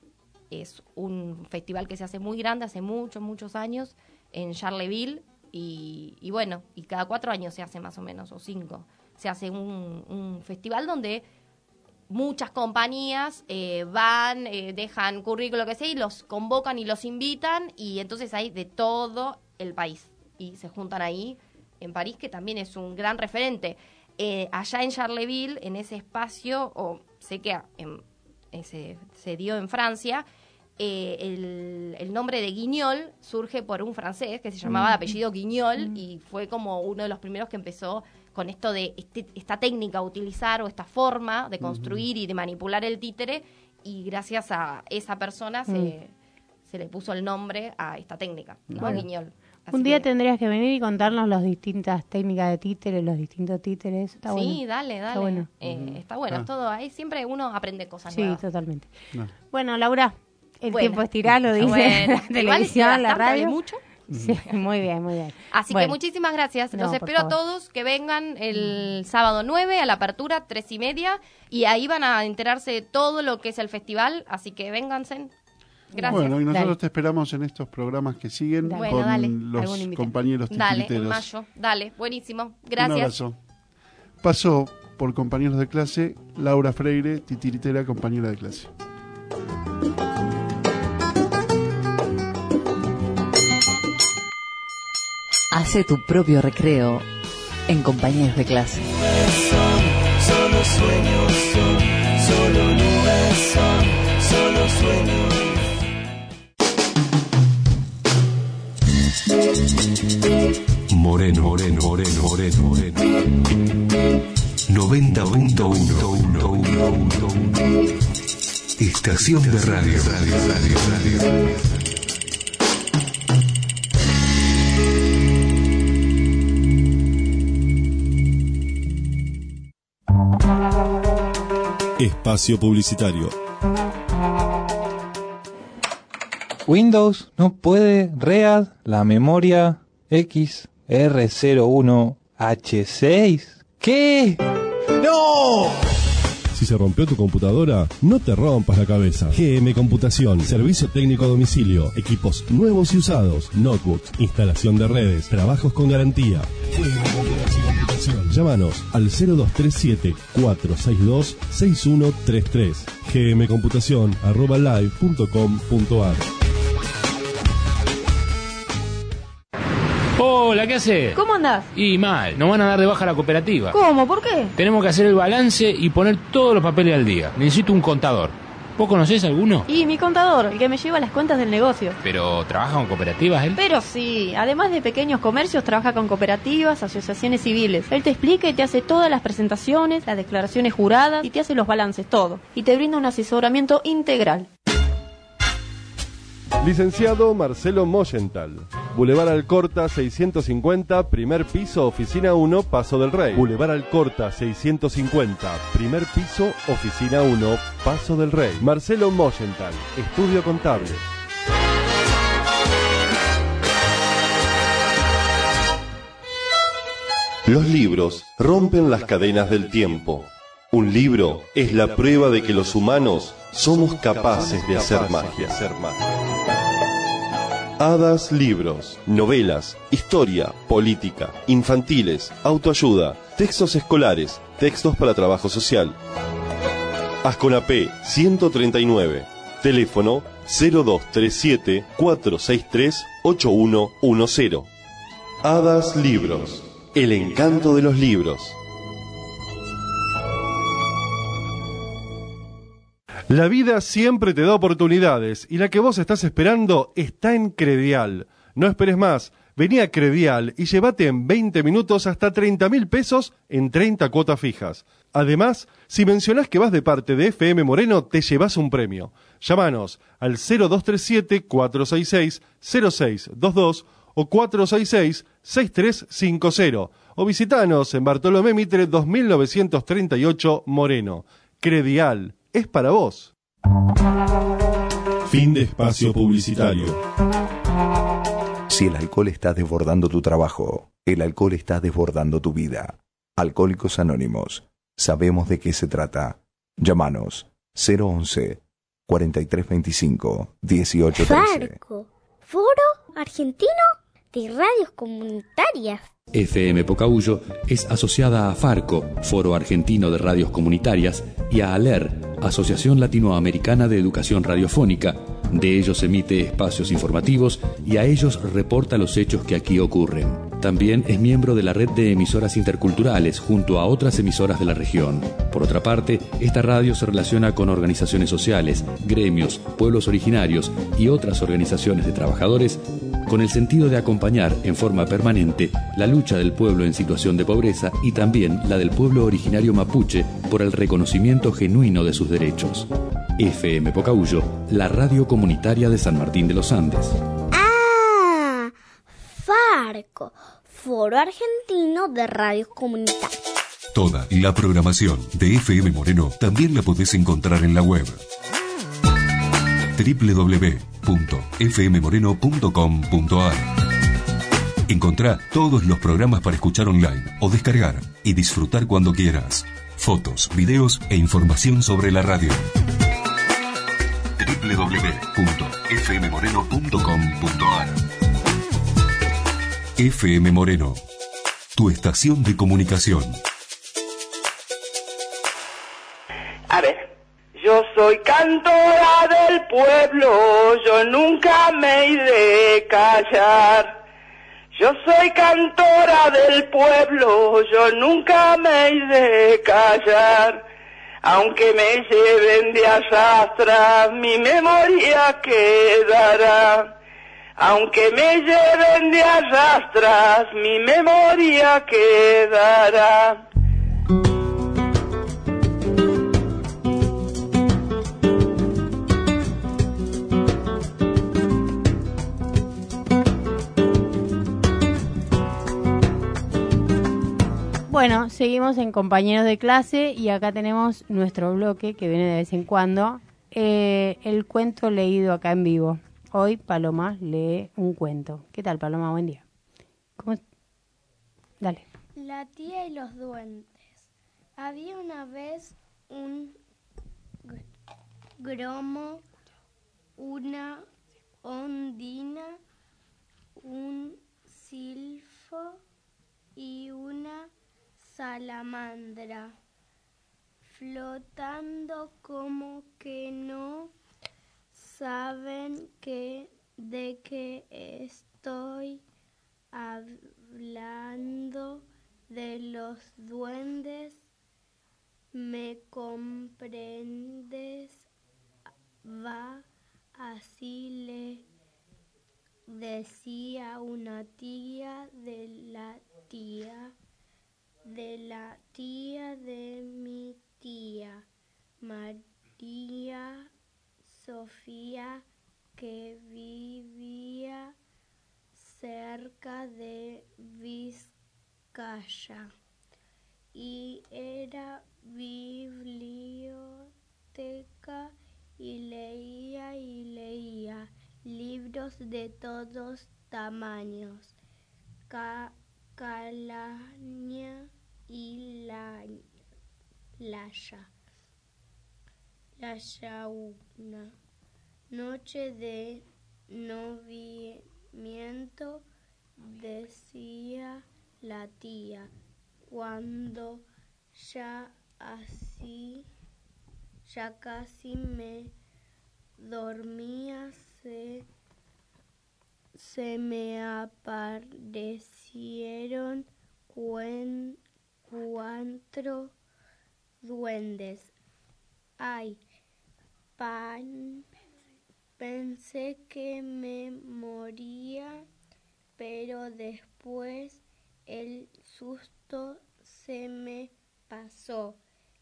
festival que se hace muy grande, hace muchos años, en Charleville, y bueno, y cada 4 años se hace más o menos, o 5. Se hace un festival donde muchas compañías van, dejan currículo, que sea, y los convocan y los invitan, y entonces hay de todo el país. Y se juntan ahí en París, que también es un gran referente. Allá en Charleville, en ese espacio, o sé que se dio en Francia, el nombre de Guignol surge por un francés que se llamaba de apellido Guignol y fue como uno de los primeros que empezó con esto de esta técnica a utilizar o esta forma de construir y de manipular el títere, y gracias a esa persona se le puso el nombre a esta técnica, ¿no? Bueno, Guignol. Un día tendrías que venir y contarnos las distintas técnicas de títeres, los distintos títeres. Está bueno. Sí, dale. Está bueno. Está bueno, todo ahí siempre uno aprende cosas sí, nuevas. Sí, totalmente. No. Bueno, Laura, el tiempo es tirano, dice la televisión, la radio. Mucho. Sí, muy bien, muy bien. Así que muchísimas gracias. Los espero a todos que vengan el sábado 9 a la apertura, 3:30, y ahí van a enterarse de todo lo que es el festival, así que vénganse. Gracias. Bueno, y nosotros te esperamos en estos programas que siguen con los compañeros titiriteros. Dale, en mayo. Dale, buenísimo. Gracias. Un abrazo. Pasó por compañeros de clase Laura Freire, titiritera, compañera de clase. Hace tu propio recreo en compañeros de clase. Solo sueños son, solo nubes son, solo sueños. Moreno. 90.1. Estación de radio. Espacio publicitario. Windows no puede read la memoria XR01H6. ¿Qué? ¡No! Si se rompió tu computadora, no te rompas la cabeza. GM Computación, servicio técnico a domicilio, equipos nuevos y usados, notebooks, instalación de redes, trabajos con garantía. Llámanos al 0237-462-6133. gmcomputacion@live.com.ar. Hola, ¿qué haces? ¿Cómo andás? Y mal, nos van a dar de baja la cooperativa. ¿Cómo? ¿Por qué? Tenemos que hacer el balance y poner todos los papeles al día. Necesito un contador. ¿Vos conocés alguno? Y mi contador, el que me lleva las cuentas del negocio. ¿Pero trabaja con cooperativas él? Pero sí, además de pequeños comercios, trabaja con cooperativas, asociaciones civiles. Él te explica y te hace todas las presentaciones, las declaraciones juradas y te hace los balances, todo. Y te brinda un asesoramiento integral. Licenciado Marcelo Moyental. Boulevard Alcorta 650, primer piso, oficina 1, Paso del Rey. Boulevard Alcorta 650, primer piso, oficina 1, Paso del Rey. Marcelo Moyental, estudio contable. Los libros rompen las cadenas del tiempo. Un libro es la prueba de que los humanos somos capaces de hacer magia. Hadas Libros, novelas, historia, política, infantiles, autoayuda, textos escolares, textos para trabajo social. Asconapé 139, teléfono 0237-463-8110. Hadas Libros, el encanto de los libros. La vida siempre te da oportunidades y la que vos estás esperando está en Credial. No esperes más, vení a Credial y llévate en 20 minutos hasta 30.000 pesos en 30 cuotas fijas. Además, si mencionás que vas de parte de FM Moreno, te llevas un premio. Llámanos al 0237-466-0622 o 466-6350 o visitanos en Bartolomé Mitre 2938 Moreno. Credial. Es para vos. Fin de espacio publicitario. Si el alcohol está desbordando tu trabajo, el alcohol está desbordando tu vida. Alcohólicos Anónimos. Sabemos de qué se trata. Llámanos 011-4325-1813. Farco, Foro Argentino de Radios Comunitarias. FM Pocahuyo es asociada a Farco, Foro Argentino de Radios Comunitarias, y a ALER, Asociación Latinoamericana de Educación Radiofónica. De ellos emite espacios informativos y a ellos reporta los hechos que aquí ocurren. También es miembro de la red de emisoras interculturales junto a otras emisoras de la región. Por otra parte, esta radio se relaciona con organizaciones sociales, gremios, pueblos originarios y otras organizaciones de trabajadores con el sentido de acompañar en forma permanente la lucha del pueblo en situación de pobreza y también la del pueblo originario mapuche por el reconocimiento genuino de sus derechos. FM Pocahuyo, la radio comunitaria de San Martín de los Andes. Farco, Foro Argentino de Radios Comunitarias. Toda la programación de FM Moreno también la podés encontrar en la web www.fmmoreno.com.ar. Encontrá todos los programas para escuchar online o descargar y disfrutar cuando quieras. Fotos, videos e información sobre la radio. www.fmmoreno.com.ar. FM Moreno, tu estación de comunicación. A ver, yo soy cantora del pueblo, yo nunca me iré callar. Yo soy cantora del pueblo, yo nunca me iré callar. Aunque me lleven de arrastra, mi memoria quedará. Aunque me lleven de arrastras, mi memoria quedará. Bueno, seguimos en Compañeros de Clase y acá tenemos nuestro bloque que viene de vez en cuando. El cuento leído acá en vivo. Hoy Paloma lee un cuento. ¿Qué tal, Paloma? Buen día. ¿Cómo? Dale. La tía y los duendes. Había una vez un gromo, una ondina, un silfo y una salamandra, flotando como que no saben de qué estoy hablando, de los duendes. ¿Me comprendes? Va, así le decía una tía de la tía de mi tía María Sofía, que vivía cerca de Vizcaya y era biblioteca y leía libros de todos tamaños, calaña y una noche de noviamiento, decía la tía, cuando ya casi me dormía, se me aparecieron 4 duendes. Ay, pensé que me moría, pero después el susto se me pasó.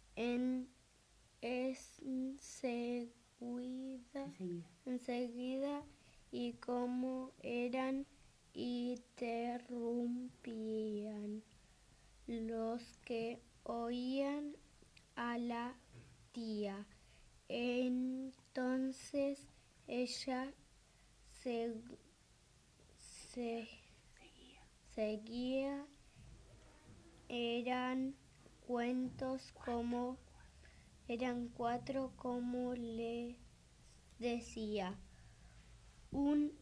Enseguida, y como eran, interrumpían los que oían a la tía. Entonces ella seguía. Eran 4 como les decía. Un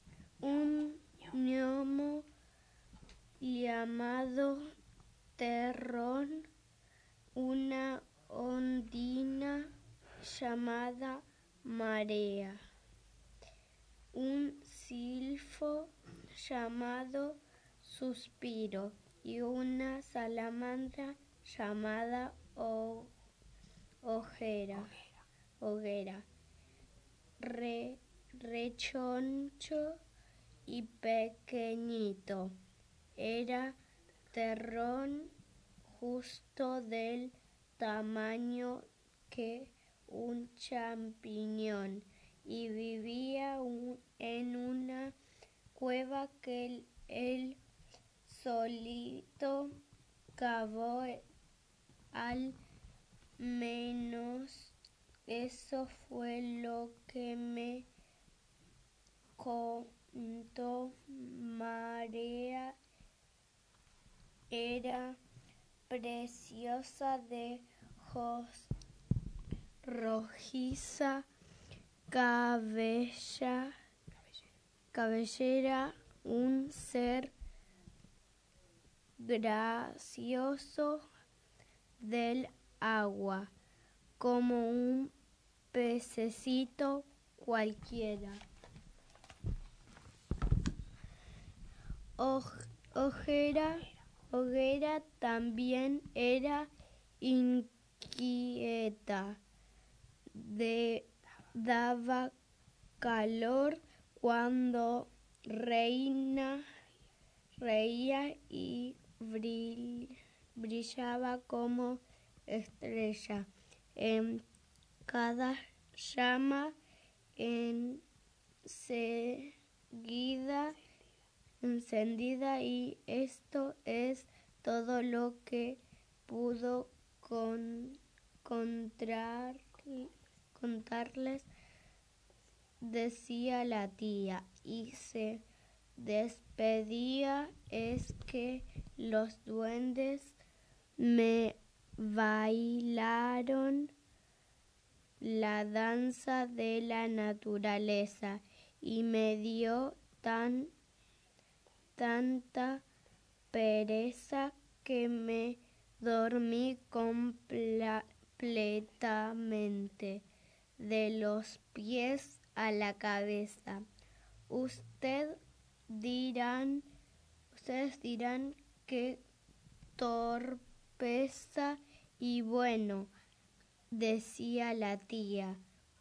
gnomo llamado Terrón, una ondina llamada Marea, un silfo llamado suspiro y una salamandra llamada hoguera. Rechoncho y pequeñito. Era terrón justo del tamaño que un champiñón y vivía en una cueva que él solito cavó. Al menos eso fue lo que me contó Marea. Era preciosa, de rojiza cabellera, un ser gracioso del agua, como un pececito cualquiera. Hoguera también era inquieta, daba calor cuando reía y brillaba como estrella en cada llama encendida, y esto es todo lo que pudo contarles, decía la tía, y se despedía. Es que los duendes me bailaron la danza de la naturaleza y me dio tanta pereza que me dormí completamente de los pies a la cabeza. Ustedes dirán que torpeza, y bueno, decía la tía,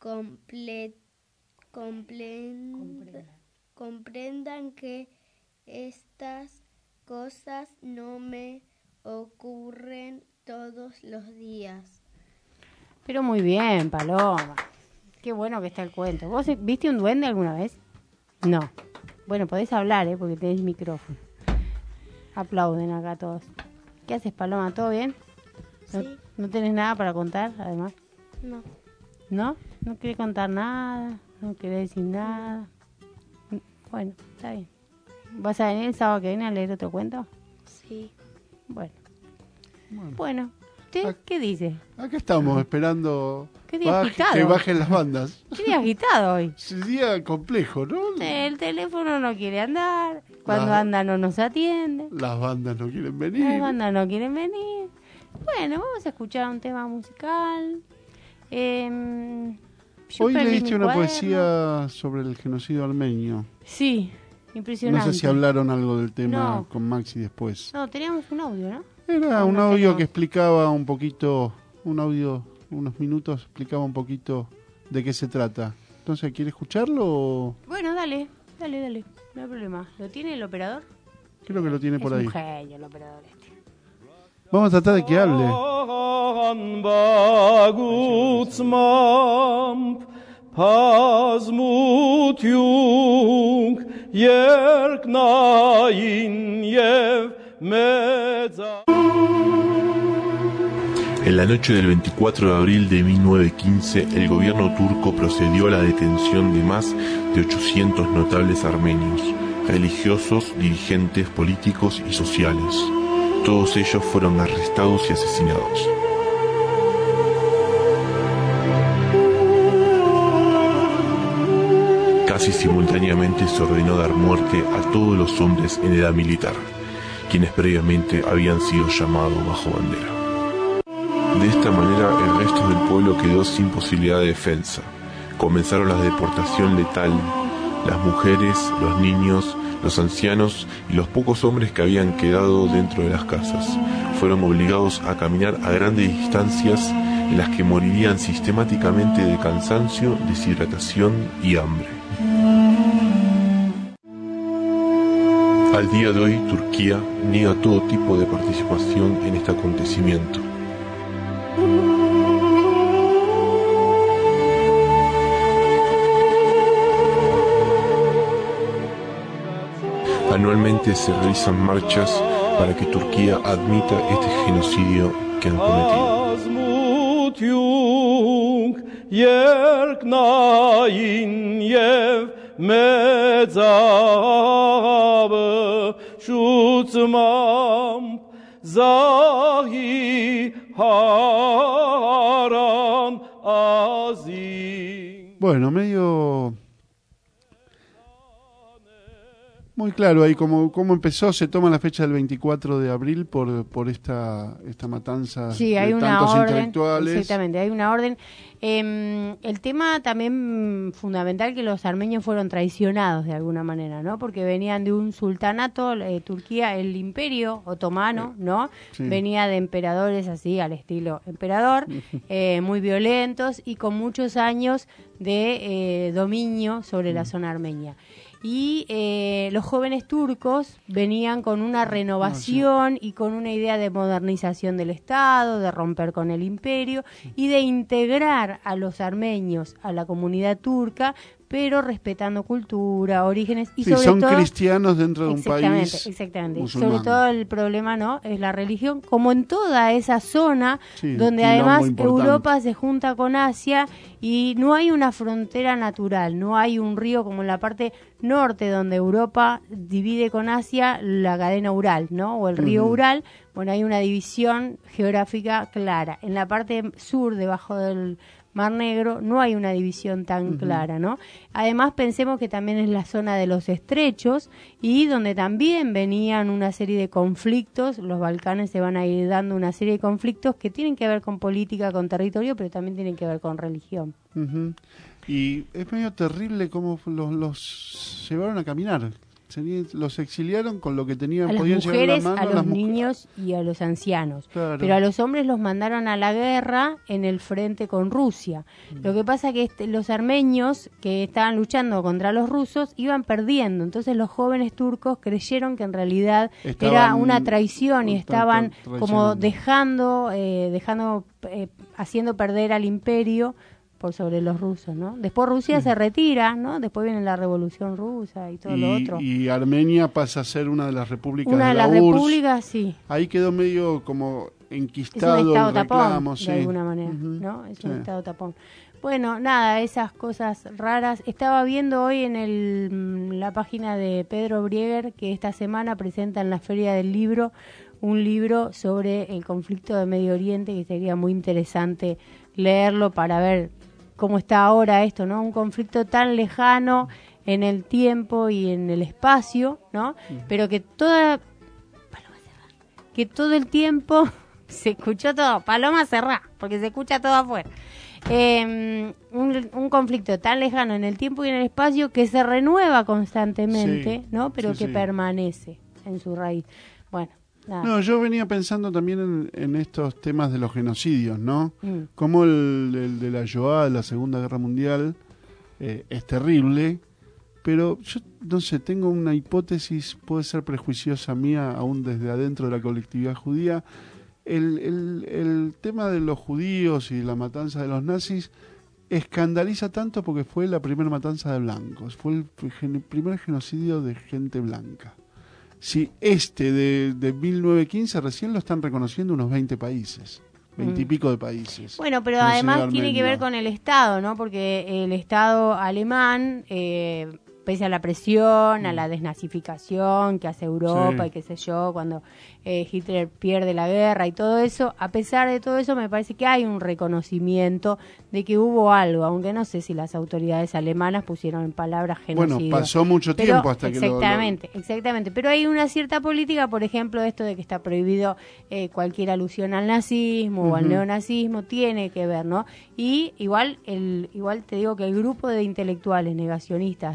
comprendan que estas cosas no me ocurren todos los días. Pero muy bien, Paloma. Qué bueno que está el cuento. ¿Vos viste un duende alguna vez? No. Bueno, podés hablar, porque tenés micrófono. Aplauden acá todos. ¿Qué haces, Paloma? ¿Todo bien? Sí. ¿No tenés nada para contar, además? No. ¿No? ¿No querés contar nada? ¿No querés decir nada? Bueno, está bien. ¿Vas a venir el sábado que viene a leer otro cuento? Sí. Bueno. ¿Usted qué dice? Acá estamos esperando ¿Qué día agitado? Que bajen las bandas. ¿Qué día agitado hoy? Es un día complejo, ¿no? El teléfono no quiere andar. Cuando anda no nos atiende. Las bandas no quieren venir. Bueno, vamos a escuchar un tema musical. Hoy leíste una poesía sobre el genocidio armenio. Sí, impresionante. No sé si hablaron algo del tema con Maxi después. No, teníamos un audio, ¿no? Era un audio que explicaba un poquito, unos minutos, explicaba un poquito de qué se trata. Entonces, ¿quiere escucharlo o...? Bueno, dale, no hay problema. ¿Lo tiene el operador? Creo que lo tiene por ahí. Es un genio el operador este. Vamos a tratar de que hable. En la noche del 24 de abril de 1915, el gobierno turco procedió a la detención de más de 800 notables armenios, religiosos, dirigentes políticos y sociales. Todos ellos fueron arrestados y asesinados. Casi simultáneamente se ordenó dar muerte a todos los hombres en edad militar, quienes previamente habían sido llamados bajo bandera. De esta manera, el resto del pueblo quedó sin posibilidad de defensa. Comenzaron la deportación letal. Las mujeres, los niños, Los ancianos y los pocos hombres que habían quedado dentro de las casas fueron obligados a caminar a grandes distancias en las que morirían sistemáticamente de cansancio, deshidratación y hambre. Al día de hoy, Turquía niega todo tipo de participación en este acontecimiento. Anualmente se realizan marchas para que Turquía admita este genocidio que han cometido. Bueno, medio muy claro ahí cómo empezó. Se toma la fecha del 24 de abril por esta matanza sí, hay de una tantos orden, intelectuales. Exactamente, hay una orden. El tema también fundamental, que los armenios fueron traicionados de alguna manera, ¿no? Porque venían de un sultanato, Turquía, el imperio otomano, ¿no? Sí. Venía de emperadores así, al estilo emperador, muy violentos y con muchos años de dominio sobre la zona armenia. Y los jóvenes turcos venían con una renovación y con una idea de modernización del Estado, de romper con el imperio y de integrar a los armenios a la comunidad turca, pero respetando cultura, orígenes y sobre todo... son cristianos dentro de un país Exactamente, musulmán. Sobre todo el problema, ¿no?, es la religión, como en toda esa zona, donde además Europa se junta con Asia y no hay una frontera natural, no hay un río como en la parte norte, donde Europa divide con Asia la cadena Ural, ¿no?, o el río Ural. Bueno, hay una división geográfica clara. En la parte sur, debajo del Mar Negro, no hay una división tan clara, ¿no? Además, pensemos que también es la zona de los estrechos y donde también venían una serie de conflictos. Los Balcanes se van a ir dando una serie de conflictos que tienen que ver con política, con territorio, pero también tienen que ver con religión. Y es medio terrible cómo los llevaron a caminar. Los exiliaron con lo que tenían, a las podían mujeres, llevar en la mano, a los niños y a los ancianos. Claro. Pero a los hombres los mandaron a la guerra en el frente con Rusia. Lo que pasa que los armenios que estaban luchando contra los rusos iban perdiendo. Entonces los jóvenes turcos creyeron que en realidad era una traición y estaban como haciendo perder al imperio por sobre los rusos, ¿no? Después Rusia se retira, ¿no? Después viene la Revolución Rusa y todo lo otro. Y Armenia pasa a ser una de las repúblicas de la URSS. Repúblicas, sí. Ahí quedó medio como enquistado el reclamo, tapón, de alguna manera, ¿no? Es un estado tapón. Bueno, nada, esas cosas raras. Estaba viendo hoy en la página de Pedro Brieger que esta semana presenta en la Feria del Libro un libro sobre el conflicto de Medio Oriente, que sería muy interesante leerlo para ver cómo está ahora esto, ¿no? Un conflicto tan lejano en el tiempo y en el espacio, ¿no? Pero que todo el tiempo se escuchó todo, paloma cerrá, porque se escucha todo afuera. Un conflicto tan lejano en el tiempo y en el espacio que se renueva constantemente, ¿no? Pero que permanece en su raíz. Bueno. Nada. No, yo venía pensando también en estos temas de los genocidios, ¿no? Como el de la Shoah, de la Segunda Guerra Mundial, es terrible, pero yo no sé, tengo una hipótesis, puede ser prejuiciosa mía, aún desde adentro de la colectividad judía. El tema de los judíos y la matanza de los nazis escandaliza tanto porque fue la primera matanza de blancos, fue el primer genocidio de gente blanca. Sí, de 1915 recién lo están reconociendo unos 20 países, 20 y pico de países. Bueno, pero además tiene que ver con el Estado, ¿no? Porque el Estado alemán, pese a la presión, a la desnazificación que hace Europa y qué sé yo, cuando Hitler pierde la guerra y todo eso, a pesar de todo eso me parece que hay un reconocimiento de que hubo algo, aunque no sé si las autoridades alemanas pusieron en palabras genocidio. Bueno, pasó mucho tiempo hasta Exactamente, pero hay una cierta política, por ejemplo, esto de que está prohibido cualquier alusión al nazismo o al neonazismo, tiene que ver, ¿no? Y igual te digo que el grupo de intelectuales negacionistas dentro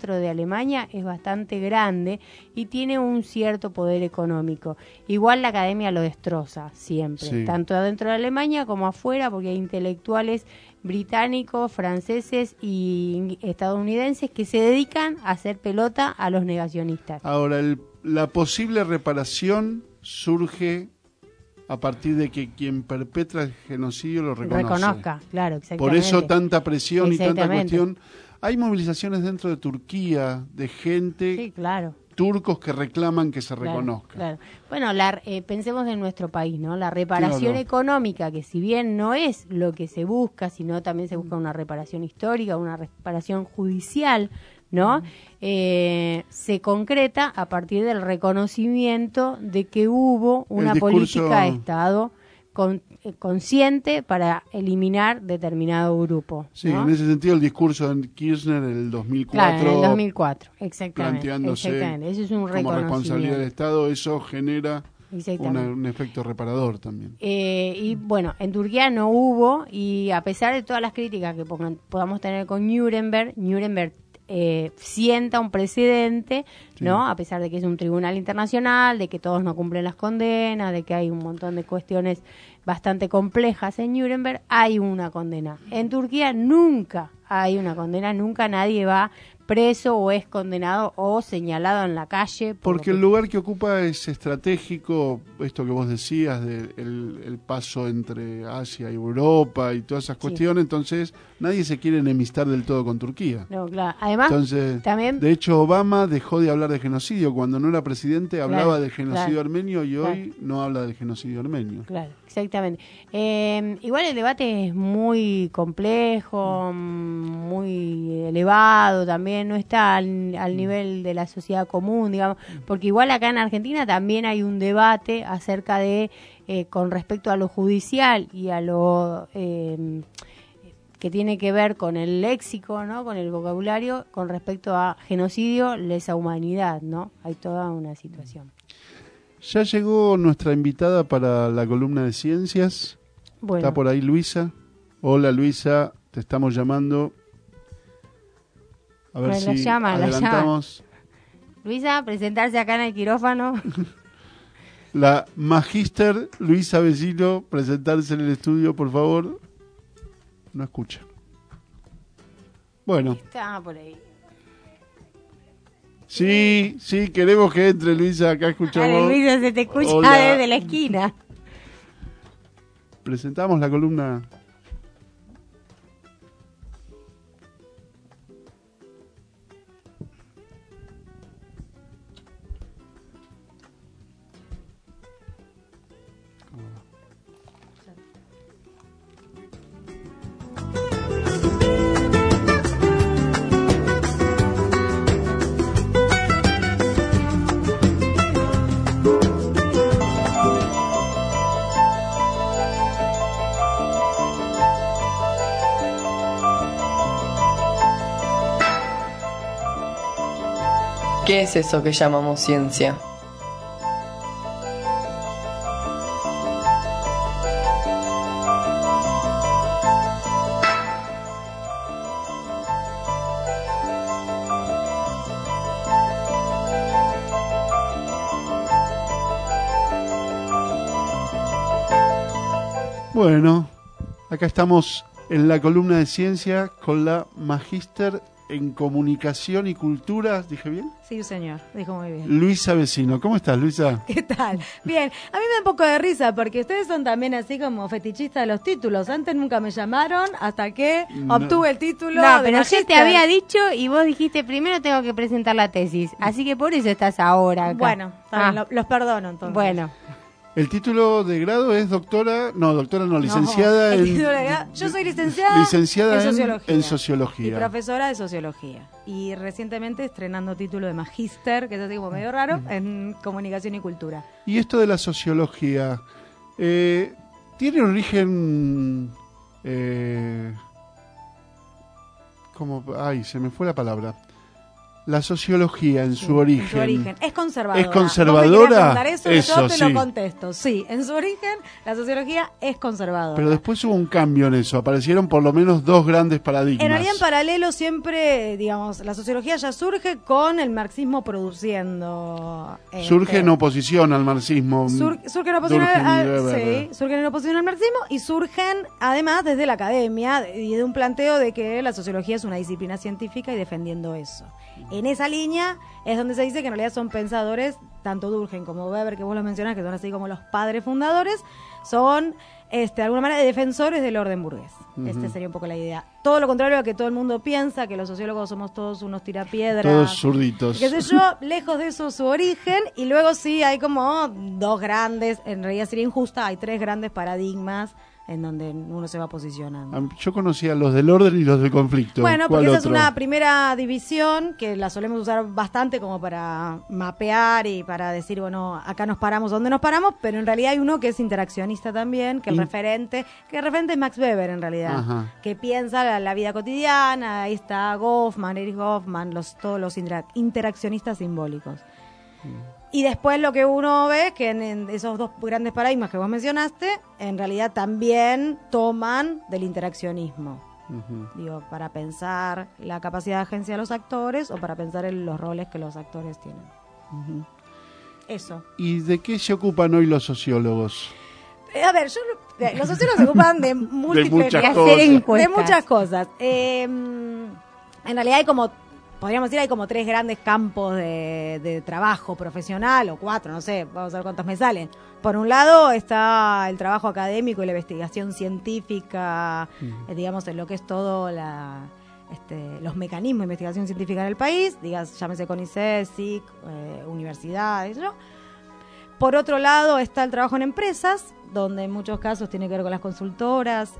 dentro de Alemania es bastante grande y tiene un cierto poder económico. Igual la academia lo destroza siempre, tanto dentro de Alemania como afuera, porque hay intelectuales británicos, franceses y estadounidenses que se dedican a hacer pelota a los negacionistas. Ahora, la posible reparación surge a partir de que quien perpetra el genocidio lo reconozca, claro, exactamente. Por eso tanta presión y tanta cuestión. Hay movilizaciones dentro de Turquía de gente, turcos que reclaman que se reconozca. Claro. Bueno, pensemos en nuestro país, ¿no? La reparación económica, que si bien no es lo que se busca, sino también se busca una reparación histórica, una reparación judicial, ¿no? Se concreta a partir del reconocimiento de que hubo una política de Estado consciente para eliminar determinado grupo. Sí, ¿no? En ese sentido el discurso de Kirchner del 2004. Claro, en el 2004, exactamente. Planteándose eso es un como responsabilidad del Estado, eso genera un efecto reparador también. Y bueno, en Turquía no hubo, y a pesar de todas las críticas que podamos tener con Nuremberg sienta un precedente, ¿no? A pesar de que es un tribunal internacional, de que todos no cumplen las condenas, de que hay un montón de cuestiones bastante complejas en Nuremberg, hay una condena. En Turquía nunca hay una condena, nunca nadie va preso o es condenado o señalado en la calle. Porque el lugar que ocupa es estratégico, esto que vos decías, el paso entre Asia y Europa y todas esas cuestiones, entonces nadie se quiere enemistar del todo con Turquía. No, claro. Además, entonces, también... de hecho, Obama dejó de hablar de genocidio. Cuando no era presidente hablaba del genocidio armenio y hoy no habla del genocidio armenio. Claro, exactamente. Igual el debate es muy complejo, muy elevado también, no está al nivel de la sociedad común, digamos, porque igual acá en Argentina también hay un debate acerca de, con respecto a lo judicial y a lo que tiene que ver con el léxico, ¿no? Con el vocabulario, con respecto a genocidio, lesa humanidad, ¿no? Hay toda una situación. Ya llegó nuestra invitada para la columna de ciencias. Bueno. Está por ahí Luisa. Hola Luisa, te estamos llamando. A ver si adelantamos. Luisa, presentarse acá en el quirófano. La magíster Luisa Vecino, presentarse en el estudio, por favor. No escucha. Bueno. Está por ahí. Sí, queremos que entre Luisa, acá escuchamos. Luisa, se te escucha desde la esquina. Presentamos la columna. ¿Qué es eso que llamamos ciencia? Bueno, acá estamos en la columna de ciencia con la magíster en comunicación y cultura, ¿dije bien? Sí, señor, dijo muy bien. Luisa Vecino, ¿cómo estás, Luisa? ¿Qué tal? Bien, a mí me da un poco de risa porque ustedes son también así como fetichistas de los títulos. Antes nunca me llamaron hasta que obtuve el título. No, pero yo te había dicho y vos dijiste primero tengo que presentar la tesis, así que por eso estás ahora acá. Bueno, los perdono entonces. Bueno. El título de grado es licenciada en... Yo soy licenciada en sociología. Y profesora de sociología. Y recientemente estrenando título de magíster, que es así como medio raro, en comunicación y cultura. Y esto de la sociología, ¿tiene un origen... se me fue la palabra. La sociología en su origen. En su origen. Es conservadora. ¿Es conservadora? Yo te sí. lo contesto. Sí, en su origen la sociología es conservadora. Pero después hubo un cambio en eso. Aparecieron por lo menos dos grandes paradigmas. En realidad, en paralelo siempre, digamos, la sociología ya surge con el marxismo produciendo. Surge en oposición al marxismo. Surge en oposición surgen en oposición al marxismo y surgen además desde la academia y de un planteo de que la sociología es una disciplina científica y defendiendo eso. En esa línea es donde se dice que en realidad son pensadores, tanto Durkheim como Weber, que vos lo mencionás, que son así como los padres fundadores, son de alguna manera defensores del orden burgués. Uh-huh. Sería un poco la idea. Todo lo contrario a que todo el mundo piensa, que los sociólogos somos todos unos tirapiedras. Todos zurditos. Qué sé yo, lejos de eso su origen, y luego sí hay como dos grandes, en realidad sería injusta, hay tres grandes paradigmas en donde uno se va posicionando. Yo conocía los del orden y los del conflicto. Bueno, porque esa es otro? una primera división que la solemos usar bastante como para mapear y para decir, bueno, acá nos paramos donde nos paramos, pero en realidad hay uno que es interaccionista también, que el referente es Max Weber en realidad. Ajá. Que piensa la vida cotidiana, ahí está Goffman, Erich Goffman, todos los interaccionistas simbólicos. Y después lo que uno ve es que en esos dos grandes paradigmas que vos mencionaste, en realidad también toman del interaccionismo. Uh-huh. Digo, para pensar la capacidad de agencia de los actores o para pensar en los roles que los actores tienen. Uh-huh. Eso. ¿Y de qué se ocupan hoy los sociólogos? A ver, los sociólogos se ocupan de múltiples de muchas cosas. En realidad podríamos decir, hay como tres grandes campos de trabajo profesional, o cuatro, no sé, vamos a ver cuántos me salen. Por un lado está el trabajo académico y la investigación científica, digamos, en lo que es todo los mecanismos de investigación científica en el país, llámese CONICET, SIC, universidades, ¿no? Por otro lado está el trabajo en empresas, donde en muchos casos tiene que ver con las consultoras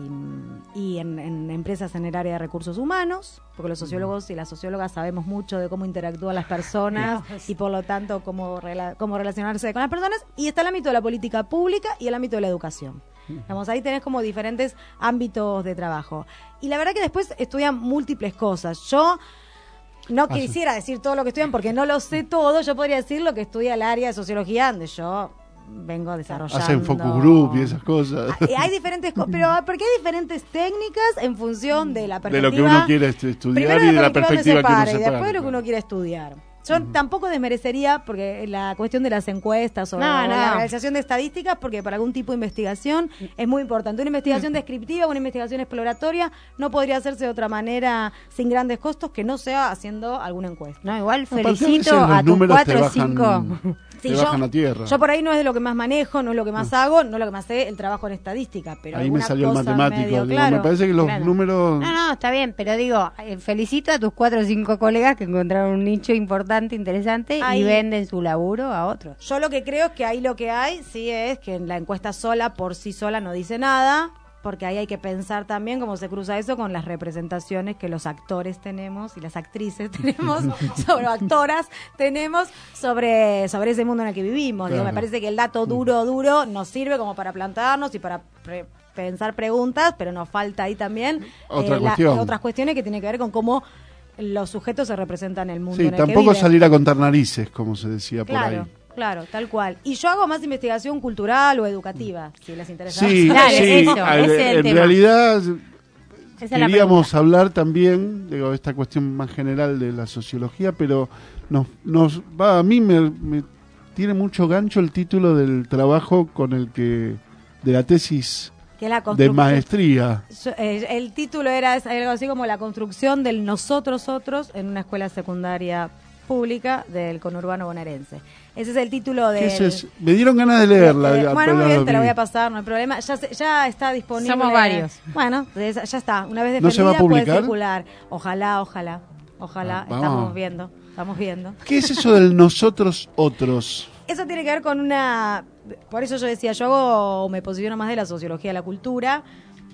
y en empresas en el área de recursos humanos, porque los sociólogos y las sociólogas sabemos mucho de cómo interactúan las personas y por lo tanto cómo relacionarse con las personas. Y está el ámbito de la política pública y el ámbito de la educación. Digamos, ahí tenés como diferentes ámbitos de trabajo. Y la verdad que después estudian múltiples cosas. Yo no quisiera decir todo lo que estudian porque no lo sé todo. Yo podría decir lo que estudia el área de sociología, donde yo vengo desarrollando. Hacen focus group y esas cosas. Hay diferentes pero porque hay diferentes técnicas en función de la perspectiva. De lo que uno quiere estudiar y de la perspectiva que uno se y después de lo que uno quiere estudiar. Yo tampoco desmerecería porque la cuestión de las encuestas o la realización de estadísticas, porque para algún tipo de investigación es muy importante. Una investigación descriptiva, una investigación exploratoria no podría hacerse de otra manera sin grandes costos que no sea haciendo alguna encuesta. No, igual felicito a tus 4 o 5. Sí, bajan a tierra. Yo por ahí no es de lo que más manejo, no es lo que más hago, no es lo que más sé el trabajo en estadística, pero ahí me salió el matemático, me parece que los números... No, está bien, pero digo, felicito a tus 4 o 5 colegas que encontraron un nicho importante, interesante y venden su laburo a otros. Yo lo que creo es que ahí lo que hay, sí, es que la encuesta sola, por sí sola, no dice nada, porque ahí hay que pensar también cómo se cruza eso con las representaciones que los actores tenemos y las actrices tenemos, actoras tenemos sobre ese mundo en el que vivimos. Claro. Digo, me parece que el dato duro nos sirve como para plantarnos y para pensar preguntas, pero nos falta ahí también otras cuestiones que tienen que ver con cómo los sujetos se representan en el mundo en el que viven. Tampoco salir a contar narices, como se decía por ahí. Claro, tal cual. Y yo hago más investigación cultural o educativa, si les interesa. Sí, en realidad queríamos hablar también de esta cuestión más general de la sociología, pero a mí me tiene mucho gancho el título del trabajo de la tesis de maestría. El título era algo así como la construcción del nosotros otros en una escuela secundaria pública del conurbano bonaerense. Ese es el título de... Me dieron ganas de leerla. Bueno, muy bien, te la voy a pasar, no hay problema. Ya está disponible. Somos varios. Bueno, ya está. Una vez defendida, ¿no se va a publicar? Puede circular. Ojalá. Estamos viendo. ¿Qué es eso del nosotros otros? Eso tiene que ver con por eso yo decía, me posiciono más de la sociología de la cultura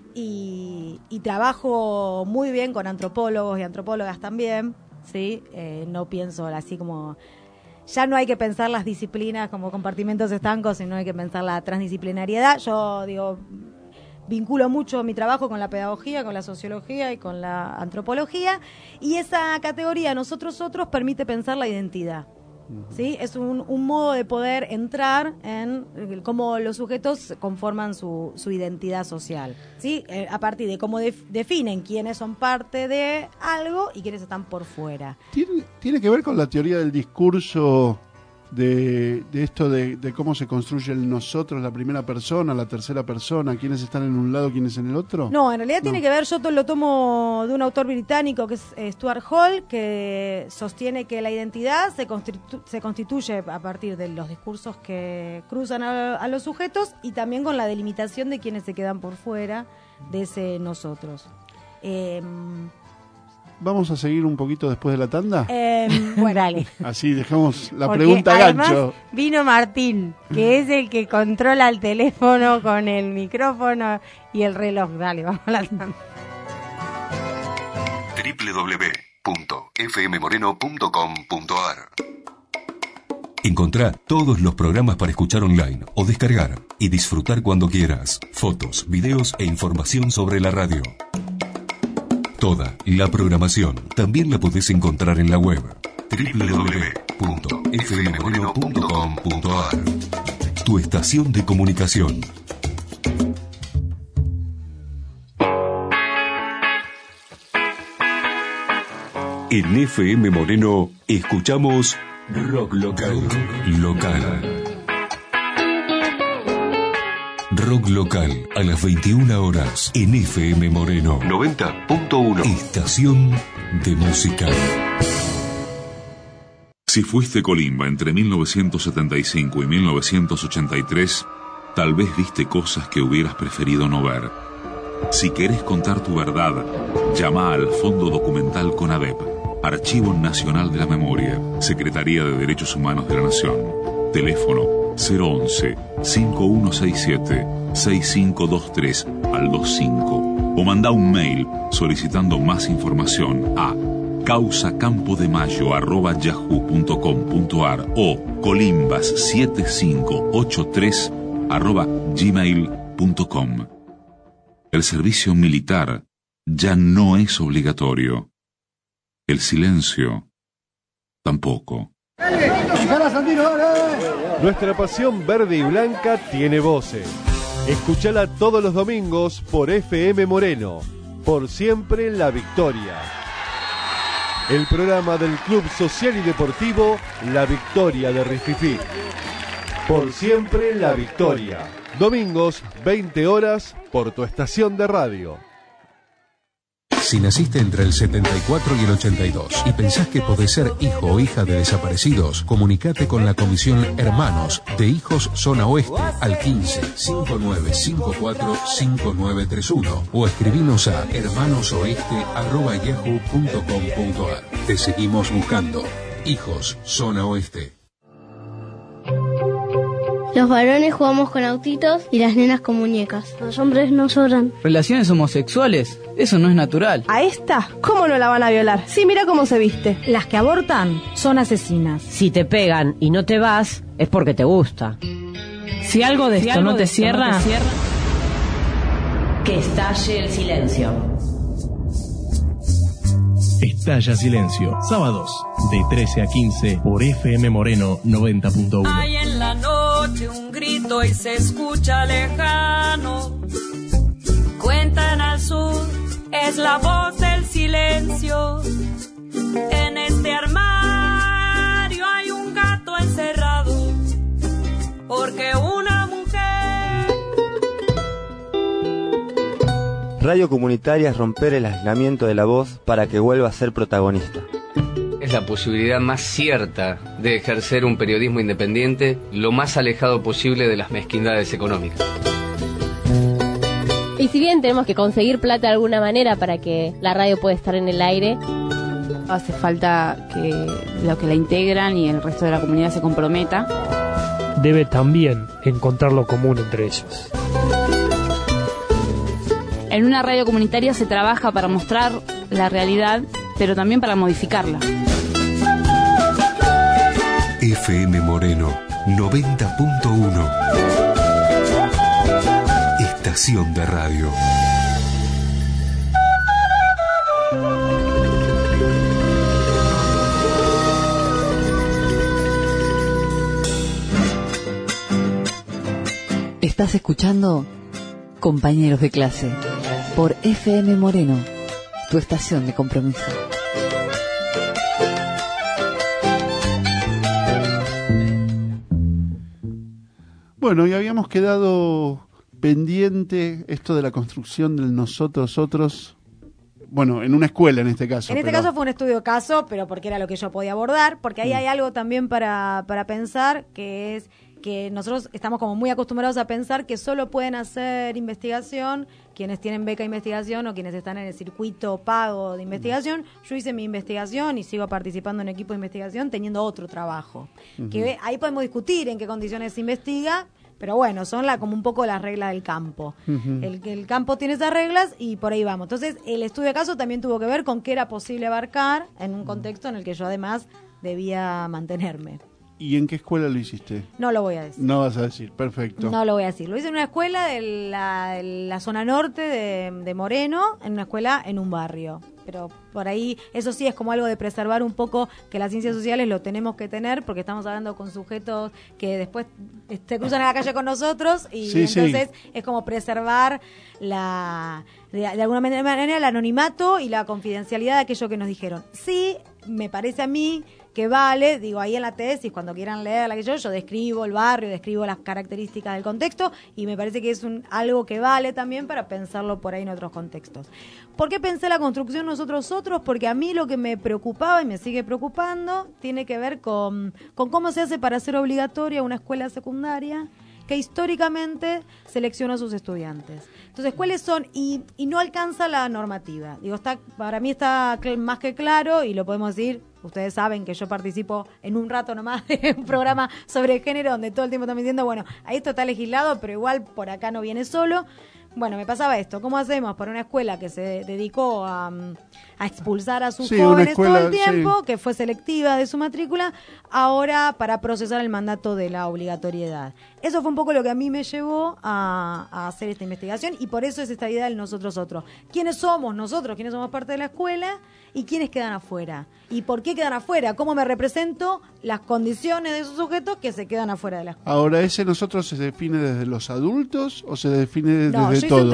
y trabajo muy bien con antropólogos y antropólogas también, ¿sí? No pienso así como... Ya no hay que pensar las disciplinas como compartimentos estancos, sino hay que pensar la transdisciplinariedad. Yo digo, vinculo mucho mi trabajo con la pedagogía, con la sociología y con la antropología, y esa categoría nosotros otros permite pensar la identidad. ¿Sí? Es un modo de poder entrar en cómo los sujetos conforman su identidad social, ¿sí? A partir de cómo definen quiénes son parte de algo y quiénes están por fuera. ¿Tiene que ver con la teoría del discurso de esto de cómo se construye el nosotros, la primera persona, la tercera persona, quiénes están en un lado, quiénes en el otro? No, en realidad tiene que ver, yo lo tomo de un autor británico que es Stuart Hall, que sostiene que la identidad se constituye a partir de los discursos que cruzan a los sujetos y también con la delimitación de quienes se quedan por fuera de ese nosotros. ¿Vamos a seguir un poquito después de la tanda? Bueno, dale. Así dejamos la Porque pregunta además gancho. Vino Martín, que es el que controla el teléfono con el micrófono y el reloj. Dale, vamos a la tanda. www.fmmoreno.com.ar. Encontrá todos los programas para escuchar online o descargar y disfrutar cuando quieras. Fotos, videos e información sobre la radio. Toda la programación también la podés encontrar en la web www.fmmoreno.com.ar. Tu estación de comunicación. En FM Moreno escuchamos Rock Local. Rock Local a las 21 horas en FM Moreno 90.1. Estación de música. Si fuiste Colimba entre 1975 y 1983, tal vez viste cosas que hubieras preferido no ver. Si querés contar tu verdad, llama al Fondo Documental CONADEP, Archivo Nacional de la Memoria, Secretaría de Derechos Humanos de la Nación. Teléfono 011-5167-6523 al 25 o manda un mail solicitando más información a causacampoDemayo@yahoo.com.ar o colimbas7583@gmail.com. El servicio militar ya no es obligatorio. El silencio tampoco. Nuestra pasión verde y blanca tiene voces. Escúchala todos los domingos por FM Moreno. Por siempre la victoria. El programa del Club Social y Deportivo La Victoria de Rififí. Por siempre la victoria. Domingos, 20 horas, por tu estación de radio. Si naciste entre el 74 y el 82 y pensás que podés ser hijo o hija de desaparecidos, comunicate con la Comisión Hermanos de Hijos Zona Oeste al 15-5954-5931 o escribinos a hermanosoeste@yahoo.com.ar. Te seguimos buscando. Hijos Zona Oeste. Los varones jugamos con autitos y las nenas con muñecas. Los hombres no sobran. Relaciones homosexuales, eso no es natural. ¿A esta? ¿Cómo no la van a violar? Sí, mira cómo se viste. Las que abortan son asesinas. Si te pegan y no te vas, es porque te gusta. Si algo de esto no te cierra, que estalle el silencio. Estalla Silencio, sábados de 13 a 15 por FM Moreno 90.1. Hay en la noche un grito y se escucha lejano. Cuentan al sur, es la voz del silencio. En este armario hay un gato encerrado, porque una mujer... Radio comunitaria es romper el aislamiento de la voz para que vuelva a ser protagonista. Es la posibilidad más cierta de ejercer un periodismo independiente lo más alejado posible de las mezquindades económicas. Y si bien tenemos que conseguir plata de alguna manera para que la radio pueda estar en el aire, hace falta que los que la integran y el resto de la comunidad se comprometa. Debe también encontrar lo común entre ellos. En una radio comunitaria se trabaja para mostrar la realidad, pero también para modificarla. FM Moreno 90.1. estación de radio. Estás escuchando Compañeros de Clase por FM Moreno, tu estación de compromiso. Bueno, y habíamos quedado pendiente esto de la construcción del nosotros-otros. Bueno, en una escuela en este caso. En este caso fue un estudio caso, pero porque era lo que yo podía abordar, porque ahí hay algo también para pensar, que es que nosotros estamos como muy acostumbrados a pensar que solo pueden hacer investigación quienes tienen beca de investigación o quienes están en el circuito pago de investigación. Yo hice mi investigación y sigo participando en equipo de investigación teniendo otro trabajo. Que ahí podemos discutir en qué condiciones se investiga, pero bueno, son como un poco las reglas del campo. El campo tiene esas reglas y por ahí vamos. Entonces, el estudio de caso también tuvo que ver con qué era posible abarcar en un contexto en el que yo además debía mantenerme. ¿Y en qué escuela lo hiciste? No lo voy a decir. No vas a decir, perfecto. No lo voy a decir. Lo hice en una escuela de la zona norte de Moreno, en una escuela en un barrio. Pero por ahí, eso sí, es como algo de preservar un poco que las ciencias sociales lo tenemos que tener, porque estamos hablando con sujetos que después se cruzan en la calle con nosotros y entonces es como preservar de alguna manera el anonimato y la confidencialidad de aquello que nos dijeron. Sí, me parece a mí que vale, digo, ahí en la tesis, cuando quieran leer la que yo describo el barrio, describo las características del contexto y me parece que es algo que vale también para pensarlo por ahí en otros contextos. ¿Por qué pensé la construcción nosotros otros? Porque a mí lo que me preocupaba y me sigue preocupando tiene que ver con cómo se hace para hacer obligatoria una escuela secundaria que históricamente selecciona a sus estudiantes. Entonces, ¿cuáles son? Y no alcanza la normativa. Digo, para mí está más que claro y lo podemos decir. Ustedes saben que yo participo en un rato nomás de un programa sobre género donde todo el tiempo están diciendo, bueno, ahí esto está legislado, pero igual por acá no viene solo. Bueno, me pasaba esto. ¿Cómo hacemos para una escuela que se dedicó a expulsar a sus jóvenes todo el tiempo, que fue selectiva de su matrícula, ahora para procesar el mandato de la obligatoriedad? Eso fue un poco lo que a mí me llevó a hacer esta investigación y por eso es esta idea del nosotros-otros. ¿Quiénes somos nosotros? ¿Quiénes somos parte de la escuela? ¿Y quiénes quedan afuera? ¿Y por qué quedan afuera? ¿Cómo me represento las condiciones de esos sujetos que se quedan afuera de la escuela? Ahora, ¿ese nosotros se define desde los adultos o se define desde todos? No, yo hice un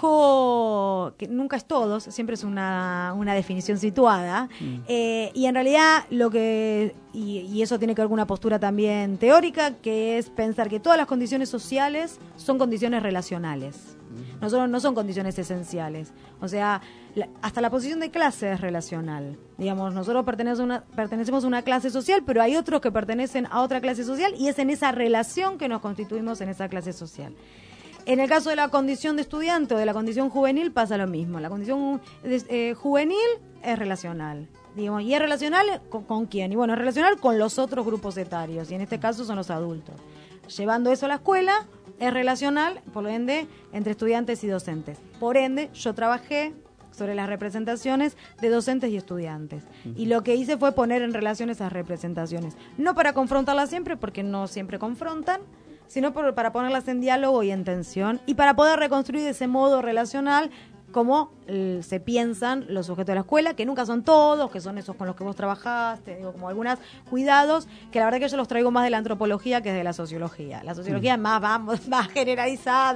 trabajo que nunca es todos, siempre es una definición situada. Y en realidad lo que... Y eso tiene que ver con una postura también teórica, que es pensar que todas las condiciones sociales son condiciones relacionales. No son condiciones esenciales. O sea, hasta la posición de clase es relacional. Digamos, nosotros pertenecemos a una clase social, pero hay otros que pertenecen a otra clase social y es en esa relación que nos constituimos en esa clase social. En el caso de la condición de estudiante o de la condición juvenil pasa lo mismo. La condición juvenil es relacional. Digamos, ¿y es relacional con quién? Y bueno, es relacional con los otros grupos etarios, y en este caso son los adultos. Llevando eso a la escuela, es relacional, por lo ende, entre estudiantes y docentes. Por ende, yo trabajé sobre las representaciones de docentes y estudiantes. Y lo que hice fue poner en relación esas representaciones. No para confrontarlas siempre, porque no siempre confrontan, sino para ponerlas en diálogo y en tensión, y para poder reconstruir de ese modo relacional cómo se piensan los sujetos de la escuela, que nunca son todos, que son esos con los que vos trabajaste, digo, como algunos cuidados, que la verdad que yo los traigo más de la antropología que de la sociología. La sociología es más generalizada,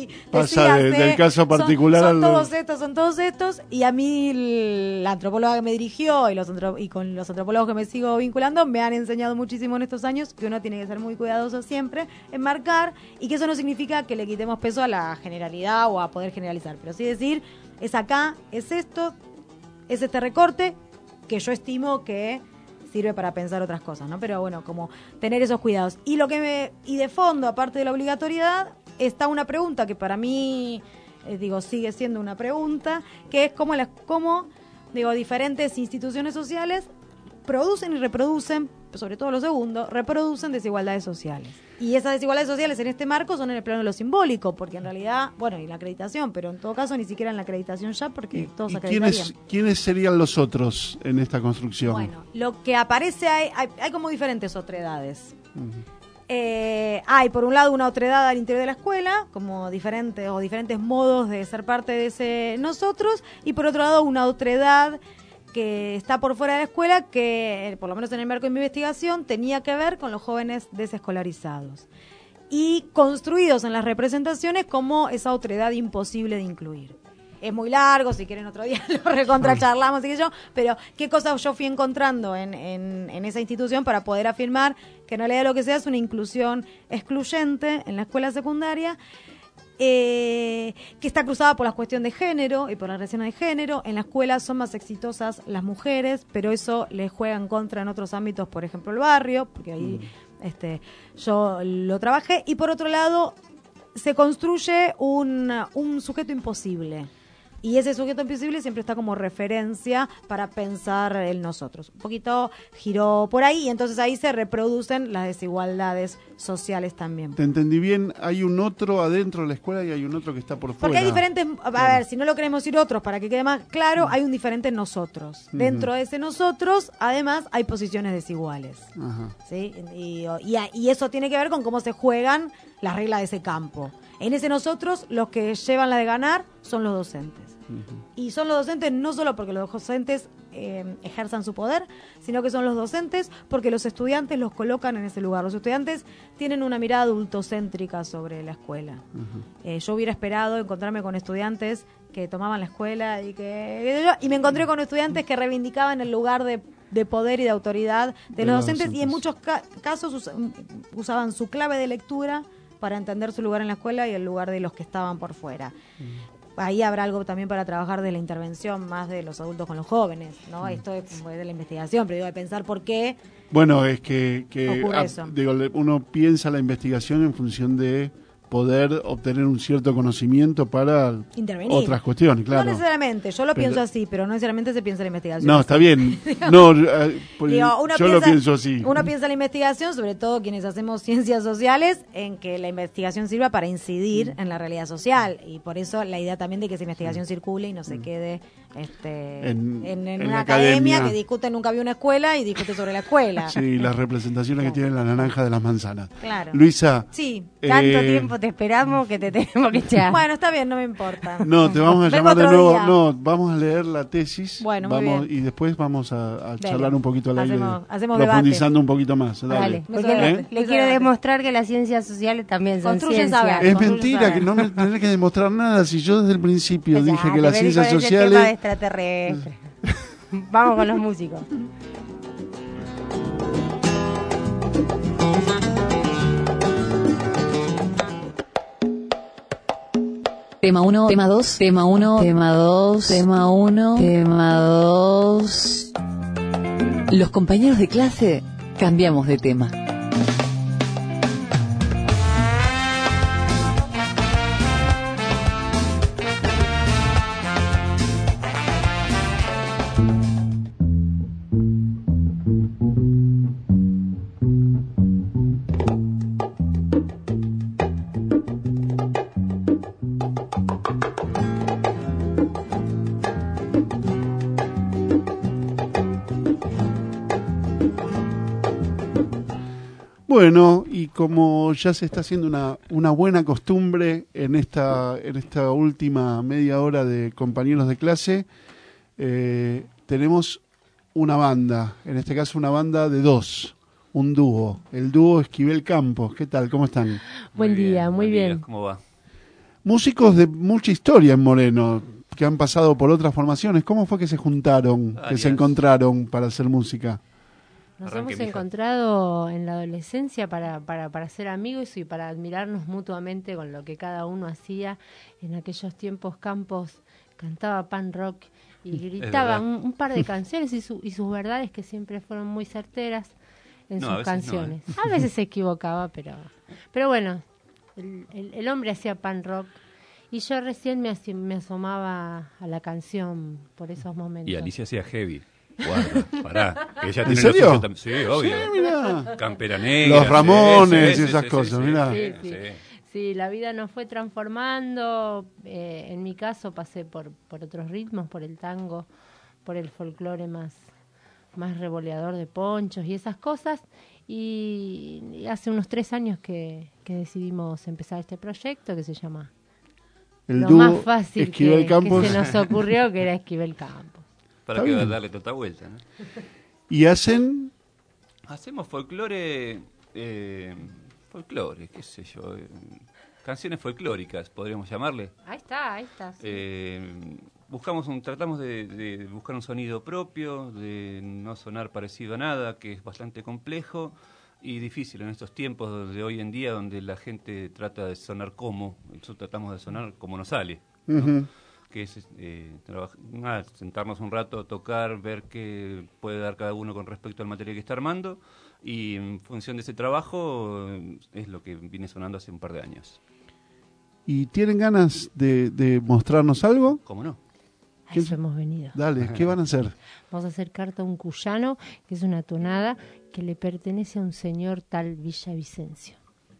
del caso particular. Son todos estos, y a mí la antropóloga que me dirigió y con los antropólogos que me sigo vinculando, me han enseñado muchísimo en estos años que uno tiene que ser muy cuidadoso siempre en marcar, y que eso no significa que le quitemos peso a la generalidad o a poder generalizar, pero sí decir, es acá, es esto, es este recorte que yo estimo que sirve para pensar otras cosas, ¿no? Pero bueno, como tener esos cuidados. Y de fondo, aparte de la obligatoriedad, está una pregunta que para mí, sigue siendo una pregunta, que es cómo diferentes instituciones sociales producen y reproducen, sobre todo lo segundo, reproducen desigualdades sociales. Y esas desigualdades sociales en este marco son en el plano de lo simbólico, porque en realidad, y la acreditación, pero en todo caso ni siquiera en la acreditación ya, porque todos acreditarían. ¿Quiénes serían los otros en esta construcción? Bueno, lo que aparece hay como diferentes otredades. Hay, por un lado, una otredad al interior de la escuela, como diferentes modos de ser parte de ese nosotros, y por otro lado, una otredad que está por fuera de la escuela, que, por lo menos en el marco de mi investigación, tenía que ver con los jóvenes desescolarizados. Y construidos en las representaciones como esa otredad imposible de incluir. Es muy largo, si quieren otro día lo recontracharlamos, pero qué cosas yo fui encontrando en esa institución para poder afirmar que en realidad lo que sea es una inclusión excluyente en la escuela secundaria, que está cruzada por la cuestión de género y por la relación de género. En la escuela son más exitosas las mujeres, pero eso les juega en contra en otros ámbitos, por ejemplo el barrio, porque ahí yo lo trabajé. Y por otro lado, se construye un sujeto imposible. Y ese sujeto invisible siempre está como referencia para pensar el nosotros. Un poquito giró por ahí y entonces ahí se reproducen las desigualdades sociales también. Te entendí bien, hay un otro adentro de la escuela y hay un otro que está por fuera. Porque hay diferentes, a ver, si no lo queremos ir otros, para que quede más claro, hay un diferente nosotros. Dentro de ese nosotros, además, hay posiciones desiguales. Ajá. ¿Sí? Y eso tiene que ver con cómo se juegan las reglas de ese campo. En ese nosotros, los que llevan la de ganar son los docentes. Y son los docentes no solo porque los docentes ejerzan su poder, sino que son los docentes porque los estudiantes los colocan en ese lugar. Los estudiantes tienen una mirada adultocéntrica sobre la escuela. Yo hubiera esperado encontrarme con estudiantes que tomaban la escuela y me encontré con estudiantes que reivindicaban el lugar de poder y de autoridad de los docentes y en muchos casos usaban su clave de lectura para entender su lugar en la escuela y el lugar de los que estaban por fuera. Ahí habrá algo también para trabajar de la intervención más de los adultos con los jóvenes, ¿no? Esto es de la investigación, pero digo, de pensar por qué. Bueno, es que digo, uno piensa la investigación en función de poder obtener un cierto conocimiento para intervenir. Otras cuestiones, claro. No necesariamente, yo lo pienso así, pero no necesariamente se piensa la investigación. No, está bien. No, yo lo pienso así. Uno piensa la investigación, sobre todo quienes hacemos ciencias sociales, en que la investigación sirva para incidir en la realidad social. Y por eso la idea también de que esa investigación circule y no se quede en una academia que discute, nunca vio una escuela y discute sobre la escuela. Sí, las representaciones que tienen la naranja de las manzanas. Claro. Luisa. Sí, tanto tiempo te esperamos que te tenemos que echar. Bueno, está bien, no me importa. No, te vamos a llamar de nuevo. No, vamos a leer la tesis. Bueno, muy bien. Y después vamos a charlar un poquito al aire. Hacemos profundizando un poquito más. Dale. Porque le quiero demostrar que las ciencias sociales también son ciencias. Saber, es mentira, que no me tenés que demostrar nada. Si yo desde el principio dije que las ciencias sociales... Tema de extraterrestre. Vamos con los músicos. Tema 1, tema 2, tema 1, tema 2, tema 1, tema 2. Los compañeros de clase cambiamos de tema. Bueno, y como ya se está haciendo una buena costumbre en esta última media hora de compañeros de clase, tenemos una banda, en este caso una banda de dos, un dúo, el dúo Esquivel Campos. ¿Qué tal? ¿Cómo están? Buen día, muy bien. ¿Cómo va? Músicos de mucha historia en Moreno, que han pasado por otras formaciones. ¿Cómo fue que se juntaron, que se encontraron para hacer música? Nos hemos encontrado en la adolescencia para ser amigos y para admirarnos mutuamente con lo que cada uno hacía. En aquellos tiempos Campos cantaba punk rock y gritaba un par de canciones y sus verdades que siempre fueron muy certeras en sus canciones. A veces se equivocaba, pero bueno, el hombre hacía punk rock y yo recién me asomaba a la canción por esos momentos. Y Alicia hacía heavy. Guarda, pará. Que ella ¿En serio? Sí, obvio. Sí, Campera Negra. Los Ramones y esas cosas, mirá. Sí, la vida nos fue transformando. En mi caso pasé por otros ritmos, por el tango, por el folclore más revoleador de ponchos y esas cosas. Y hace unos 3 años que decidimos empezar este proyecto que se llama el lo dúo más fácil Esquivel que Campos. se nos ocurrió, que era Esquivel Campos. Para que darle tanta vuelta, ¿no? ¿Y hacen? Hacemos folclore, qué sé yo, canciones folclóricas, podríamos llamarle. Ahí está. Sí. Tratamos de buscar un sonido propio, de no sonar parecido a nada, que es bastante complejo y difícil en estos tiempos de hoy en día, donde la gente trata de sonar nosotros tratamos de sonar como nos sale, ¿no? Que es sentarnos un rato, tocar, ver qué puede dar cada uno con respecto al material que está armando, y en función de ese trabajo es lo que viene sonando hace un par de años. ¿Y tienen ganas de mostrarnos algo? ¿Cómo no? A eso hemos venido. Dale, ¿qué van a hacer? Vamos a hacer Carta a un Cuyano, que es una tonada que le pertenece a un señor tal Villavicencio.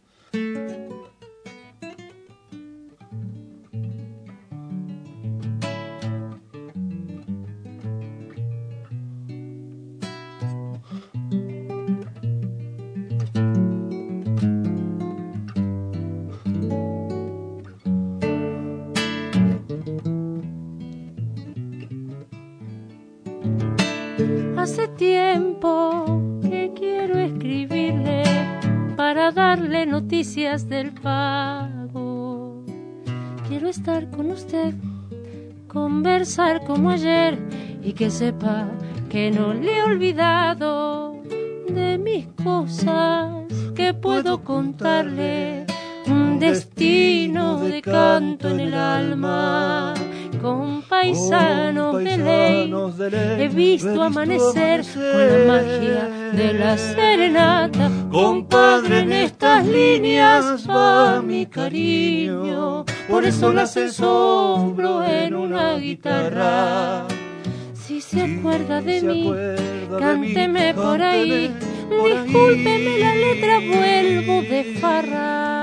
Hace tiempo que quiero escribirle para darle noticias del pago. Quiero estar con usted, conversar como ayer y que sepa que no le he olvidado de mis cosas, que puedo contarle un destino de canto en el alma. Con paisanos de ley he visto amanecer con la magia de la serenata. Compadre, en estas líneas va mi cariño, por eso las ensombro en una guitarra. Si se acuerda de mí, cánteme por ahí, discúlpeme la letra, vuelvo de farra.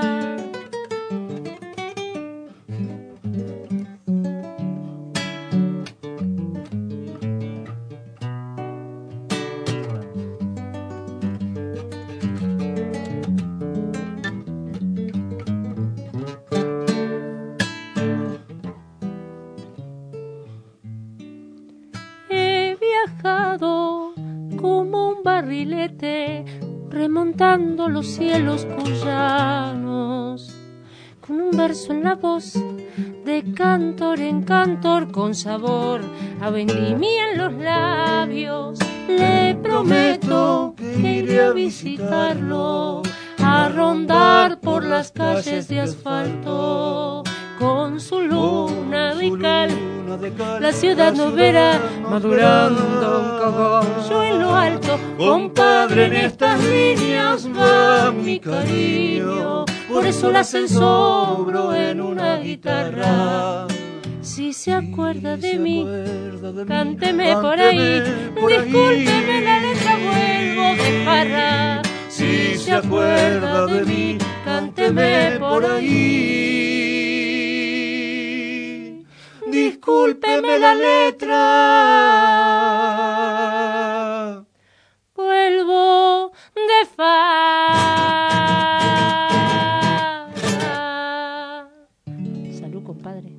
Como un barrilete remontando los cielos cuyanos, con un verso en la voz de cantor en cantor, con sabor a vendimia en los labios. Le prometo que iré a visitarlo, a rondar por las calles de asfalto, con su luna de cal. La ciudad no verá madurando un cogollo en lo alto. Compadre, en estas líneas va mi cariño, por eso las ensobro en una guitarra. Si se acuerda de mí, cánteme por ahí, discúlpeme la letra, vuelvo de farra. Si se acuerda de mí, cánteme por ahí, discúlpeme la letra, vuelvo de farra. Salud, compadre.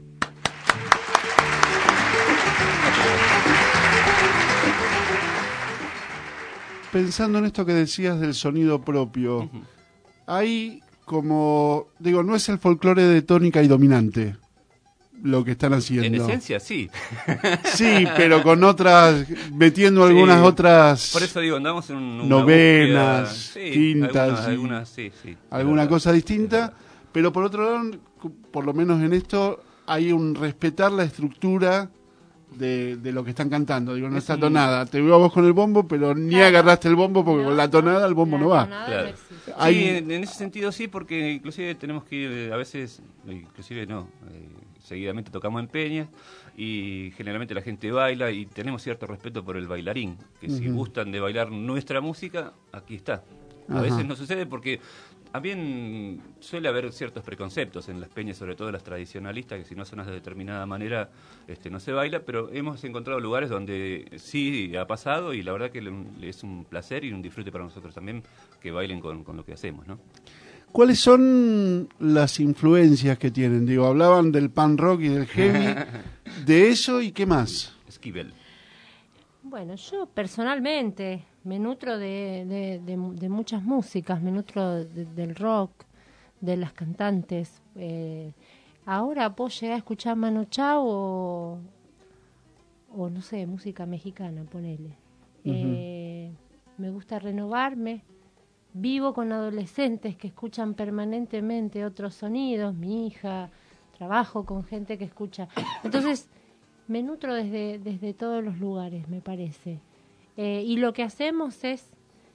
Pensando en esto que decías del sonido propio, hay como, digo, no es el folclore de tónica y dominante lo que están haciendo. En esencia, sí. Sí, pero con otras, metiendo algunas otras. Por eso digo, andamos en una novenas, búsqueda, quintas, alguna cosa distinta. Pero por otro lado, por lo menos en esto, hay un respetar la estructura de lo que están cantando. Digo, no está tonada. Te veo a vos con el bombo, pero ni agarraste el bombo porque con la tonada el bombo no va. Claro. Hay... Sí, en ese sentido sí, porque inclusive tenemos que ir, a veces, seguidamente tocamos en peñas y generalmente la gente baila y tenemos cierto respeto por el bailarín, que si gustan de bailar nuestra música, aquí está. A veces no sucede porque también suele haber ciertos preconceptos en las peñas, sobre todo las tradicionalistas, que si no sonas de determinada manera no se baila, pero hemos encontrado lugares donde sí ha pasado y la verdad que es un placer y un disfrute para nosotros también que bailen con lo que hacemos, ¿no? ¿Cuáles son las influencias que tienen? Digo, hablaban del pan rock y del heavy, de eso y qué más. Esquivel. Bueno, yo personalmente me nutro de muchas músicas, me nutro del rock, de las cantantes. Ahora puedo llegar a escuchar Manu Chao o no sé, música mexicana, ponele. Me gusta renovarme. Vivo con adolescentes que escuchan permanentemente otros sonidos, mi hija, trabajo con gente que escucha. Entonces, me nutro desde todos los lugares, me parece. Y lo que hacemos es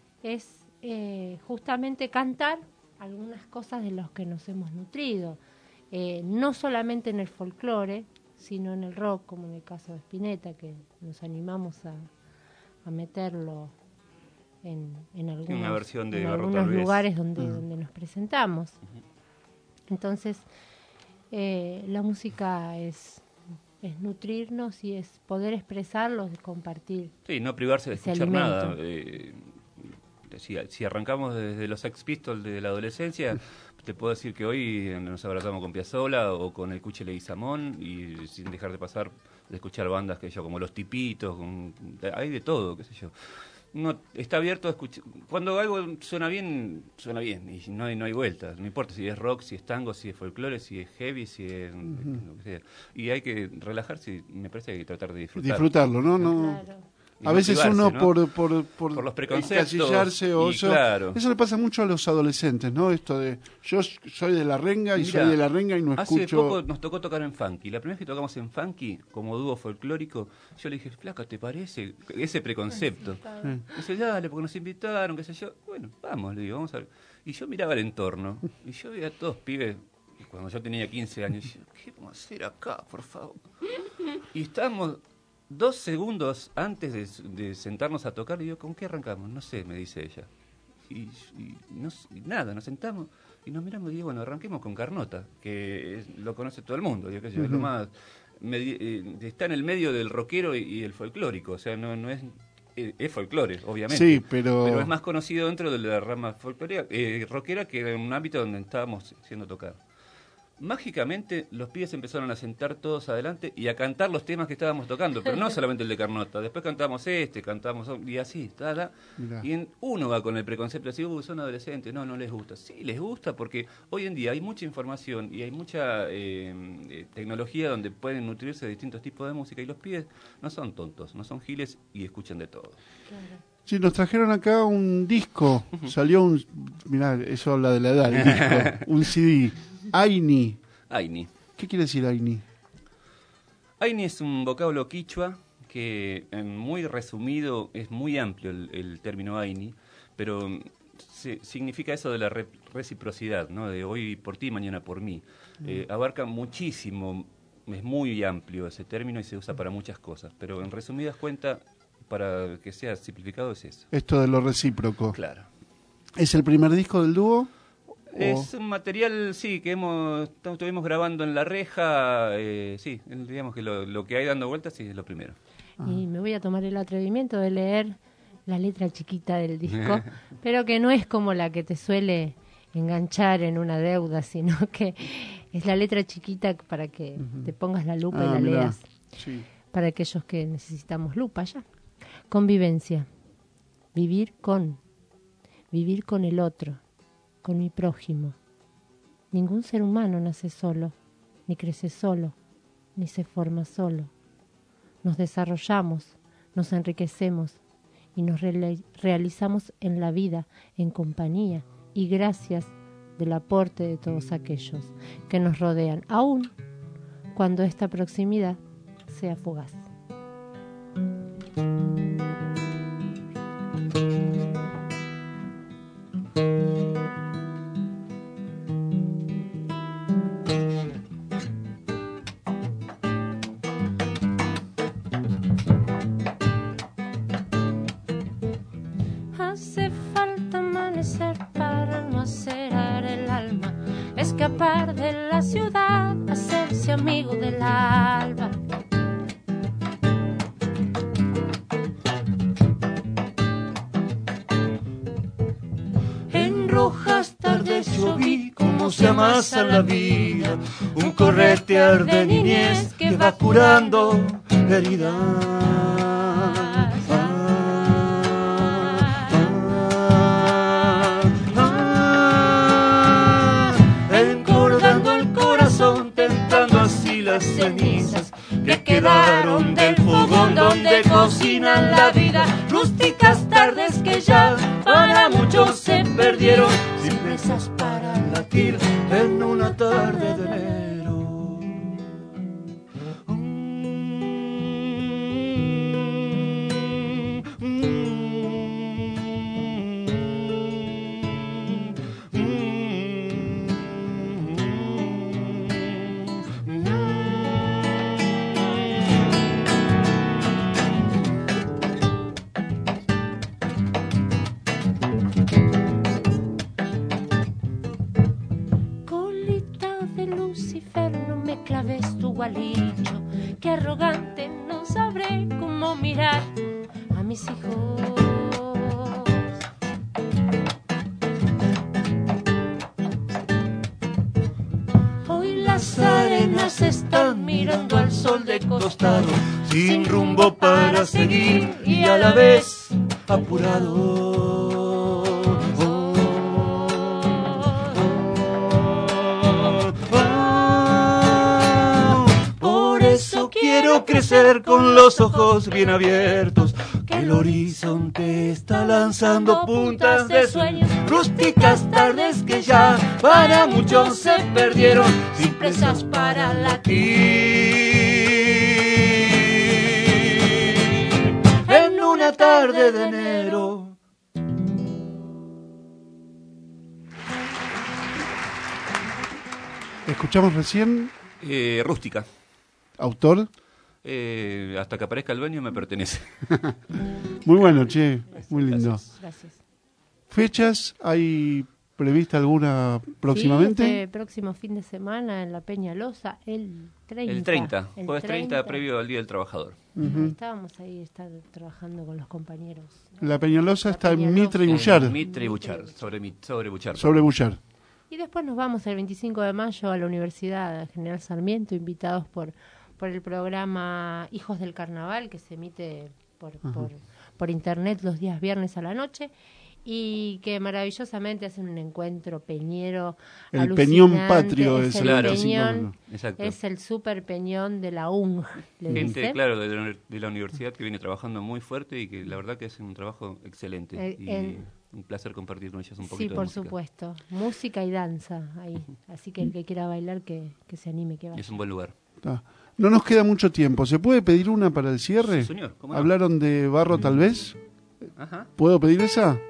justamente cantar algunas cosas de las que nos hemos nutrido. No solamente en el folclore, sino en el rock, como en el caso de Spinetta, que nos animamos a meterlo en algunos lugares donde nos presentamos. Entonces, la música es nutrirnos y es poder expresarlos, compartir. Sí, no privarse de escuchar nada. Si arrancamos desde los Sex Pistols de la adolescencia, te puedo decir que hoy nos abrazamos con Piazzolla o con el Cuche Leguizamón y sin dejar de pasar de escuchar bandas como Los Tipitos, hay de todo, qué sé yo. No, está abierto a escuchar. Cuando algo suena bien y no hay vuelta. No importa si es rock, si es tango, si es folclore, si es heavy, si es lo que sea. Y hay que relajarse, me parece que hay que tratar de disfrutarlo, ¿no? Claro. A veces uno, ¿no? por los preconceptos encasillarse claro. Eso le pasa mucho a los adolescentes, ¿no? Esto de yo soy de la renga y soy de la renga y no escucho. Hace poco nos tocó tocar en Funky. La primera vez que tocamos en Funky como dúo folclórico, yo le dije, flaca, ¿te parece? Ese preconcepto. Dice, dale, porque nos invitaron, qué sé yo. Bueno, vamos, le digo, vamos a ver. Y yo miraba el entorno y yo veía a todos pibes. Y cuando yo tenía 15 años, y yo, ¿qué vamos a hacer acá, por favor? Y estábamos 2 segundos antes de sentarnos a tocar, le digo, ¿con qué arrancamos? No sé, me dice ella. Y nada, nos sentamos y nos miramos y digo, bueno, arranquemos con Carnota, que lo conoce todo el mundo, yo qué sé, es lo más... está en el medio del rockero y el folclórico, o sea, no es... Es folclore, obviamente. Sí, pero es más conocido dentro de la rama rockera que en un ámbito donde estábamos siendo tocados. Mágicamente los pibes empezaron a sentar todos adelante y a cantar los temas que estábamos tocando, pero no solamente el de Carnota, después cantamos cantamos y así, y uno va con el preconcepto de decir, son adolescentes, no les gusta. Sí, les gusta porque hoy en día hay mucha información y hay mucha tecnología donde pueden nutrirse de distintos tipos de música y los pibes no son tontos, no son giles y escuchan de todo. Claro. Sí, nos trajeron acá un disco, salió mirá, eso habla de la edad, el disco, un CD. Aini. ¿Qué quiere decir Aini? Aini es un vocablo quichua que, muy resumido, es muy amplio el término Aini, pero significa eso de la reciprocidad, ¿no? De hoy por ti, mañana por mí. Abarca muchísimo, es muy amplio ese término y se usa para muchas cosas, pero en resumidas cuentas, para que sea simplificado, es eso. Esto de lo recíproco. Claro. ¿Es el primer disco del dúo? Es un material, sí, que estuvimos grabando en La Reja, sí, digamos que lo que hay dando vueltas, sí, es lo primero. Y me voy a tomar el atrevimiento de leer la letra chiquita del disco, pero que no es como la que te suele enganchar en una deuda, sino que es la letra chiquita para que te pongas la lupa y la leas. Sí. Para aquellos que necesitamos lupa ya. Convivencia. Vivir con el otro, con mi prójimo. Ningún ser humano nace solo, ni crece solo, ni se forma solo. Nos desarrollamos, nos enriquecemos y nos realizamos en la vida, en compañía y gracias del aporte de todos aquellos que nos rodean, aun cuando esta proximidad sea fugaz. Hace falta amanecer escapar de la ciudad, hacerse amigo del alba. En rojas tardes yo vi cómo se amasa la vida, un corretear de niñez que va curando heridas. Encordando el corazón, tentando así las cenizas que quedaron del fogón donde cocinan la vida. Rústicas tardes que ya para muchos se perdieron, sin presas para latir en una tarde de enero. Qué arrogante, no sabré cómo mirar a mis hijos. Hoy las arenas están mirando al sol de costado, sin rumbo para seguir y a la vez apurado. Quiero crecer con los ojos bien abiertos, que el horizonte está lanzando puntas de sueños. Rústicas tardes que ya para muchos se perdieron, sin presas para latir en una tarde de enero. Escuchamos recién Rústica. ¿Autor? Hasta que aparezca el dueño me pertenece. Muy bueno, che, muy lindo. Gracias. ¿Fechas? ¿Hay prevista alguna próximamente? Sí, este próximo fin de semana en la Peñalosa, el 30. El 30, jueves 30, previo al Día del Trabajador. Estábamos ahí trabajando con los compañeros. La Peñalosa está en Mitre y Buchar. Mitre y Buchar, sobre Buchar. Sobre Buchar. Y después nos vamos el 25 de mayo a la Universidad General Sarmiento, invitados por el programa Hijos del Carnaval, que se emite por internet los días viernes a la noche, y que maravillosamente hacen un encuentro peñero el Peñón Patrio es el claro, peñón, exacto. Es el super peñón de la UNG, gente dicen. Claro de la universidad que viene trabajando muy fuerte y que la verdad que hacen un trabajo excelente y un placer compartir con ellas un poquito. Sí, por música. supuesto, música y danza ahí, así que el que quiera bailar que se anime, que vaya. Es un buen lugar. No nos queda mucho tiempo. ¿Se puede pedir una para el cierre? Sí, señor, ¿cómo no? ¿Hablaron de Barro tal vez? Ajá. ¿Puedo pedir esa?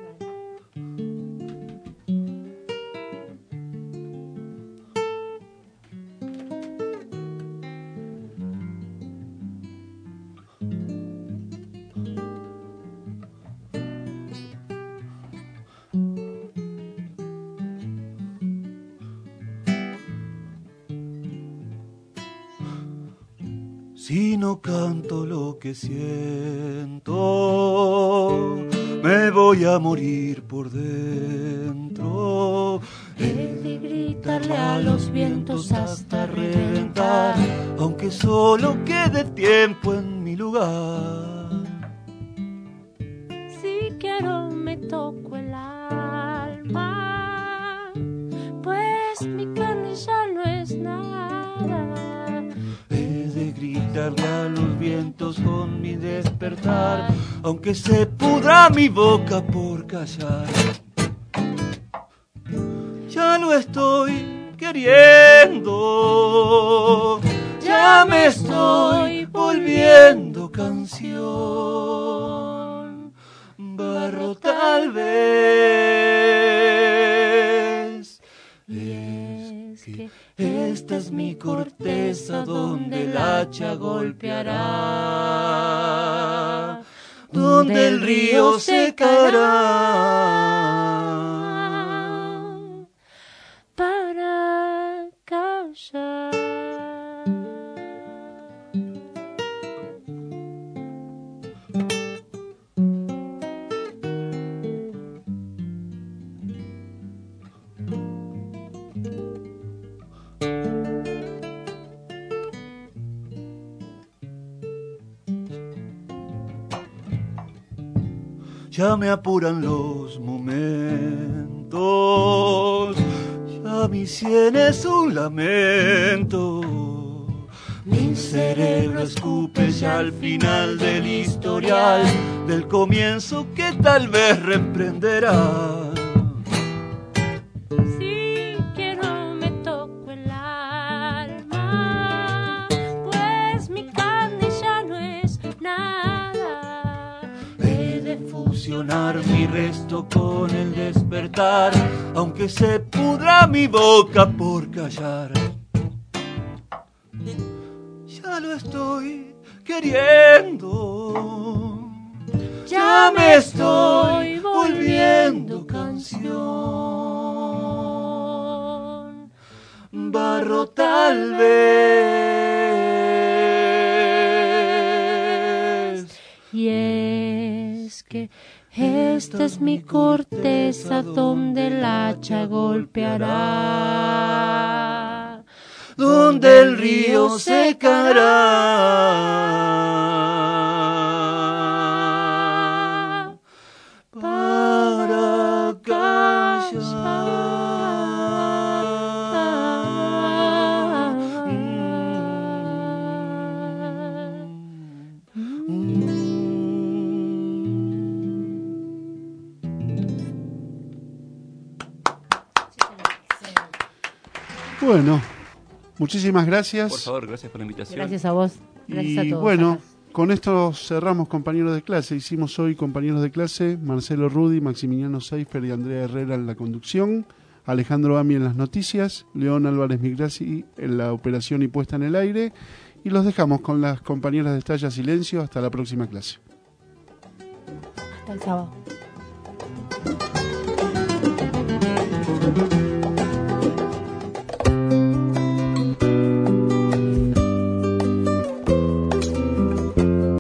Si no canto lo que siento, me voy a morir por dentro. He de gritarle a los vientos hasta reventar, aunque solo quede tiempo en mi lugar. Si quiero me toco el alma, pues mi carne ya no es nada. Gritarle a los vientos con mi despertar, aunque se pudra mi boca por callar. Ya no estoy queriendo, ya me estoy volviendo canción. Barro tal vez. Es que esta es mi corteza donde el hacha golpeará, donde el río secará. Para ya me apuran los momentos, ya mi sien es un lamento. Mi cerebro escupe ya al final del historial, del comienzo que tal vez reemprenderá. Si quiero me toco el alma, pues mi carne ya no es nada. He de fusionar mi resto con el despertar, aunque se pudra mi boca por callar. Ya lo estoy queriendo, ya me estoy volviendo canción. Barro tal vez. Y es que esta es mi corteza donde el hacha golpeará, donde el río secará. Para Bueno, muchísimas gracias. Por favor, gracias por la invitación. Gracias a vos. Gracias Y a todos. bueno, con esto cerramos, compañeros de clase. Hicimos hoy compañeros de clase, Marcelo Rudi, Maximiliano Seifer y Andrea Herrera en la conducción, Alejandro Ami en las noticias, León Álvarez Migrasi en la operación y puesta en el aire, y los dejamos con las compañeras de Estalla Silencio. Hasta la próxima clase. Hasta el sábado.